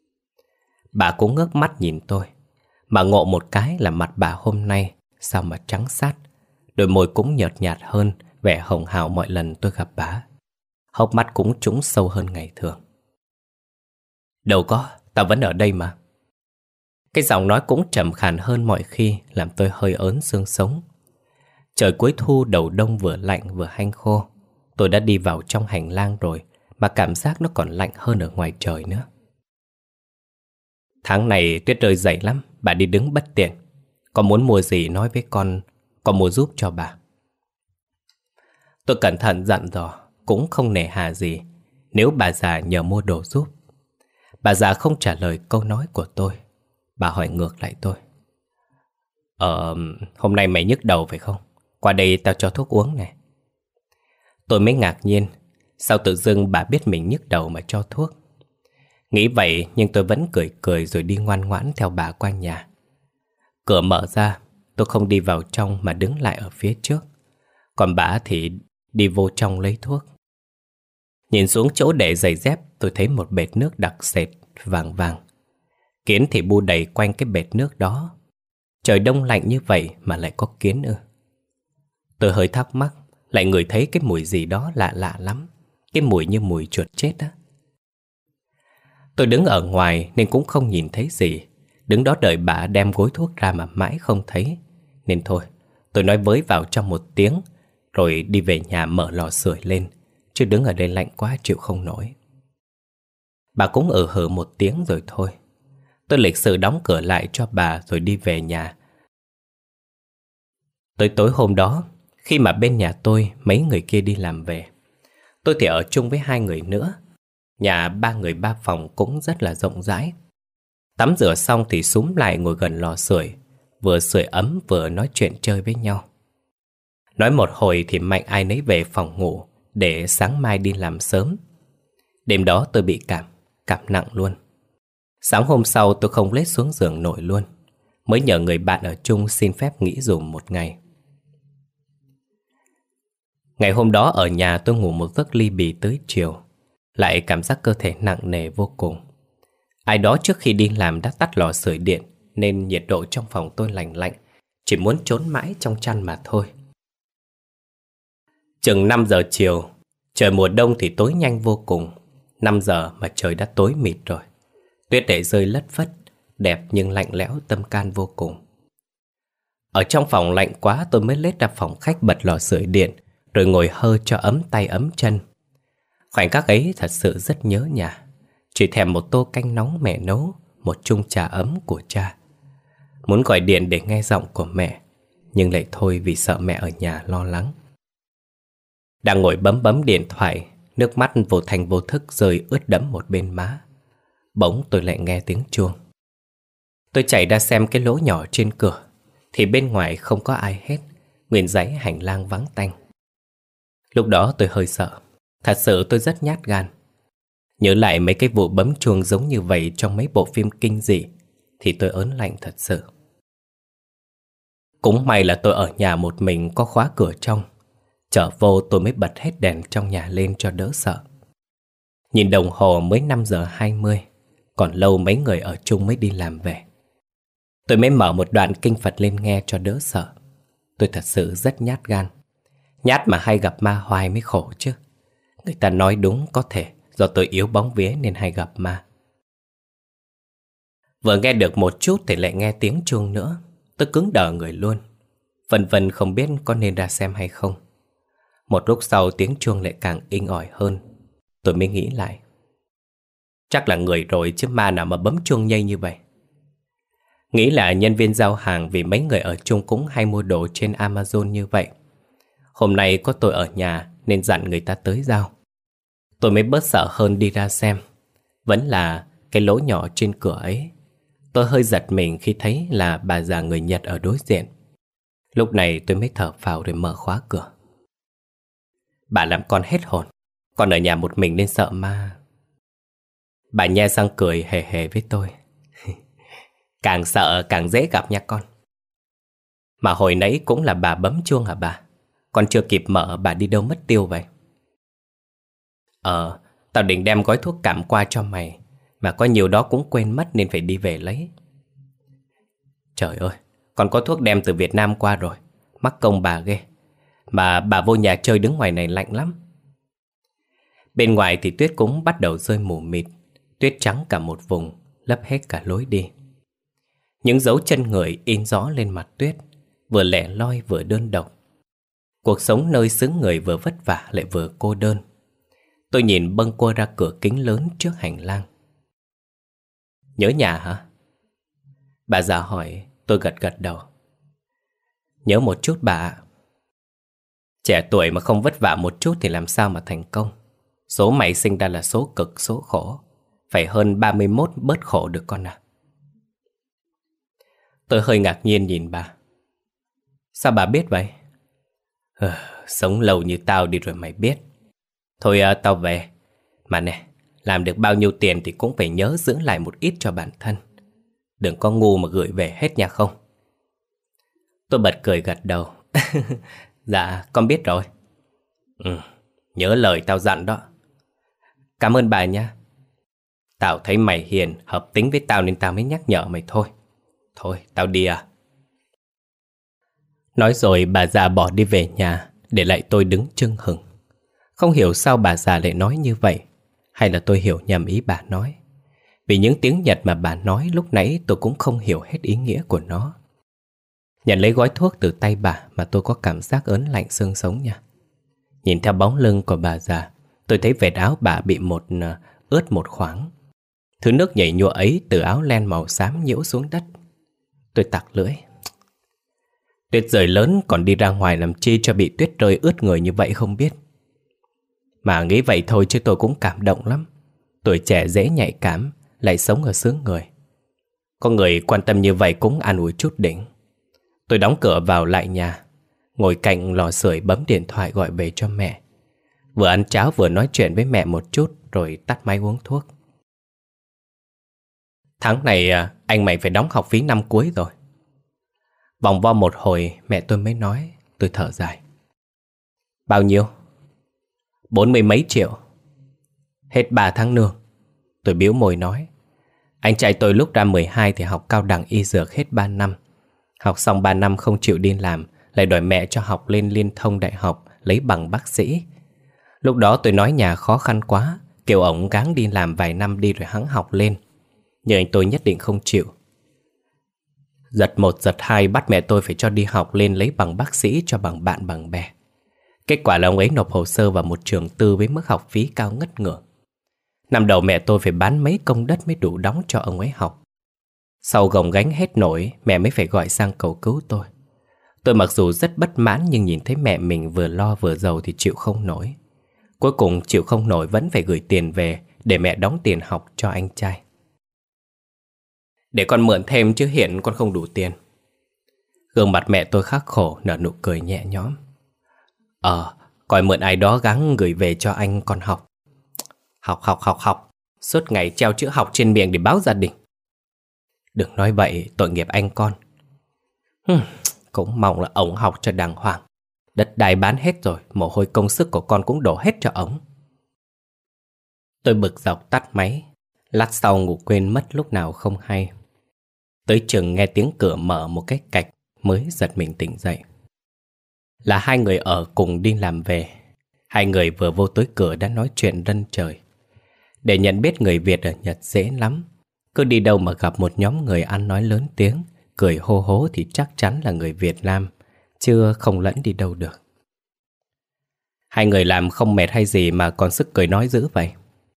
Bà cũng ngước mắt nhìn tôi, mà ngộ một cái là mặt bà hôm nay sao mà trắng sát, đôi môi cũng nhợt nhạt hơn vẻ hồng hào mọi lần tôi gặp bà. Hốc mắt cũng trũng sâu hơn ngày thường. Đâu có, ta vẫn ở đây mà. Cái giọng nói cũng trầm khàn hơn mọi khi, làm tôi hơi ớn xương sống. Trời cuối thu đầu đông vừa lạnh vừa hanh khô. Tôi đã đi vào trong hành lang rồi, mà cảm giác nó còn lạnh hơn ở ngoài trời nữa. Tháng này tuyết rơi dày lắm, bà đi đứng bất tiện. Con muốn mua gì nói với con, con mua giúp cho bà. Tôi cẩn thận dặn dò, cũng không nề hà gì nếu bà già nhờ mua đồ giúp. Bà già không trả lời câu nói của tôi. Bà hỏi ngược lại tôi: Ờ, hôm nay mày nhức đầu phải không? Qua đây tao cho thuốc uống nè. Tôi mới ngạc nhiên, sao tự dưng bà biết mình nhức đầu mà cho thuốc. Nghĩ vậy nhưng tôi vẫn cười cười rồi đi ngoan ngoãn theo bà qua nhà. Cửa mở ra, tôi không đi vào trong mà đứng lại ở phía trước. Còn bà thì đi vô trong lấy thuốc. Nhìn xuống chỗ để giày dép, tôi thấy một bệt nước đặc sệt vàng vàng. Kiến thì bu đầy quanh cái bệt nước đó. Trời đông lạnh như vậy mà lại có kiến ư? Tôi hơi thắc mắc, lại ngửi thấy cái mùi gì đó lạ lạ lắm. Cái mùi như mùi chuột chết á. Tôi đứng ở ngoài nên cũng không nhìn thấy gì. Đứng đó đợi bà đem gối thuốc ra mà mãi không thấy. Nên thôi, tôi nói với vào trong một tiếng, rồi đi về nhà mở lò sưởi lên, chứ đứng ở đây lạnh quá chịu không nổi. Bà cũng ừ hử một tiếng rồi thôi. Tôi lịch sự đóng cửa lại cho bà rồi đi về nhà. Tới tối hôm đó, khi mà bên nhà tôi mấy người kia đi làm về, tôi thì ở chung với hai người nữa. Nhà ba người ba phòng cũng rất là rộng rãi. Tắm rửa xong thì xúm lại ngồi gần lò sưởi, vừa sưởi ấm vừa nói chuyện chơi với nhau. Nói một hồi thì mạnh ai nấy về phòng ngủ để sáng mai đi làm sớm. Đêm đó tôi bị cảm, cảm nặng luôn. Sáng hôm sau tôi không lết xuống giường nổi luôn, mới nhờ người bạn ở chung xin phép nghỉ dùm một ngày. Ngày hôm đó ở nhà tôi ngủ một giấc ly bì tới chiều, lại cảm giác cơ thể nặng nề vô cùng. Ai đó trước khi đi làm đã tắt lò sưởi điện, nên nhiệt độ trong phòng tôi lành lạnh, chỉ muốn trốn mãi trong chăn mà thôi. Chừng năm giờ chiều, trời mùa đông thì tối nhanh vô cùng. Năm giờ mà trời đã tối mịt rồi. Tuyết để rơi lất phất, đẹp nhưng lạnh lẽo tâm can vô cùng. Ở trong phòng lạnh quá, tôi mới lết ra phòng khách bật lò sưởi điện, rồi ngồi hơ cho ấm tay ấm chân. Khoảnh khắc ấy thật sự rất nhớ nhà. Chỉ thèm một tô canh nóng mẹ nấu, một chung trà ấm của cha. Muốn gọi điện để nghe giọng của mẹ, nhưng lại thôi vì sợ mẹ ở nhà lo lắng. Đang ngồi bấm bấm điện thoại, nước mắt vô thành vô thức rơi ướt đẫm một bên má. Bỗng tôi lại nghe tiếng chuông. Tôi chạy ra xem cái lỗ nhỏ trên cửa, thì bên ngoài không có ai hết, nguyên dãy hành lang vắng tanh. Lúc đó tôi hơi sợ. Thật sự tôi rất nhát gan. Nhớ lại mấy cái vụ bấm chuông giống như vậy trong mấy bộ phim kinh dị, thì tôi ớn lạnh thật sự. Cũng may là tôi ở nhà một mình, có khóa cửa trong. Trở vô tôi mới bật hết đèn trong nhà lên cho đỡ sợ. Nhìn đồng hồ mới năm giờ hai mươi, còn lâu mấy người ở chung mới đi làm về. Tôi mới mở một đoạn kinh Phật lên nghe cho đỡ sợ. Tôi thật sự rất nhát gan. Nhát mà hay gặp ma hoài mới khổ chứ. Người ta nói đúng, có thể do tôi yếu bóng vía nên hay gặp ma. Vừa nghe được một chút thì lại nghe tiếng chuông nữa. Tôi cứng đờ người luôn, vân vân không biết có nên ra xem hay không. Một lúc sau tiếng chuông lại càng inh ỏi hơn. Tôi mới nghĩ lại, chắc là người rồi chứ ma nào mà bấm chuông nhây như vậy. Nghĩ là nhân viên giao hàng, vì mấy người ở chung cũng hay mua đồ trên Amazon như vậy. Hôm nay có tôi ở nhà nên dặn người ta tới giao. Tôi mới bớt sợ hơn đi ra xem. Vẫn là cái lỗ nhỏ trên cửa ấy. Tôi hơi giật mình khi thấy là bà già người Nhật ở đối diện. Lúc này tôi mới thở phào rồi mở khóa cửa. Bà làm con hết hồn. Con ở nhà một mình nên sợ ma. Bà nhe răng cười hề hề với tôi. Càng sợ càng dễ gặp nha con. Mà hồi nãy cũng là bà bấm chuông hả bà? Con chưa kịp mở, bà đi đâu mất tiêu vậy? Ờ, tao định đem gói thuốc cảm qua cho mày, mà có nhiều đó cũng quên mất nên phải đi về lấy. Trời ơi, con có thuốc đem từ Việt Nam qua rồi. Mắc công bà ghê. Mà bà vô nhà chơi đứng ngoài này lạnh lắm. Bên ngoài thì tuyết cũng bắt đầu rơi mù mịt. Tuyết trắng cả một vùng, lấp hết cả lối đi. Những dấu chân người in rõ lên mặt tuyết, vừa lẻ loi vừa đơn độc. Cuộc sống nơi xứ người vừa vất vả lại vừa cô đơn. Tôi nhìn bâng quơ ra cửa kính lớn trước hành lang. Nhớ nhà hả? Bà già hỏi. Tôi gật gật đầu. Nhớ một chút bà ạ. Trẻ tuổi mà không vất vả một chút thì làm sao mà thành công. Số mày sinh ra là số cực, số khổ. Phải hơn ba mươi mốt bớt khổ được con à. Tôi hơi ngạc nhiên nhìn bà. Sao bà biết vậy? Ừ, sống lâu như tao đi rồi mày biết. Thôi à, tao về. Mà nè, làm được bao nhiêu tiền thì cũng phải nhớ giữ lại một ít cho bản thân. Đừng có ngu mà gửi về hết nha không. Tôi bật cười gật đầu. Dạ, con biết rồi. Ừ, nhớ lời tao dặn đó. Cảm ơn bà nha. Tao thấy mày hiền, hợp tính với tao nên tao mới nhắc nhở mày thôi. Thôi, tao đi à. Nói rồi bà già bỏ đi về nhà, để lại tôi đứng chưng hửng. Không hiểu sao bà già lại nói như vậy, hay là tôi hiểu nhầm ý bà nói. Vì những tiếng Nhật mà bà nói lúc nãy tôi cũng không hiểu hết ý nghĩa của nó. Nhận lấy gói thuốc từ tay bà mà tôi có cảm giác ớn lạnh xương sống nha. Nhìn theo bóng lưng của bà già, tôi thấy vệt áo bà bị một uh, ướt một khoảng. Thứ nước nhảy nhụa ấy từ áo len màu xám nhiễu xuống đất. Tôi tặc lưỡi. Tuyết rơi lớn còn đi ra ngoài làm chi cho bị tuyết rơi ướt người như vậy không biết. Mà nghĩ vậy thôi chứ tôi cũng cảm động lắm. Tuổi trẻ dễ nhạy cảm, lại sống ở xứ người. Có người quan tâm như vậy cũng an ủi chút đỉnh. Tôi đóng cửa vào lại nhà, ngồi cạnh lò sưởi bấm điện thoại gọi về cho mẹ. Vừa ăn cháo vừa nói chuyện với mẹ một chút rồi tắt máy uống thuốc. Tháng này anh mày phải đóng học phí năm cuối rồi. Vòng vo một hồi mẹ tôi mới nói. Tôi thở dài. Bao nhiêu? Bốn mươi mấy triệu. Hết ba tháng nương. Tôi bĩu môi nói. Anh trai tôi lúc ra mười hai thì học cao đẳng y dược hết ba năm. Học xong ba năm không chịu đi làm, lại đòi mẹ cho học lên Liên Thông đại học, lấy bằng bác sĩ. Lúc đó tôi nói nhà khó khăn quá, kêu ổng gắng đi làm vài năm đi rồi hắn học lên. Nhưng anh tôi nhất định không chịu. Giật một giật hai bắt mẹ tôi phải cho đi học lên lấy bằng bác sĩ cho bằng bạn bằng bè. Kết quả là ông ấy nộp hồ sơ vào một trường tư với mức học phí cao ngất ngưỡng. Năm đầu mẹ tôi phải bán mấy công đất mới đủ đóng cho ông ấy học. Sau gồng gánh hết nổi, mẹ mới phải gọi sang cầu cứu tôi. Tôi mặc dù rất bất mãn nhưng nhìn thấy mẹ mình vừa lo vừa giàu thì chịu không nổi. Cuối cùng chịu không nổi vẫn phải gửi tiền về để mẹ đóng tiền học cho anh trai. Để con mượn thêm chứ hiện con không đủ tiền. Gương mặt mẹ tôi khắc khổ nở nụ cười nhẹ nhõm. Ờ, coi mượn ai đó gắng gửi về cho anh con học. Học học học học, suốt ngày treo chữ học trên miệng để báo gia đình. Đừng nói vậy, tội nghiệp anh con. Hừm, cũng mong là ổng học cho đàng hoàng. Đất đai bán hết rồi, mồ hôi công sức của con cũng đổ hết cho ổng. Tôi bực dọc tắt máy. Lát sau ngủ quên mất lúc nào không hay. Tới chừng nghe tiếng cửa mở một cái cạch mới giật mình tỉnh dậy. Là hai người ở cùng đi làm về. Hai người vừa vô tới cửa đã nói chuyện rân trời. Để nhận biết người Việt ở Nhật dễ lắm. Cứ đi đâu mà gặp một nhóm người ăn nói lớn tiếng, cười hô hố thì chắc chắn là người Việt Nam, chứ không lẫn đi đâu được. Hai người làm không mệt hay gì mà còn sức cười nói dữ vậy?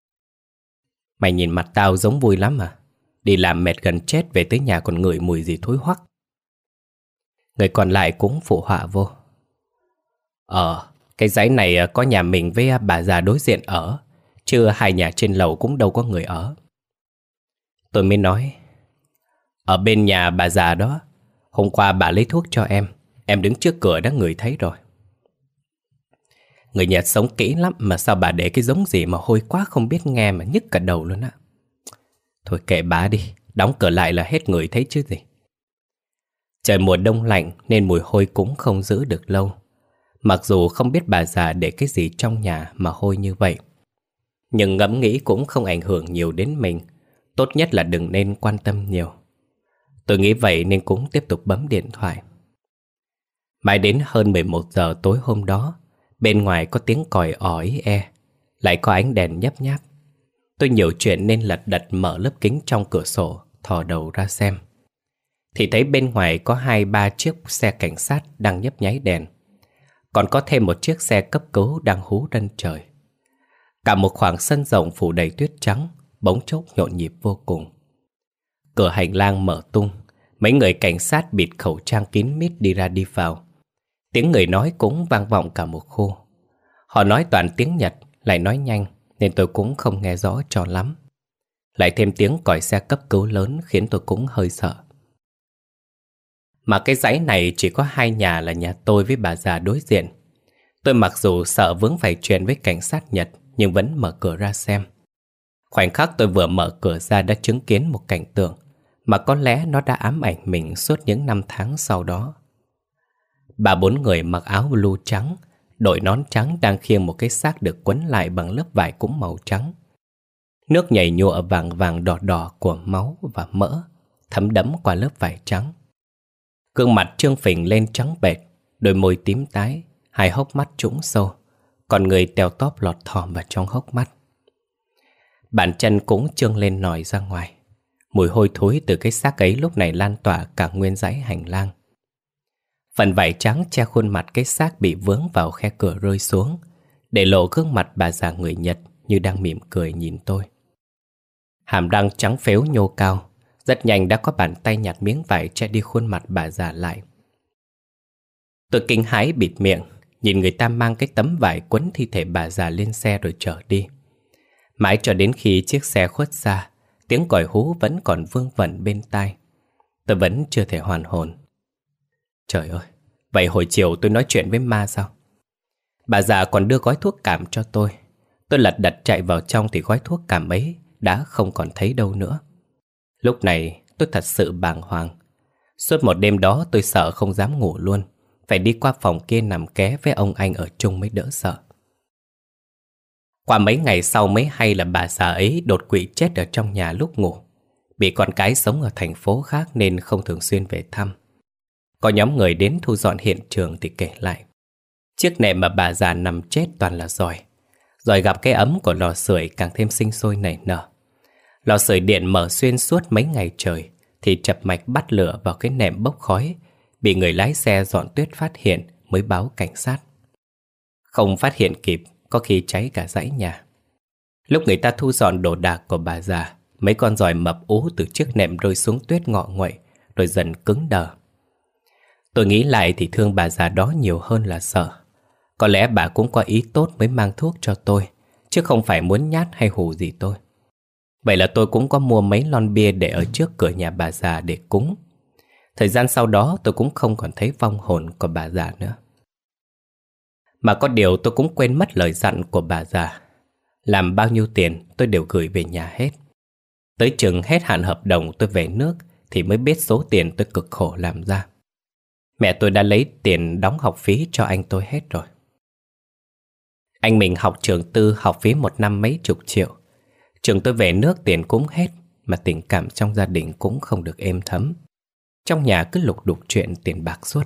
Mày nhìn mặt tao giống vui lắm à? Đi làm mệt gần chết về tới nhà còn ngửi mùi gì thối hoắc. Người còn lại cũng phụ họa vô. Ờ, cái dãy này có nhà mình với bà già đối diện ở, chứ hai nhà trên lầu cũng đâu có người ở. Tôi mới nói. Ở bên nhà bà già đó, hôm qua bà lấy thuốc cho em, em đứng trước cửa đã ngửi thấy rồi. Người Nhật sống kỹ lắm mà sao bà để cái giống gì mà hôi quá không biết nghe mà nhức cả đầu luôn á. Thôi kệ bà đi, đóng cửa lại là hết người thấy chứ gì. Trời mùa đông lạnh nên mùi hôi cũng không giữ được lâu. Mặc dù không biết bà già để cái gì trong nhà mà hôi như vậy, nhưng ngẫm nghĩ cũng không ảnh hưởng nhiều đến mình. Tốt nhất là đừng nên quan tâm nhiều. Tôi nghĩ vậy nên cũng tiếp tục bấm điện thoại. Mãi đến hơn mười một giờ tối hôm đó, bên ngoài có tiếng còi ò ý e, lại có ánh đèn nhấp nháp. Tôi nhiều chuyện nên lật đật mở lớp kính trong cửa sổ, thò đầu ra xem. Thì thấy bên ngoài có hai ba chiếc xe cảnh sát đang nhấp nháy đèn. Còn có thêm một chiếc xe cấp cứu đang hú rân trời. Cả một khoảng sân rộng phủ đầy tuyết trắng, bỗng chốc nhộn nhịp vô cùng. Cửa hành lang mở tung, mấy người cảnh sát bịt khẩu trang kín mít đi ra đi vào. Tiếng người nói cũng vang vọng cả một khu. Họ nói toàn tiếng Nhật, lại nói nhanh nên tôi cũng không nghe rõ cho lắm. Lại thêm tiếng còi xe cấp cứu lớn khiến tôi cũng hơi sợ. Mà cái dãy này chỉ có hai nhà là nhà tôi với bà già đối diện. Tôi mặc dù sợ vướng phải chuyện với cảnh sát Nhật nhưng vẫn mở cửa ra xem. Khoảnh khắc tôi vừa mở cửa ra đã chứng kiến một cảnh tượng mà có lẽ nó đã ám ảnh mình suốt những năm tháng sau đó. Ba bốn người mặc áo blue trắng, đội nón trắng đang khiêng một cái xác được quấn lại bằng lớp vải cũng màu trắng. Nước nhảy nhụa vàng vàng đỏ đỏ của máu và mỡ thấm đẫm qua lớp vải trắng. Gương mặt trương phình lên trắng bệch, đôi môi tím tái, hai hốc mắt trũng sâu, còn người teo tóp lọt thỏm vào trong hốc mắt. Bàn chân cũng trương lên nòi ra ngoài. Mùi hôi thối từ cái xác ấy lúc này lan tỏa cả nguyên dãy hành lang. Phần vải trắng che khuôn mặt cái xác bị vướng vào khe cửa rơi xuống, để lộ gương mặt bà già người Nhật như đang mỉm cười nhìn tôi. Hàm răng trắng phếu nhô cao, rất nhanh đã có bàn tay nhặt miếng vải che đi khuôn mặt bà già lại. Tôi kinh hãi bịt miệng, nhìn người ta mang cái tấm vải quấn thi thể bà già lên xe rồi chở đi. Mãi cho đến khi chiếc xe khuất xa, tiếng còi hú vẫn còn vương vẩn bên tai. Tôi vẫn chưa thể hoàn hồn. Trời ơi, vậy hồi chiều tôi nói chuyện với ma sao? Bà già còn đưa gói thuốc cảm cho tôi. Tôi lật đật chạy vào trong thì gói thuốc cảm ấy đã không còn thấy đâu nữa. Lúc này tôi thật sự bàng hoàng. Suốt một đêm đó tôi sợ không dám ngủ luôn, phải đi qua phòng kia nằm ké với ông anh ở chung mới đỡ sợ. Qua mấy ngày sau mới hay là bà già ấy đột quỵ chết ở trong nhà lúc ngủ. Bị con cái sống ở thành phố khác nên không thường xuyên về thăm. Có nhóm người đến thu dọn hiện trường thì kể lại, chiếc nệm mà bà già nằm chết toàn là giòi. Rồi gặp cái ấm của lò sưởi càng thêm sinh sôi nảy nở. Lò sưởi điện mở xuyên suốt mấy ngày trời thì chập mạch bắt lửa vào cái nệm bốc khói, bị người lái xe dọn tuyết phát hiện mới báo cảnh sát. Không phát hiện kịp, có khi cháy cả dãy nhà. Lúc người ta thu dọn đồ đạc của bà già, mấy con giòi mập ú từ chiếc nệm rơi xuống tuyết ngọ nguậy, rồi dần cứng đờ. Tôi nghĩ lại thì thương bà già đó nhiều hơn là sợ. Có lẽ bà cũng có ý tốt mới mang thuốc cho tôi, chứ không phải muốn nhát hay hù gì tôi. Vậy là tôi cũng có mua mấy lon bia để ở trước cửa nhà bà già để cúng. Thời gian sau đó tôi cũng không còn thấy vong hồn của bà già nữa. Mà có điều tôi cũng quên mất lời dặn của bà già. Làm bao nhiêu tiền tôi đều gửi về nhà hết. Tới chừng hết hạn hợp đồng tôi về nước thì mới biết số tiền tôi cực khổ làm ra. Mẹ tôi đã lấy tiền đóng học phí cho anh tôi hết rồi. Anh mình học trường tư, học phí một năm mấy chục triệu. Trường tôi về nước tiền cũng hết, mà tình cảm trong gia đình cũng không được êm thấm. Trong nhà cứ lục đục chuyện tiền bạc suốt.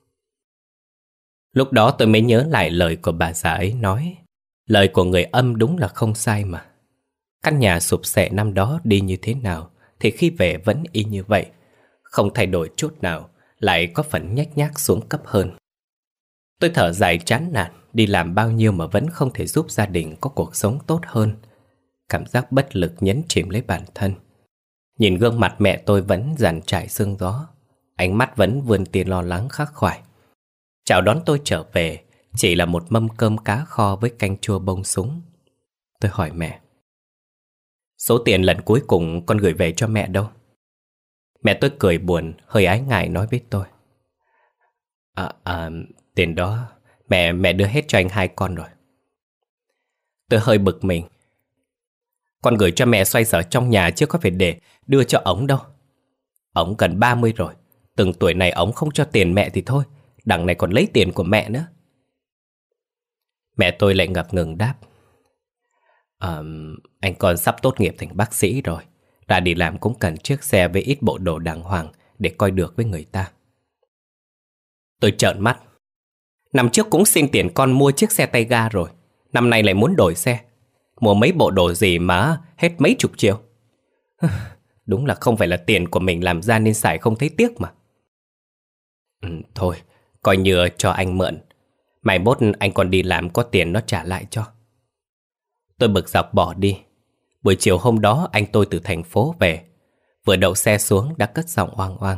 Lúc đó tôi mới nhớ lại lời của bà già ấy nói. Lời của người âm đúng là không sai mà. Căn nhà sụp xệ năm đó đi như thế nào thì khi về vẫn y như vậy, không thay đổi chút nào, lại có phần nhếch nhác xuống cấp hơn. Tôi thở dài chán nản, đi làm bao nhiêu mà vẫn không thể giúp gia đình có cuộc sống tốt hơn. Cảm giác bất lực nhấn chìm lấy bản thân. Nhìn gương mặt mẹ tôi vẫn dằn trải sương gió, ánh mắt vẫn vươn tia lo lắng khắc khoải. Chào đón tôi trở về chỉ là một mâm cơm cá kho với canh chua bông súng. Tôi hỏi mẹ, số tiền lần cuối cùng con gửi về cho mẹ đâu? Mẹ tôi cười buồn, hơi ái ngại nói với tôi, À, à tiền đó mẹ mẹ đưa hết cho anh hai con rồi. Tôi hơi bực mình. Con gửi cho mẹ xoay sở trong nhà chứ có phải để đưa cho ổng đâu. Ổng gần ba mươi rồi, từng tuổi này ổng không cho tiền mẹ thì thôi, đằng này còn lấy tiền của mẹ nữa. Mẹ tôi lại ngập ngừng đáp, à, anh con sắp tốt nghiệp thành bác sĩ rồi, ra đi làm cũng cần chiếc xe với ít bộ đồ đàng hoàng để coi được với người ta. Tôi trợn mắt. Năm trước cũng xin tiền con mua chiếc xe tay ga rồi, năm nay lại muốn đổi xe. Mua mấy bộ đồ gì mà hết mấy chục triệu. Đúng là không phải là tiền của mình làm ra nên xài không thấy tiếc mà. Ừ, thôi, coi như cho anh mượn. Mai mốt anh còn đi làm có tiền nó trả lại cho. Tôi bực dọc bỏ đi. Buổi chiều hôm đó anh tôi từ thành phố về. Vừa đậu xe xuống đã cất giọng oang oang.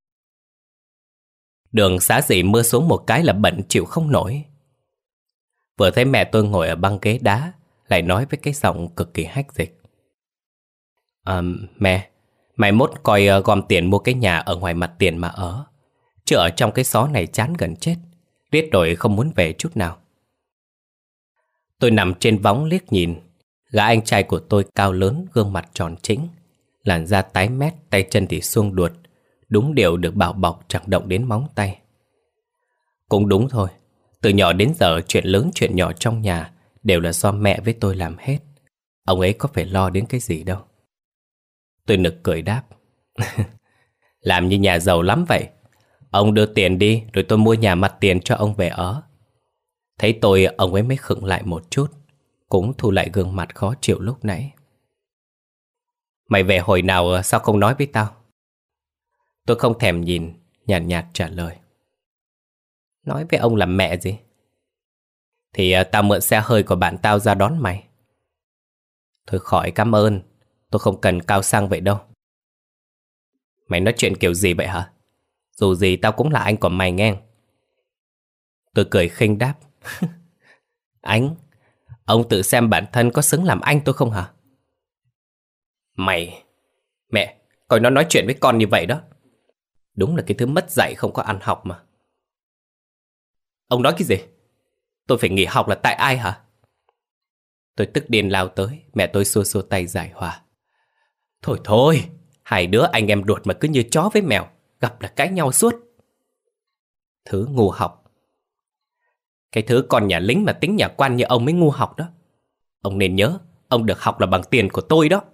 Đường xá gì mưa xuống một cái là bẩn chịu không nổi. Vừa thấy mẹ tôi ngồi ở băng ghế đá, lại nói với cái giọng cực kỳ hách dịch, à, Mẹ, mai mốt coi uh, gom tiền mua cái nhà ở ngoài mặt tiền mà ở. Chứ ở trong cái xó này chán gần chết, riết rồi không muốn về chút nào. Tôi nằm trên võng liếc nhìn. Gã anh trai của tôi cao lớn, gương mặt tròn trĩnh, làn da tái mét, tay chân thì suông đuột, đúng điều được bảo bọc chẳng động đến móng tay. Cũng đúng thôi, từ nhỏ đến giờ chuyện lớn chuyện nhỏ trong nhà đều là do mẹ với tôi làm hết. Ông ấy có phải lo đến cái gì đâu. Tôi nực cười đáp. Làm như nhà giàu lắm vậy. Ông đưa tiền đi, rồi tôi mua nhà mặt tiền cho ông về ở. Thấy tôi, ông ấy mới khựng lại một chút, cũng thu lại gương mặt khó chịu lúc nãy. Mày về hồi nào sao không nói với tao? Tôi không thèm nhìn, nhàn nhạt, nhạt trả lời. Nói với ông làm mẹ gì? Thì tao mượn xe hơi của bạn tao ra đón mày. Thôi khỏi cảm ơn, tôi không cần cao sang vậy đâu. Mày nói chuyện kiểu gì vậy hả? Dù gì tao cũng là anh của mày nghe. Tôi cười khinh đáp. Anh? Ông tự xem bản thân có xứng làm anh tôi không hả? Mày... Mẹ, coi nó nói chuyện với con như vậy đó. Đúng là cái thứ mất dạy không có ăn học mà. Ông nói cái gì? Tôi phải nghỉ học là tại ai hả? Tôi tức điên lao tới, mẹ tôi xua xua tay giải hòa. Thôi thôi, hai đứa anh em ruột mà cứ như chó với mèo, gặp là cãi nhau suốt. Thứ ngu học. Cái thứ con nhà lính mà tính nhà quan như ông mới ngu học đó. Ông nên nhớ, ông được học là bằng tiền của tôi đó.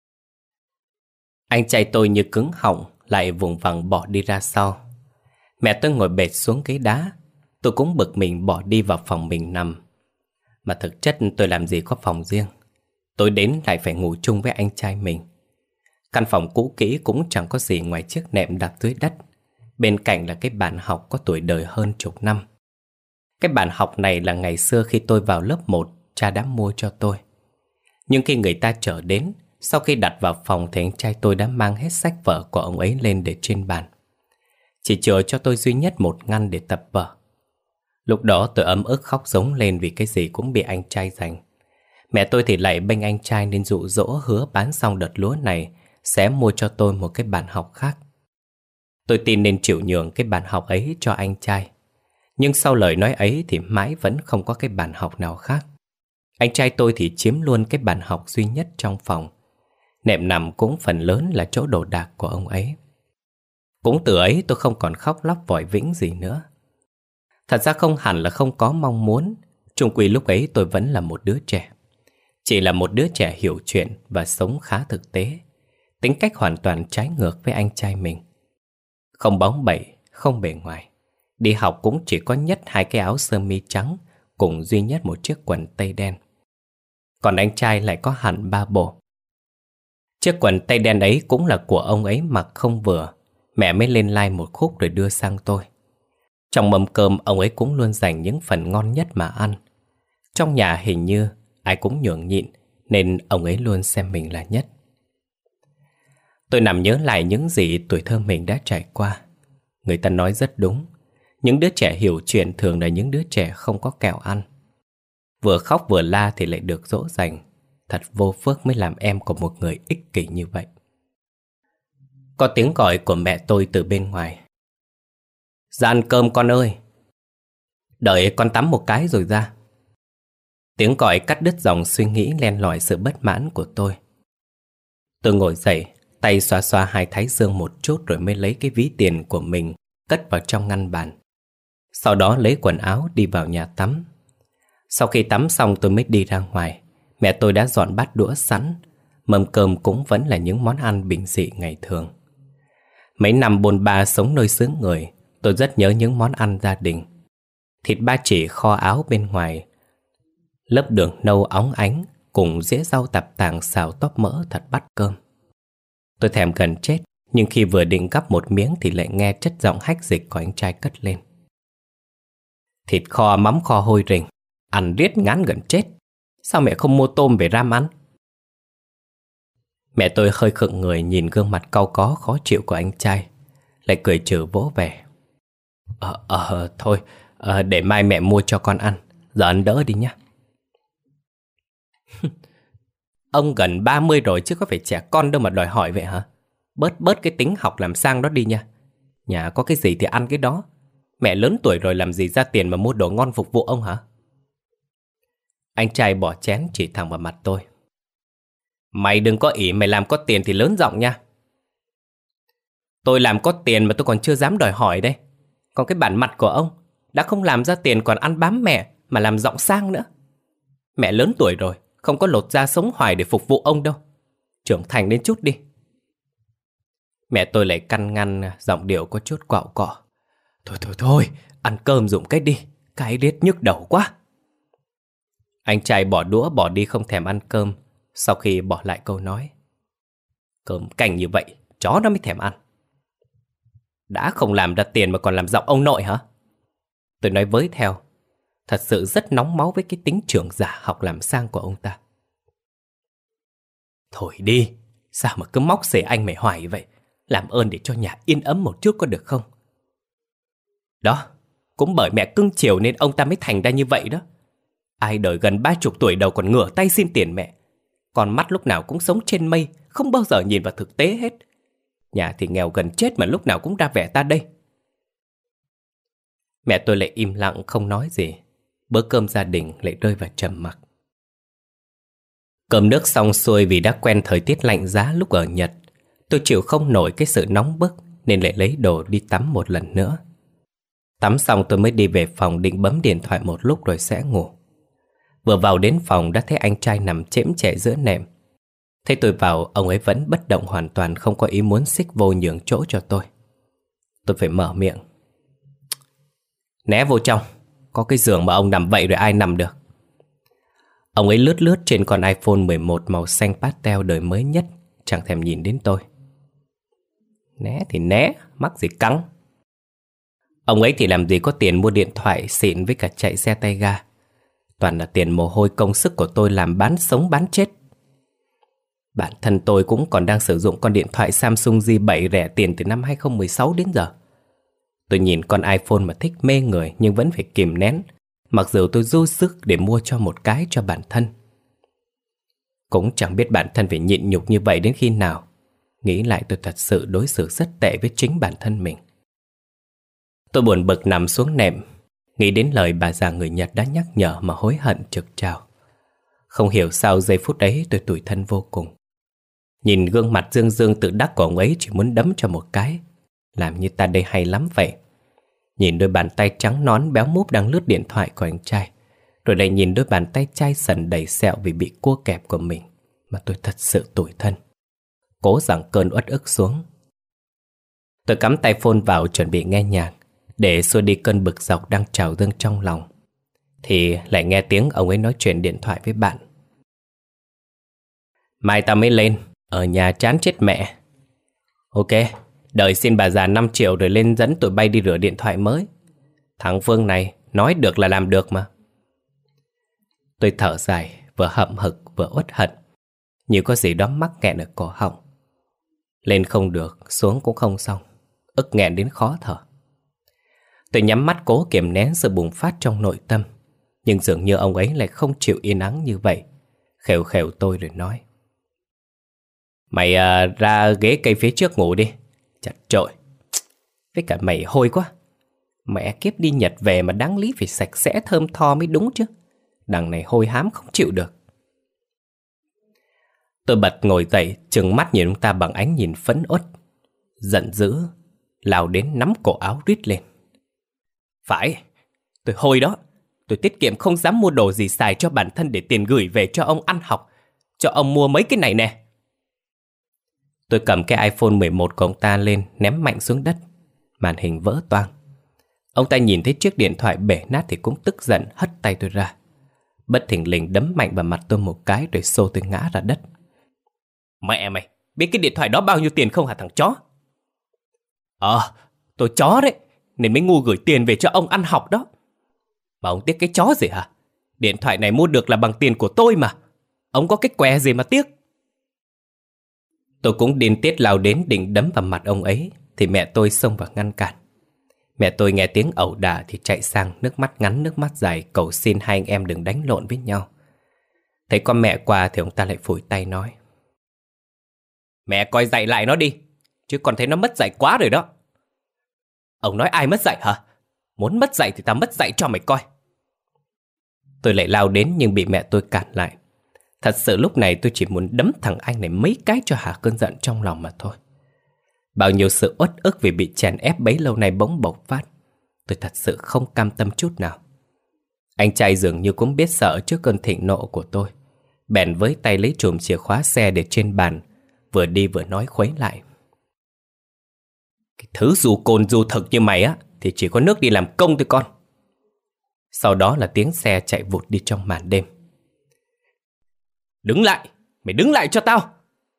Anh trai tôi như cứng họng, lại vùng vằng bỏ đi ra sau. Mẹ tôi ngồi bệt xuống ghế đá. Tôi cũng bực mình bỏ đi vào phòng mình nằm. Mà thực chất tôi làm gì có phòng riêng. Tôi đến lại phải ngủ chung với anh trai mình. Căn phòng cũ kỹ cũng chẳng có gì ngoài chiếc nệm đặt dưới đất. Bên cạnh là cái bàn học có tuổi đời hơn chục năm. Cái bàn học này là ngày xưa khi tôi vào lớp một, cha đã mua cho tôi. Nhưng khi người ta trở đến, sau khi đặt vào phòng thì anh trai tôi đã mang hết sách vở của ông ấy lên để trên bàn. Chỉ chừa cho tôi duy nhất một ngăn để tập vở. Lúc đó tôi ấm ức khóc giống lên vì cái gì cũng bị anh trai giành. Mẹ tôi thì lại bênh anh trai nên dụ dỗ hứa bán xong đợt lúa này sẽ mua cho tôi một cái bàn học khác. Tôi tin nên chịu nhường cái bàn học ấy cho anh trai. Nhưng sau lời nói ấy thì mãi vẫn không có cái bàn học nào khác. Anh trai tôi thì chiếm luôn cái bàn học duy nhất trong phòng. Nệm nằm cũng phần lớn là chỗ đồ đạc của ông ấy. Cũng từ ấy tôi không còn khóc lóc vòi vĩnh gì nữa. Thật ra không hẳn là không có mong muốn. Chung quy lúc ấy tôi vẫn là một đứa trẻ. Chỉ là một đứa trẻ hiểu chuyện và sống khá thực tế. Tính cách hoàn toàn trái ngược với anh trai mình. Không bóng bẩy, không bề ngoài. Đi học cũng chỉ có nhất hai cái áo sơ mi trắng cùng duy nhất một chiếc quần tây đen. Còn anh trai lại có hẳn ba bộ. Chiếc quần tây đen ấy cũng là của ông ấy mặc không vừa. Mẹ mới lên like một khúc rồi đưa sang tôi. Trong mâm cơm ông ấy cũng luôn dành những phần ngon nhất mà ăn. Trong nhà hình như ai cũng nhường nhịn nên ông ấy luôn xem mình là nhất. Tôi nằm nhớ lại những gì tuổi thơ mình đã trải qua. Người ta nói rất đúng. Những đứa trẻ hiểu chuyện thường là những đứa trẻ không có kẹo ăn. Vừa khóc vừa la thì lại được dỗ dành. Thật vô phước mới làm em của một người ích kỷ như vậy. Có tiếng gọi của mẹ tôi từ bên ngoài. Ra ăn cơm con ơi. Đợi con tắm một cái rồi ra. Tiếng gọi cắt đứt dòng suy nghĩ len lỏi sự bất mãn của tôi. Tôi ngồi dậy, tay xoa xoa hai thái dương một chút rồi mới lấy cái ví tiền của mình cất vào trong ngăn bàn. Sau đó lấy quần áo đi vào nhà tắm. Sau khi tắm xong tôi mới đi ra ngoài. Mẹ tôi đã dọn bát đũa sẵn. Mâm cơm cũng vẫn là những món ăn bình dị ngày thường. Mấy năm bôn ba sống nơi xứ người, tôi rất nhớ những món ăn gia đình. Thịt ba chỉ kho áo bên ngoài, lớp đường nâu óng ánh cùng dĩa rau tạp tàng xào tóp mỡ thật bắt cơm. Tôi thèm gần chết, nhưng khi vừa định gắp một miếng thì lại nghe chất giọng hách dịch của anh trai cất lên. Thịt kho mắm kho hôi rình, ăn riết ngán gần chết. Sao mẹ không mua tôm về ram ăn? Mẹ tôi hơi khựng người nhìn gương mặt cau có khó chịu của anh trai, lại cười trừ vỗ về. Ờ, ờ, thôi, ờ, để mai mẹ mua cho con ăn. Giờ ăn đỡ đi nhá. Ông gần ba mươi rồi chứ có phải trẻ con đâu mà đòi hỏi vậy hả? Bớt bớt cái tính học làm sang đó đi nha. Nhà có cái gì thì ăn cái đó. Mẹ lớn tuổi rồi làm gì ra tiền mà mua đồ ngon phục vụ ông hả? Anh trai bỏ chén chỉ thẳng vào mặt tôi. Mày đừng có ỷ mày làm có tiền thì lớn giọng nha. Tôi làm có tiền mà tôi còn chưa dám đòi hỏi đây. Còn cái bản mặt của ông đã không làm ra tiền còn ăn bám mẹ mà làm giọng sang nữa. Mẹ lớn tuổi rồi, không có lột da sống hoài để phục vụ ông đâu. Trưởng thành đến chút đi. Mẹ tôi lại căn ngăn, giọng điệu có chút quạo cọ. Thôi thôi thôi, ăn cơm dùng cái đi, cái riết nhức đầu quá. Anh trai bỏ đũa bỏ đi không thèm ăn cơm. Sau khi bỏ lại câu nói: Cơm canh như vậy, chó nó mới thèm ăn. Đã không làm ra tiền mà còn làm giọng ông nội hả? Tôi nói với theo. Thật sự rất nóng máu với cái tính trưởng giả học làm sang của ông ta. Thôi đi, sao mà cứ móc xể anh mày hoài vậy? Làm ơn để cho nhà yên ấm một chút có được không? Đó, cũng bởi mẹ cưng chiều nên ông ta mới thành ra như vậy đó. Ai đời gần ba chục tuổi đầu còn ngửa tay xin tiền mẹ. Con mắt lúc nào cũng sống trên mây, không bao giờ nhìn vào thực tế hết. Nhà thì nghèo gần chết mà lúc nào cũng ra vẻ ta đây. Mẹ tôi lại im lặng không nói gì. Bữa cơm gia đình lại rơi vào trầm mặc. Cơm nước xong xuôi vì đã quen thời tiết lạnh giá lúc ở Nhật. Tôi chịu không nổi cái sự nóng bức nên lại lấy đồ đi tắm một lần nữa. Tắm xong tôi mới đi về phòng định bấm điện thoại một lúc rồi sẽ ngủ. Vừa vào đến phòng đã thấy anh trai nằm chễm chệ giữa nệm. Thấy tôi vào, ông ấy vẫn bất động hoàn toàn, không có ý muốn xích vô nhường chỗ cho tôi. Tôi phải mở miệng. Né vô trong, có cái giường mà ông nằm vậy rồi ai nằm được. Ông ấy lướt lướt trên con iPhone mười một màu xanh pastel đời mới nhất, chẳng thèm nhìn đến tôi. Né thì né, mắc gì căng. Ông ấy thì làm gì có tiền mua điện thoại xịn với cả chạy xe tay ga. Toàn là tiền mồ hôi công sức của tôi làm bán sống bán chết. Bản thân tôi cũng còn đang sử dụng con điện thoại Samsung J bảy rẻ tiền từ năm hai không một sáu đến giờ. Tôi nhìn con iPhone mà thích mê người nhưng vẫn phải kìm nén, mặc dù tôi dư sức để mua cho một cái cho bản thân. Cũng chẳng biết bản thân phải nhịn nhục như vậy đến khi nào. Nghĩ lại tôi thật sự đối xử rất tệ với chính bản thân mình. Tôi buồn bực nằm xuống nệm, nghĩ đến lời bà già người Nhật đã nhắc nhở mà hối hận trực trào. Không hiểu sao giây phút ấy tôi tủi thân vô cùng. Nhìn gương mặt dương dương tự đắc của ông ấy chỉ muốn đấm cho một cái. Làm như ta đây hay lắm vậy. Nhìn đôi bàn tay trắng nõn béo múp đang lướt điện thoại của anh trai, rồi lại nhìn đôi bàn tay chai sần đầy sẹo vì bị cua kẹp của mình, mà tôi thật sự tủi thân. Cố giằng cơn uất ức xuống. Tôi cắm tay phone vào chuẩn bị nghe nhạc để xua đi cơn bực dọc đang trào dâng trong lòng, thì lại nghe tiếng ông ấy nói chuyện điện thoại với bạn. Mai tao mới lên, ở nhà chán chết mẹ. Ok, đợi xin bà già năm triệu rồi lên dẫn tụi bay đi rửa điện thoại mới. Thằng Phương này nói được là làm được mà. Tôi thở dài, vừa hậm hực vừa uất hận, như có gì đó mắc nghẹn ở cổ họng. Lên không được, xuống cũng không xong, ức nghẹn đến khó thở. Tôi nhắm mắt cố kiềm nén sự bùng phát trong nội tâm, nhưng dường như ông ấy lại không chịu yên ắng như vậy. Khều khều tôi rồi nói. Mày à, ra ghế cây phía trước ngủ đi. Chật trội. Với cả mày hôi quá. Mẹ kiếp đi Nhật về mà đáng lý phải sạch sẽ thơm tho mới đúng chứ. Đằng này hôi hám không chịu được. Tôi bật ngồi dậy, trừng mắt nhìn ông ta bằng ánh nhìn phẫn uất. Giận dữ, lao đến nắm cổ áo rít lên. Phải, tôi hôi đó. Tôi tiết kiệm không dám mua đồ gì xài cho bản thân để tiền gửi về cho ông ăn học. Cho ông mua mấy cái này nè. Tôi cầm cái iPhone mười một của ông ta lên, ném mạnh xuống đất. Màn hình vỡ toang. Ông ta nhìn thấy chiếc điện thoại bể nát thì cũng tức giận hất tay tôi ra. Bất thình lình đấm mạnh vào mặt tôi một cái rồi xô tôi ngã ra đất. Mẹ mày, biết cái điện thoại đó bao nhiêu tiền không hả thằng chó? Ờ, tôi chó đấy, nên mới ngu gửi tiền về cho ông ăn học đó. Mà ông tiếc cái chó gì hả? Điện thoại này mua được là bằng tiền của tôi mà. Ông có cái què gì mà tiếc? Tôi cũng điên tiết lao đến định đấm vào mặt ông ấy, thì mẹ tôi xông vào ngăn cản. Mẹ tôi nghe tiếng ẩu đả thì chạy sang, nước mắt ngắn nước mắt dài cầu xin hai anh em đừng đánh lộn với nhau. Thấy con mẹ qua thì ông ta lại phủi tay nói. Mẹ coi dạy lại nó đi, chứ còn thấy nó mất dạy quá rồi đó. Ông nói ai mất dạy hả? Muốn mất dạy thì tao mất dạy cho mày coi. Tôi lại lao đến nhưng bị mẹ tôi cản lại. Thật sự lúc này tôi chỉ muốn đấm thằng anh này mấy cái cho hả cơn giận trong lòng mà thôi. Bao nhiêu sự uất ức vì bị chèn ép bấy lâu nay bỗng bộc phát. Tôi thật sự không cam tâm chút nào. Anh trai dường như cũng biết sợ trước cơn thịnh nộ của tôi. bèn với tay lấy chùm chìa khóa xe để trên bàn, vừa đi vừa nói khuấy lại. Cái thứ dù cồn dù thực như mày á thì chỉ có nước đi làm công thôi con. Sau đó là tiếng xe chạy vụt đi trong màn đêm. Đứng lại, mày đứng lại cho tao.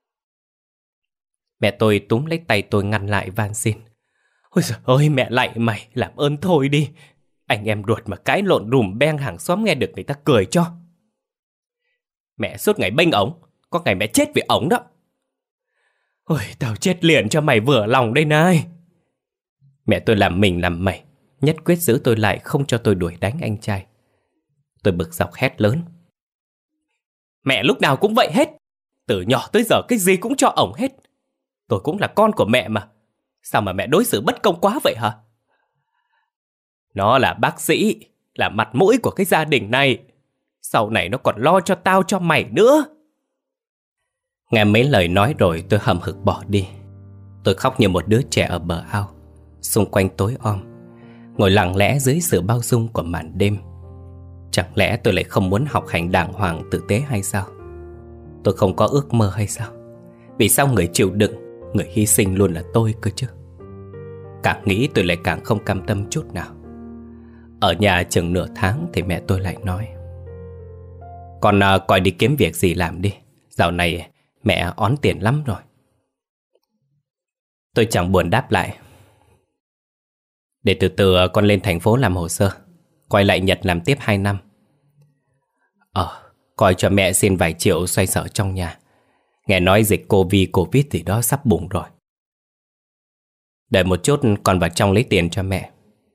Mẹ tôi túm lấy tay tôi ngăn lại van xin. Ôi giời ơi, mẹ lạy mày, làm ơn thôi đi. Anh em ruột mà cãi lộn rùm beng, hàng xóm nghe được người ta cười cho. Mẹ suốt ngày bênh ổng, có ngày mẹ chết vì ổng đó. Ôi, tao chết liền cho mày vừa lòng đây này. Mẹ tôi làm mình làm mày, nhất quyết giữ tôi lại không cho tôi đuổi đánh anh trai. Tôi bực dọc hét lớn. Mẹ lúc nào cũng vậy hết. Từ nhỏ tới giờ cái gì cũng cho ổng hết. Tôi cũng là con của mẹ mà. Sao mà mẹ đối xử bất công quá vậy hả? Nó là bác sĩ, là mặt mũi của cái gia đình này. Sau này nó còn lo cho tao cho mày nữa. Nghe mấy lời nói rồi tôi hậm hực bỏ đi. Tôi khóc như một đứa trẻ ở bờ ao. Xung quanh tối om, ngồi lặng lẽ dưới sự bao dung của màn đêm. Chẳng lẽ tôi lại không muốn học hành đàng hoàng tử tế hay sao? Tôi không có ước mơ hay sao? Vì sao người chịu đựng, người hy sinh luôn là tôi cơ chứ? Càng nghĩ tôi lại càng không cam tâm chút nào. Ở nhà chừng nửa tháng thì mẹ tôi lại nói. Con à, coi đi kiếm việc gì làm đi. Dạo này mẹ ón tiền lắm rồi. Tôi chẳng buồn đáp lại. Để từ từ con lên thành phố làm hồ sơ, quay lại Nhật làm tiếp hai năm. Ờ, coi cho mẹ xin vài triệu xoay sở trong nhà. Nghe nói dịch Covid Covid gì đó sắp bùng rồi. Đợi một chút con vào trong lấy tiền cho mẹ.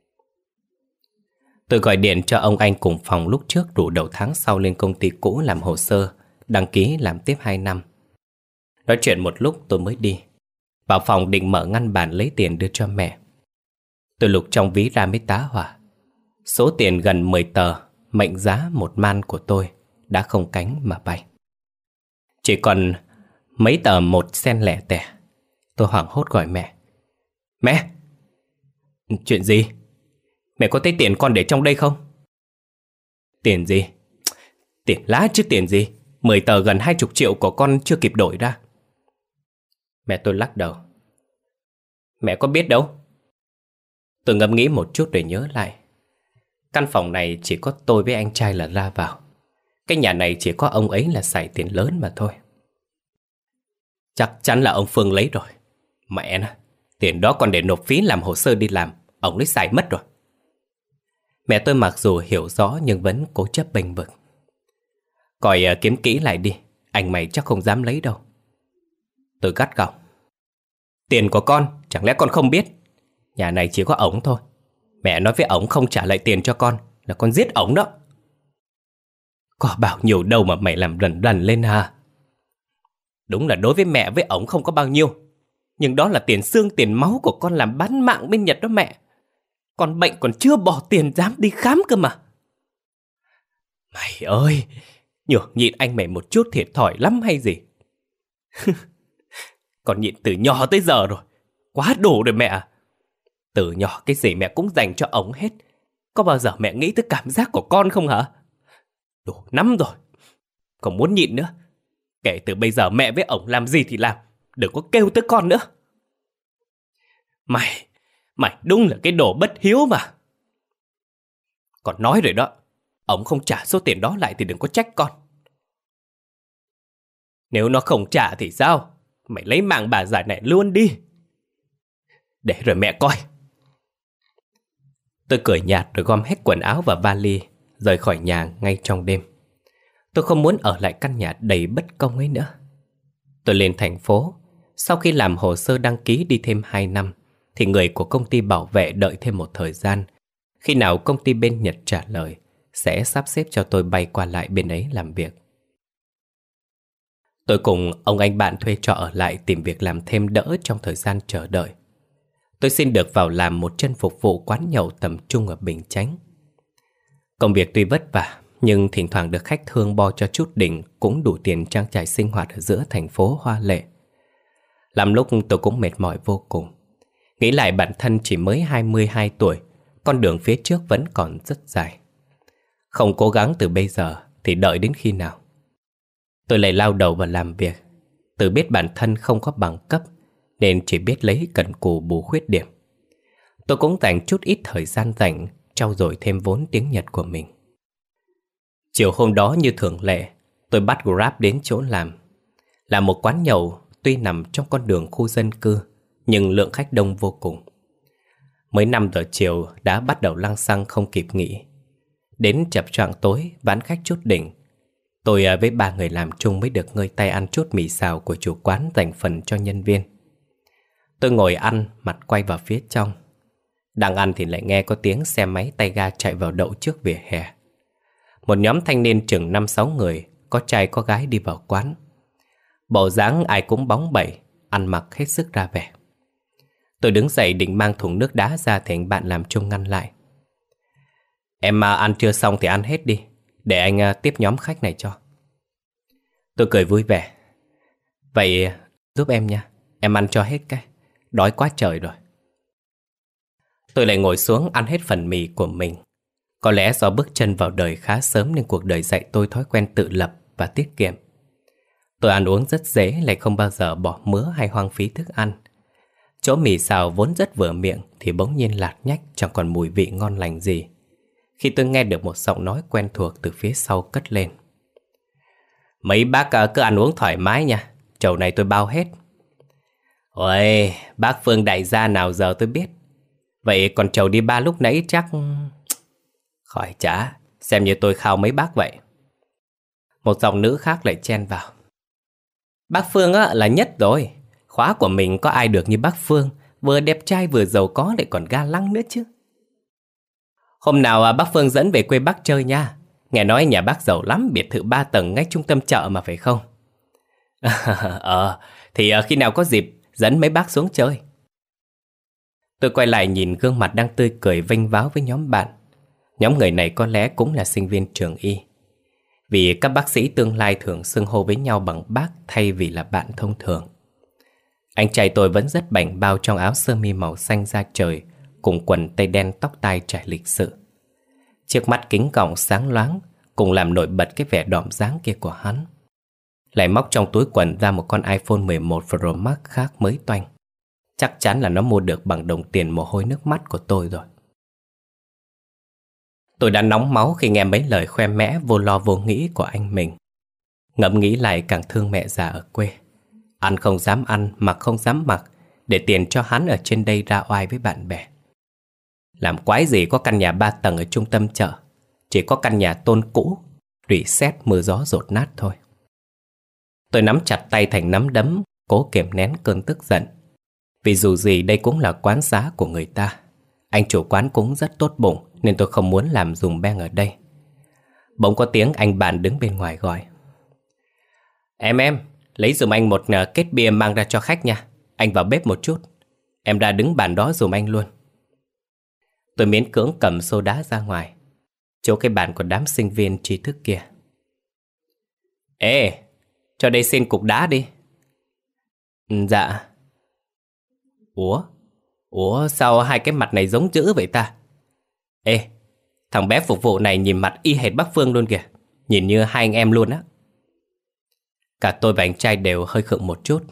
Tôi gọi điện cho ông anh cùng phòng lúc trước đủ đầu tháng sau lên công ty cũ làm hồ sơ, đăng ký làm tiếp hai năm. Nói chuyện một lúc tôi mới đi. Vào phòng định mở ngăn bàn lấy tiền đưa cho mẹ. Tôi lục trong ví ra mới tá hỏa. Số tiền gần mười tờ, mệnh giá một man của tôi đã không cánh mà bay. Chỉ còn mấy tờ một sen lẻ tẻ. Tôi hoảng hốt gọi mẹ. Mẹ! Chuyện gì? Mẹ có thấy tiền con để trong đây không? Tiền gì? Tiền lá chứ tiền gì? Mười tờ gần hai chục triệu của con chưa kịp đổi ra. Mẹ tôi lắc đầu. Mẹ có biết đâu. Tôi ngẫm nghĩ một chút để nhớ lại. Căn phòng này chỉ có tôi với anh trai là ra vào. Cái nhà này chỉ có ông ấy là xài tiền lớn mà thôi. Chắc chắn là ông Phương lấy rồi. Mẹ nó, tiền đó còn để nộp phí làm hồ sơ đi làm, ông lấy xài mất rồi. Mẹ tôi mặc dù hiểu rõ nhưng vẫn cố chấp bênh vực. Coi uh, kiếm kỹ lại đi, anh mày chắc không dám lấy đâu. Tôi gắt gỏng. Tiền của con, chẳng lẽ con không biết? Nhà này chỉ có ổng thôi. Mẹ nói với ổng không trả lại tiền cho con là con giết ổng đó. Có bao nhiêu đâu mà mày làm rần rần lên hả? Đúng là đối với mẹ với ổng không có bao nhiêu, nhưng đó là tiền xương tiền máu của con làm bán mạng bên Nhật đó mẹ. Con bệnh còn chưa bỏ tiền dám đi khám cơ mà. Mày ơi, nhường nhịn anh mày một chút thiệt thòi lắm hay gì? Con nhịn từ nhỏ tới giờ rồi, quá đủ rồi mẹ à. Từ nhỏ cái gì mẹ cũng dành cho ổng hết. Có bao giờ mẹ nghĩ tới cảm giác của con không hả? Đủ lắm rồi, không muốn nhịn nữa. Kể từ bây giờ mẹ với ổng làm gì thì làm, đừng có kêu tới con nữa. Mày, mày đúng là cái đồ bất hiếu mà. Con nói rồi đó, ổng không trả số tiền đó lại thì đừng có trách con. Nếu nó không trả thì sao? Mày lấy mạng bà già này luôn đi. Để rồi mẹ coi. Tôi cười nhạt rồi gom hết quần áo và vali, rời khỏi nhà ngay trong đêm. Tôi không muốn ở lại căn nhà đầy bất công ấy nữa. Tôi lên thành phố. Sau khi làm hồ sơ đăng ký đi thêm hai năm, thì người của công ty bảo vệ đợi thêm một thời gian. Khi nào công ty bên Nhật trả lời, sẽ sắp xếp cho tôi bay qua lại bên ấy làm việc. Tôi cùng ông anh bạn thuê trọ ở lại tìm việc làm thêm đỡ trong thời gian chờ đợi. Tôi xin được vào làm một chân phục vụ quán nhậu tầm trung ở Bình Chánh. Công việc tuy vất vả, nhưng thỉnh thoảng được khách thương bo cho chút đỉnh cũng đủ tiền trang trải sinh hoạt ở giữa thành phố hoa lệ. Làm lúc tôi cũng mệt mỏi vô cùng. Nghĩ lại bản thân chỉ mới hai mươi hai tuổi, con đường phía trước vẫn còn rất dài. Không cố gắng từ bây giờ thì đợi đến khi nào? Tôi lại lao đầu vào làm việc. Tự biết bản thân không có bằng cấp nên chỉ biết lấy cần cù bù khuyết điểm. Tôi cũng dành chút ít thời gian rảnh trau dồi thêm vốn tiếng Nhật của mình. Chiều hôm đó như thường lệ, tôi bắt Grab đến chỗ làm. Là một quán nhậu tuy nằm trong con đường khu dân cư, nhưng lượng khách đông vô cùng. Mới năm giờ chiều đã bắt đầu lăng xăng không kịp nghỉ. Đến chập choạng tối ván khách chút đỉnh, tôi với ba người làm chung mới được ngơi tay ăn chút mì xào của chủ quán dành phần cho nhân viên. Tôi ngồi ăn, mặt quay vào phía trong. Đang ăn thì lại nghe có tiếng xe máy tay ga chạy vào đậu trước vỉa hè. Một nhóm thanh niên chừng năm sáu người, có trai có gái đi vào quán. Bộ dáng ai cũng bóng bẩy, ăn mặc hết sức ra vẻ. Tôi đứng dậy định mang thùng nước đá ra thì anh bạn làm chung ngăn lại. Em mà ăn chưa xong thì ăn hết đi, để anh tiếp nhóm khách này cho. Tôi cười vui vẻ. Vậy giúp em nha, em ăn cho hết cái, đói quá trời rồi. Tôi lại ngồi xuống ăn hết phần mì của mình. Có lẽ do bước chân vào đời khá sớm nên cuộc đời dạy tôi thói quen tự lập và tiết kiệm. Tôi ăn uống rất dễ, lại không bao giờ bỏ mứa hay hoang phí thức ăn. Chỗ mì xào vốn rất vừa miệng thì bỗng nhiên lạt nhách, chẳng còn mùi vị ngon lành gì, khi tôi nghe được một giọng nói quen thuộc từ phía sau cất lên. Mấy bác cứ ăn uống thoải mái nha, chầu này tôi bao hết. Ôi, bác Phương đại gia nào giờ tôi biết. Vậy còn chầu đi ba lúc nãy chắc... Khỏi chả, xem như tôi khao mấy bác vậy. Một giọng nữ khác lại chen vào. Bác Phương á, là nhất rồi. Khóa của mình có ai được như bác Phương, vừa đẹp trai vừa giàu có lại còn ga lăng nữa chứ. Hôm nào bác Phương dẫn về quê bác chơi nha. Nghe nói nhà bác giàu lắm, biệt thự ba tầng ngay trung tâm chợ mà phải không? Ờ, thì khi nào có dịp dẫn mấy bác xuống chơi. Tôi quay lại nhìn gương mặt đang tươi cười vênh váo với nhóm bạn. Nhóm người này có lẽ cũng là sinh viên trường y, vì các bác sĩ tương lai thường xưng hô với nhau bằng bác thay vì là bạn thông thường. Anh trai tôi vẫn rất bảnh bao trong áo sơ mi màu xanh da trời, cùng quần tây đen tóc tai trải lịch sự. Chiếc mắt kính gọng sáng loáng cùng làm nổi bật cái vẻ đỏm dáng kia của hắn. Lại móc trong túi quần ra một con iPhone mười một Pro Max khác mới toanh. Chắc chắn là nó mua được bằng đồng tiền mồ hôi nước mắt của tôi rồi. Tôi đã nóng máu khi nghe mấy lời khoe mẽ vô lo vô nghĩ của anh mình. Ngẫm nghĩ lại càng thương mẹ già ở quê. Ăn không dám ăn, mặc không dám mặc, để tiền cho hắn ở trên đây ra oai với bạn bè. Làm quái gì có căn nhà ba tầng ở trung tâm chợ, chỉ có căn nhà tôn cũ, rỉ sét mưa gió dột nát thôi. Tôi nắm chặt tay thành nắm đấm, cố kiềm nén cơn tức giận. Vì dù gì đây cũng là quán xá của người ta. Anh chủ quán cũng rất tốt bụng nên tôi không muốn làm dùm beng ở đây. Bỗng có tiếng anh bạn đứng bên ngoài gọi. Em em, lấy dùm anh một kết bia mang ra cho khách nha. Anh vào bếp một chút. Em ra đứng bàn đó dùm anh luôn. Tôi miễn cưỡng cầm xô đá ra ngoài, chỗ cái bàn của đám sinh viên trí thức kia. Ê, cho đây xin cục đá đi. Dạ. Ủa? Ủa sao hai cái mặt này giống dữ vậy ta? Ê, thằng bé phục vụ này nhìn mặt y hệt bác Phương luôn kìa. Nhìn như hai anh em luôn á. Cả tôi và anh trai đều hơi khựng một chút.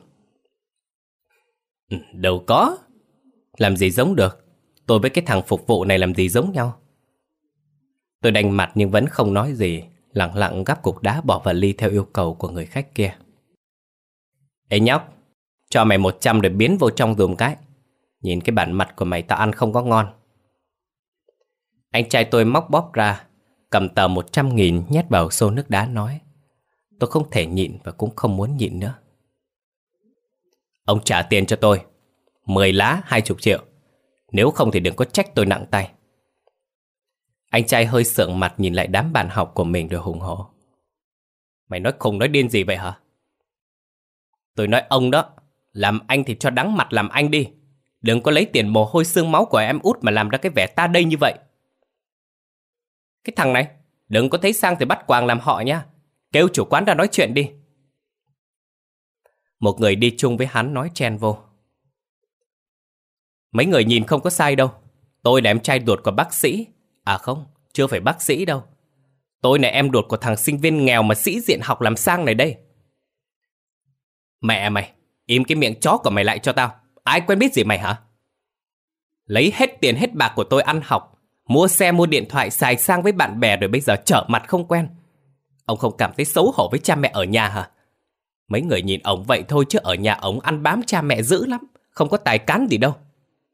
Đâu có. Làm gì giống được. Tôi với cái thằng phục vụ này làm gì giống nhau. Tôi đành mặt nhưng vẫn không nói gì, lặng lặng gắp cục đá bỏ vào ly theo yêu cầu của người khách kia. Ê nhóc, cho mày một trăm rồi biến vô trong dùm cái. Nhìn cái bản mặt của mày tao ăn không có ngon. Anh trai tôi móc bóp ra, cầm tờ một trăm nghìn nhét vào xô nước đá nói. Tôi không thể nhịn và cũng không muốn nhịn nữa. Ông trả tiền cho tôi, mười lá hai chục triệu. Nếu không thì đừng có trách tôi nặng tay. Anh trai hơi sượng mặt nhìn lại đám bạn học của mình rồi hùng hổ. Mày nói khùng nói điên gì vậy hả? Tôi nói ông đó, làm anh thì cho đắng mặt làm anh đi. Đừng có lấy tiền mồ hôi xương máu của em út mà làm ra cái vẻ ta đây như vậy. Cái thằng này, đừng có thấy sang thì bắt quàng làm họ nha. Kêu chủ quán ra nói chuyện đi. Một người đi chung với hắn nói chen vô. Mấy người nhìn không có sai đâu. Tôi là em trai ruột của bác sĩ. À không, chưa phải bác sĩ đâu. Tôi là em ruột của thằng sinh viên nghèo mà sĩ diện học làm sang này đây. Mẹ mày, im cái miệng chó của mày lại cho tao. Ai quen biết gì mày hả? Lấy hết tiền hết bạc của tôi ăn học, mua xe mua điện thoại xài sang với bạn bè, rồi bây giờ trở mặt không quen. Ông không cảm thấy xấu hổ với cha mẹ ở nhà hả? Mấy người nhìn ông vậy thôi chứ ở nhà ông ăn bám cha mẹ dữ lắm, không có tài cán gì đâu.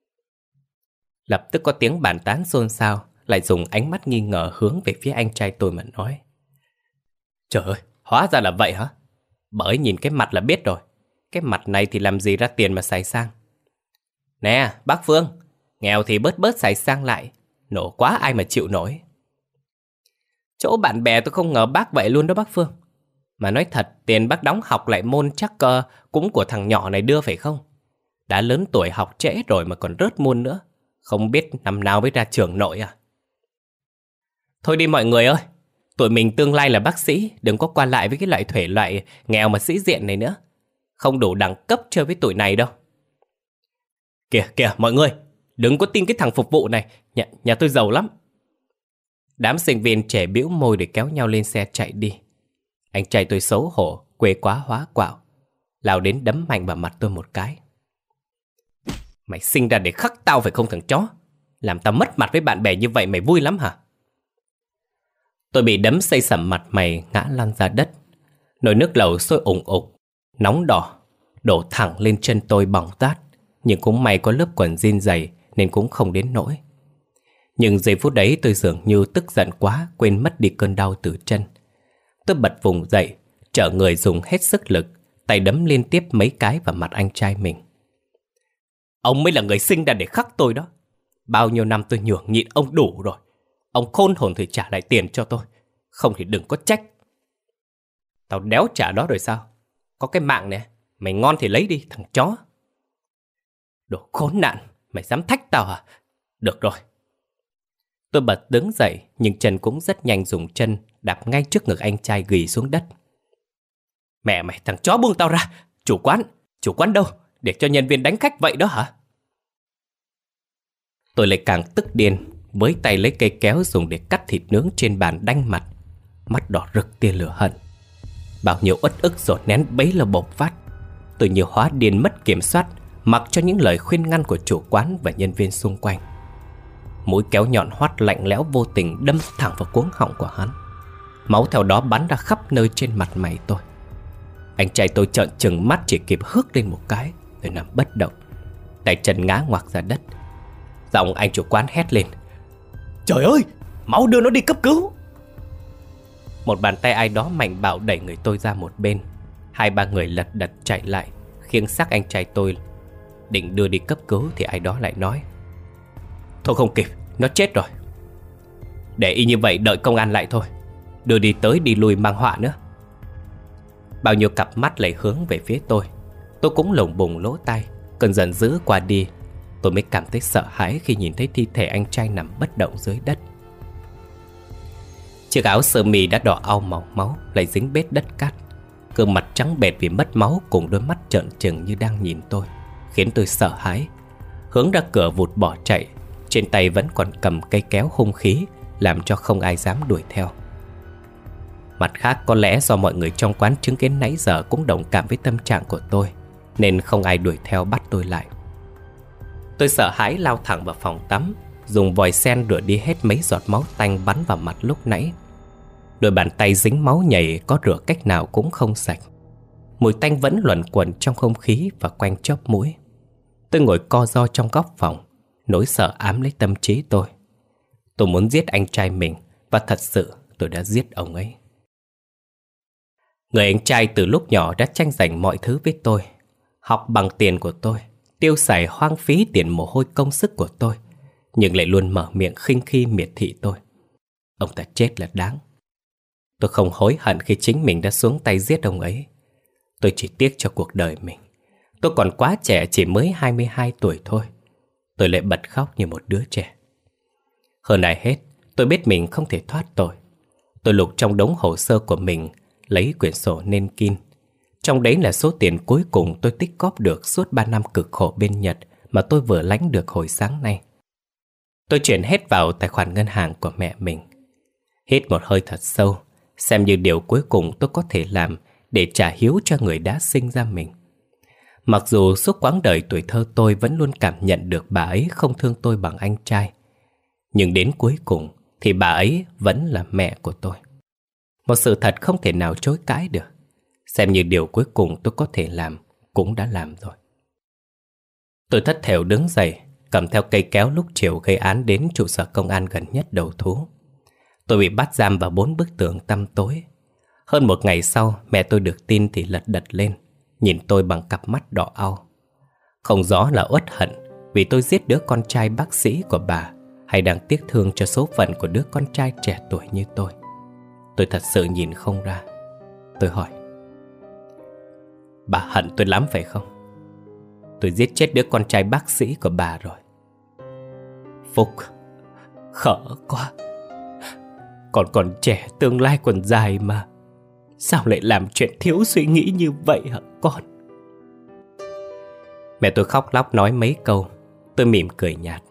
Lập tức có tiếng bàn tán xôn xao, lại dùng ánh mắt nghi ngờ hướng về phía anh trai tôi mà nói. Trời ơi, hóa ra là vậy hả? Bởi nhìn cái mặt là biết rồi. Cái mặt này thì làm gì ra tiền mà xài sang. Nè, bác Phương, nghèo thì bớt bớt xài sang lại, nổ quá ai mà chịu nổi. Chỗ bạn bè tôi không ngờ bác vậy luôn đó bác Phương. Mà nói thật, tiền bác đóng học lại môn chắc uh, cũng của thằng nhỏ này đưa phải không? Đã lớn tuổi học trễ rồi mà còn rớt môn nữa. Không biết năm nào mới ra trường nội à? Thôi đi mọi người ơi, tụi mình tương lai là bác sĩ, đừng có qua lại với cái loại thể loại nghèo mà sĩ diện này nữa. Không đủ đẳng cấp chơi với tụi này đâu. Kìa kìa mọi người, đừng có tin cái thằng phục vụ này, nhà, nhà tôi giàu lắm. Đám sinh viên trẻ bĩu môi để kéo nhau lên xe chạy đi. Anh trai tôi xấu hổ, quê quá hóa quạo, lao đến đấm mạnh vào mặt tôi một cái. Mày sinh ra để khắc tao phải không thằng chó? Làm tao mất mặt với bạn bè như vậy mày vui lắm hả? Tôi bị đấm xây sẩm mặt mày, ngã lăn ra đất. Nồi nước lẩu sôi ủng ục, nóng đỏ, đổ thẳng lên chân tôi bỏng rát. Nhưng cũng may có lớp quần jean dày nên cũng không đến nỗi. Nhưng giây phút đấy tôi dường như tức giận quá, quên mất đi cơn đau từ chân. Tôi bật vùng dậy, trở người dùng hết sức lực, tay đấm liên tiếp mấy cái vào mặt anh trai mình. Ông mới là người sinh ra để khắc tôi đó. Bao nhiêu năm tôi nhường nhịn ông đủ rồi. Ông khôn hồn thì trả lại tiền cho tôi, không thì đừng có trách. Tao đéo trả đó rồi sao? Có cái mạng nè, mày ngon thì lấy đi thằng chó. Đồ khốn nạn, mày dám thách tao à? Được rồi. Tôi bật đứng dậy, nhưng chân cũng rất nhanh dùng chân đạp ngay trước ngực anh trai gỉ xuống đất. Mẹ mày, thằng chó buông tao ra. Chủ quán, chủ quán đâu? Để cho nhân viên đánh khách vậy đó hả? Tôi lại càng tức điên, với tay lấy cây kéo dùng để cắt thịt nướng trên bàn đanh mặt, mắt đỏ rực tia lửa hận. Bao nhiêu uất ức dồn nén bấy là bộc phát. Tôi như hóa điên mất kiểm soát, mặc cho những lời khuyên ngăn của chủ quán và nhân viên xung quanh. Mũi kéo nhọn hoắt lạnh lẽo vô tình đâm thẳng vào cuống họng của hắn. Máu theo đó bắn ra khắp nơi trên mặt mày tôi. Anh trai tôi trợn trừng mắt, chỉ kịp hước lên một cái rồi nằm bất động, tay chân ngã ngoạc ra đất. Giọng anh chủ quán hét lên. Trời ơi, máu đưa nó đi cấp cứu. Một bàn tay ai đó mạnh bạo đẩy người tôi ra một bên. Hai ba người lật đật chạy lại, khiêng xác anh trai tôi định đưa đi cấp cứu thì ai đó lại nói. Thôi không kịp, nó chết rồi. Để y như vậy đợi công an lại thôi. Đưa đi tới đi lui mang họa nữa. Bao nhiêu cặp mắt lại hướng về phía tôi. Tôi cũng lồng bùng lỗ tai. Cơn giận dữ qua đi, tôi mới cảm thấy sợ hãi khi nhìn thấy thi thể anh trai nằm bất động dưới đất. Chiếc áo sơ mi đã đỏ au màu máu, lại dính bết đất cát. Gương mặt trắng bệch vì mất máu cùng đôi mắt trợn trừng như đang nhìn tôi, khiến tôi sợ hãi. Hướng ra cửa vụt bỏ chạy, trên tay vẫn còn cầm cây kéo hung khí, làm cho không ai dám đuổi theo. Mặt khác, có lẽ do mọi người trong quán chứng kiến nãy giờ cũng đồng cảm với tâm trạng của tôi, nên không ai đuổi theo bắt tôi lại. Tôi sợ hãi lao thẳng vào phòng tắm, dùng vòi sen rửa đi hết mấy giọt máu tanh bắn vào mặt lúc nãy. Đôi bàn tay dính máu nhầy có rửa cách nào cũng không sạch. Mùi tanh vẫn luẩn quẩn trong không khí và quanh chóp mũi. Tôi ngồi co ro trong góc phòng, nỗi sợ ám lấy tâm trí tôi. Tôi muốn giết anh trai mình, và thật sự tôi đã giết ông ấy. Người anh trai từ lúc nhỏ đã tranh giành mọi thứ với tôi, học bằng tiền của tôi, tiêu xài hoang phí tiền mồ hôi công sức của tôi, nhưng lại luôn mở miệng khinh khi miệt thị tôi. Ông ta chết là đáng. Tôi không hối hận khi chính mình đã xuống tay giết ông ấy. Tôi chỉ tiếc cho cuộc đời mình. Tôi còn quá trẻ, chỉ mới hai mươi hai tuổi thôi. Tôi lại bật khóc như một đứa trẻ. Hơn ai hết, tôi biết mình không thể thoát tội. Tôi lục trong đống hồ sơ của mình, lấy quyển sổ nên kin. Trong đấy là số tiền cuối cùng tôi tích góp được suốt ba năm cực khổ bên Nhật mà tôi vừa lãnh được hồi sáng nay. Tôi chuyển hết vào tài khoản ngân hàng của mẹ mình. Hít một hơi thật sâu, xem như điều cuối cùng tôi có thể làm để trả hiếu cho người đã sinh ra mình. Mặc dù suốt quãng đời tuổi thơ tôi vẫn luôn cảm nhận được bà ấy không thương tôi bằng anh trai, nhưng đến cuối cùng thì bà ấy vẫn là mẹ của tôi. Một sự thật không thể nào chối cãi được. Xem như điều cuối cùng tôi có thể làm cũng đã làm rồi. Tôi thất thểu đứng dậy, cầm theo cây kéo lúc chiều gây án đến trụ sở công an gần nhất đầu thú. Tôi bị bắt giam vào bốn bức tường tăm tối. Hơn một ngày sau, mẹ tôi được tin thì lật đật lên, nhìn tôi bằng cặp mắt đỏ au. Không rõ là uất hận vì tôi giết đứa con trai bác sĩ của bà, hay đang tiếc thương cho số phận của đứa con trai trẻ tuổi như tôi. Tôi thật sự nhìn không ra. Tôi hỏi: bà hận tôi lắm phải không? Tôi giết chết đứa con trai bác sĩ của bà rồi. Phúc, khở quá. Còn còn trẻ, tương lai còn dài mà. Sao lại làm chuyện thiếu suy nghĩ như vậy hả con? Mẹ tôi khóc lóc nói mấy câu. Tôi mỉm cười nhạt.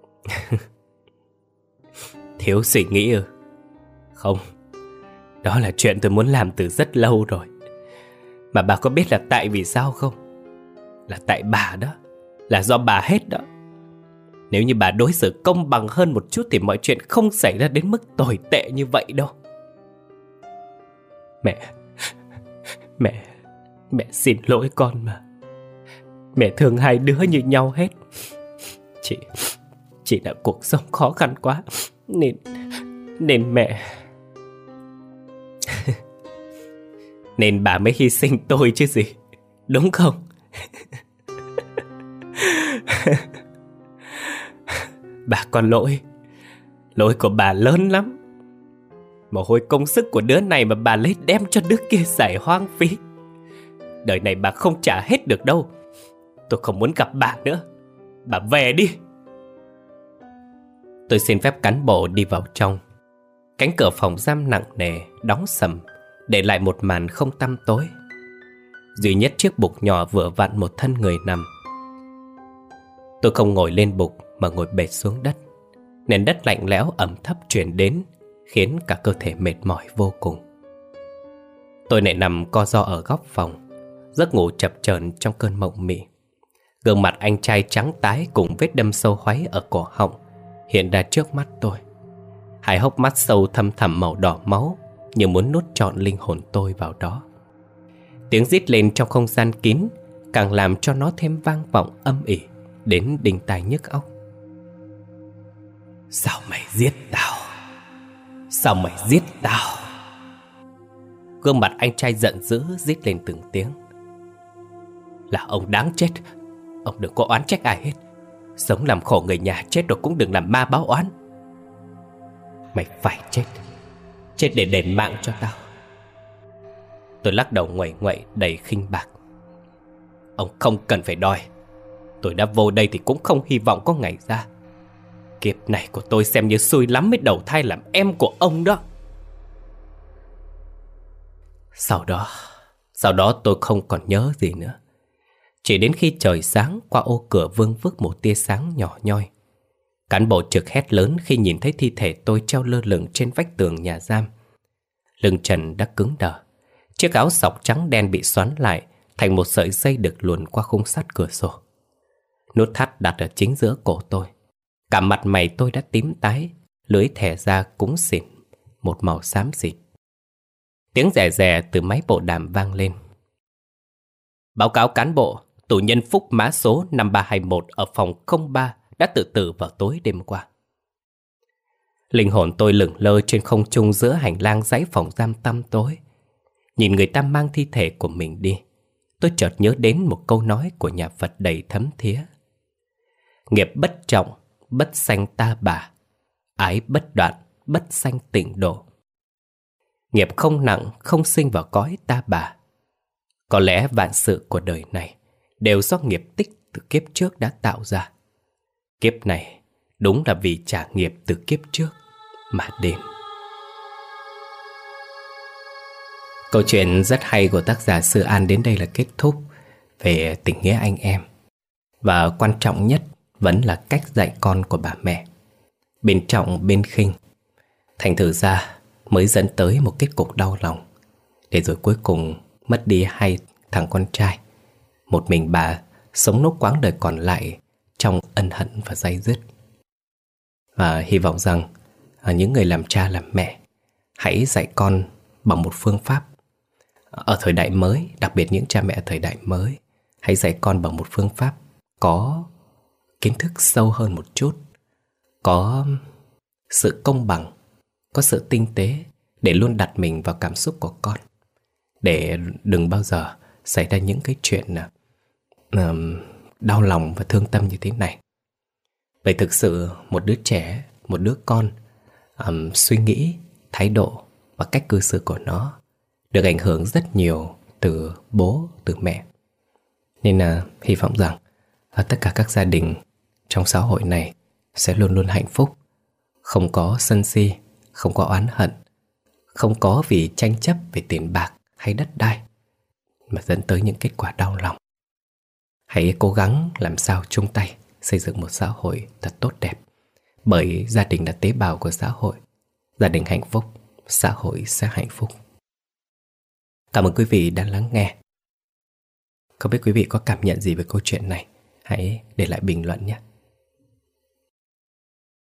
Thiếu suy nghĩ ư? Không, đó là chuyện tôi muốn làm từ rất lâu rồi. Mà bà có biết là tại vì sao không? Là tại bà đó. Là do bà hết đó. Nếu như bà đối xử công bằng hơn một chút thì mọi chuyện không xảy ra đến mức tồi tệ như vậy đâu. Mẹ, mẹ, mẹ xin lỗi con mà. Mẹ thương hai đứa như nhau hết. Chỉ, chỉ là cuộc sống khó khăn quá Nên, nên mẹ Nên bà mới hy sinh tôi chứ gì, đúng không? Bà có lỗi. Lỗi của bà lớn lắm. Mồ hôi công sức của đứa này mà bà lấy đem cho đứa kia xài hoang phí. Đời này bà không trả hết được đâu. Tôi không muốn gặp bà nữa. Bà về đi. Tôi xin phép cán bộ đi vào trong. Cánh cửa phòng giam nặng nề đóng sầm, để lại một màn không tăm tối. Duy nhất chiếc bục nhỏ vừa vặn một thân người nằm. Tôi không ngồi lên bục mà ngồi bệt xuống đất. Nền đất lạnh lẽo ẩm thấp truyền đến, khiến cả cơ thể mệt mỏi vô cùng. Tôi lại nằm co ro ở góc phòng, giấc ngủ chập chờn trong cơn mộng mị. Gương mặt anh trai trắng tái cùng vết đâm sâu hoáy ở cổ họng hiện ra trước mắt tôi. Hai hốc mắt sâu thâm thẳm màu đỏ máu, như muốn nuốt trọn linh hồn tôi vào đó. Tiếng rít lên trong không gian kín càng làm cho nó thêm vang vọng âm ỉ đến đinh tai nhức óc. Sao mày giết tao? Sao mày giết tao? Gương mặt anh trai giận dữ rít lên từng tiếng. Là ông đáng chết. Ông đừng có oán trách ai hết. Sống làm khổ người nhà, chết rồi cũng đừng làm ma báo oán. Mày phải chết. Chết để đền mạng cho tao. Tôi lắc đầu nguậy nguậy đầy khinh bạc. Ông không cần phải đòi. Tôi đã vô đây thì cũng không hy vọng có ngày ra. Kiếp này của tôi xem như xui lắm mới đầu thai làm em của ông đó. Sau đó Sau đó tôi không còn nhớ gì nữa. Chỉ đến khi trời sáng, qua ô cửa vương vức một tia sáng nhỏ nhoi. Cán bộ trực hét lớn khi nhìn thấy thi thể tôi treo lơ lửng trên vách tường nhà giam. Lưng trần đã cứng đờ. Chiếc áo sọc trắng đen bị xoắn lại thành một sợi dây được luồn qua khung sắt cửa sổ. Nút thắt đặt ở chính giữa cổ tôi. Cả mặt mày tôi đã tím tái, lưỡi thẻ ra cũng xỉn, một màu xám xịt. Tiếng rè rè từ máy bộ đàm vang lên. Báo cáo cán bộ, tù nhân Phúc mã số năm ba hai mốt ở phòng không ba đã tự tử vào tối đêm qua. Linh hồn tôi lững lơ trên không trung giữa hành lang dãy phòng giam tăm tối. Nhìn người ta mang thi thể của mình đi, tôi chợt nhớ đến một câu nói của nhà Phật đầy thấm thía. Nghiệp bất trọng, bất sanh ta bà. Ái bất đoạn, bất sanh tịnh độ. Nghiệp không nặng, không sinh vào cõi ta bà. Có lẽ vạn sự của đời này đều do nghiệp tích từ kiếp trước đã tạo ra. Kiếp này đúng là vì trả nghiệp từ kiếp trước mà đến. Câu chuyện rất hay của tác giả Sư An đến đây là kết thúc về tình nghĩa anh em. Và quan trọng nhất vẫn là cách dạy con của bà mẹ. Bên trọng bên khinh. Thành thử ra mới dẫn tới một kết cục đau lòng, để rồi cuối cùng mất đi hai thằng con trai. Một mình bà sống nốt quãng đời còn lại trong ân hận và day dứt. Và hy vọng rằng à, những người làm cha làm mẹ hãy dạy con bằng một phương pháp ở thời đại mới, đặc biệt những cha mẹ thời đại mới, hãy dạy con bằng một phương pháp có kiến thức sâu hơn một chút, có sự công bằng, có sự tinh tế, để luôn đặt mình vào cảm xúc của con, để đừng bao giờ xảy ra những cái chuyện uh, đau lòng và thương tâm như thế này. Vậy thực sự một đứa trẻ, một đứa con um, suy nghĩ, thái độ và cách cư xử của nó được ảnh hưởng rất nhiều từ bố, từ mẹ. Nên là hy vọng rằng uh, tất cả các gia đình trong xã hội này sẽ luôn luôn hạnh phúc, không có sân si, không có oán hận, không có vì tranh chấp về tiền bạc hay đất đai mà dẫn tới những kết quả đau lòng. Hãy cố gắng làm sao chung tay xây dựng một xã hội thật tốt đẹp, bởi gia đình là tế bào của xã hội. Gia đình hạnh phúc, xã hội sẽ hạnh phúc. Cảm ơn quý vị đã lắng nghe. Không biết quý vị có cảm nhận gì về câu chuyện này? Hãy để lại bình luận nhé.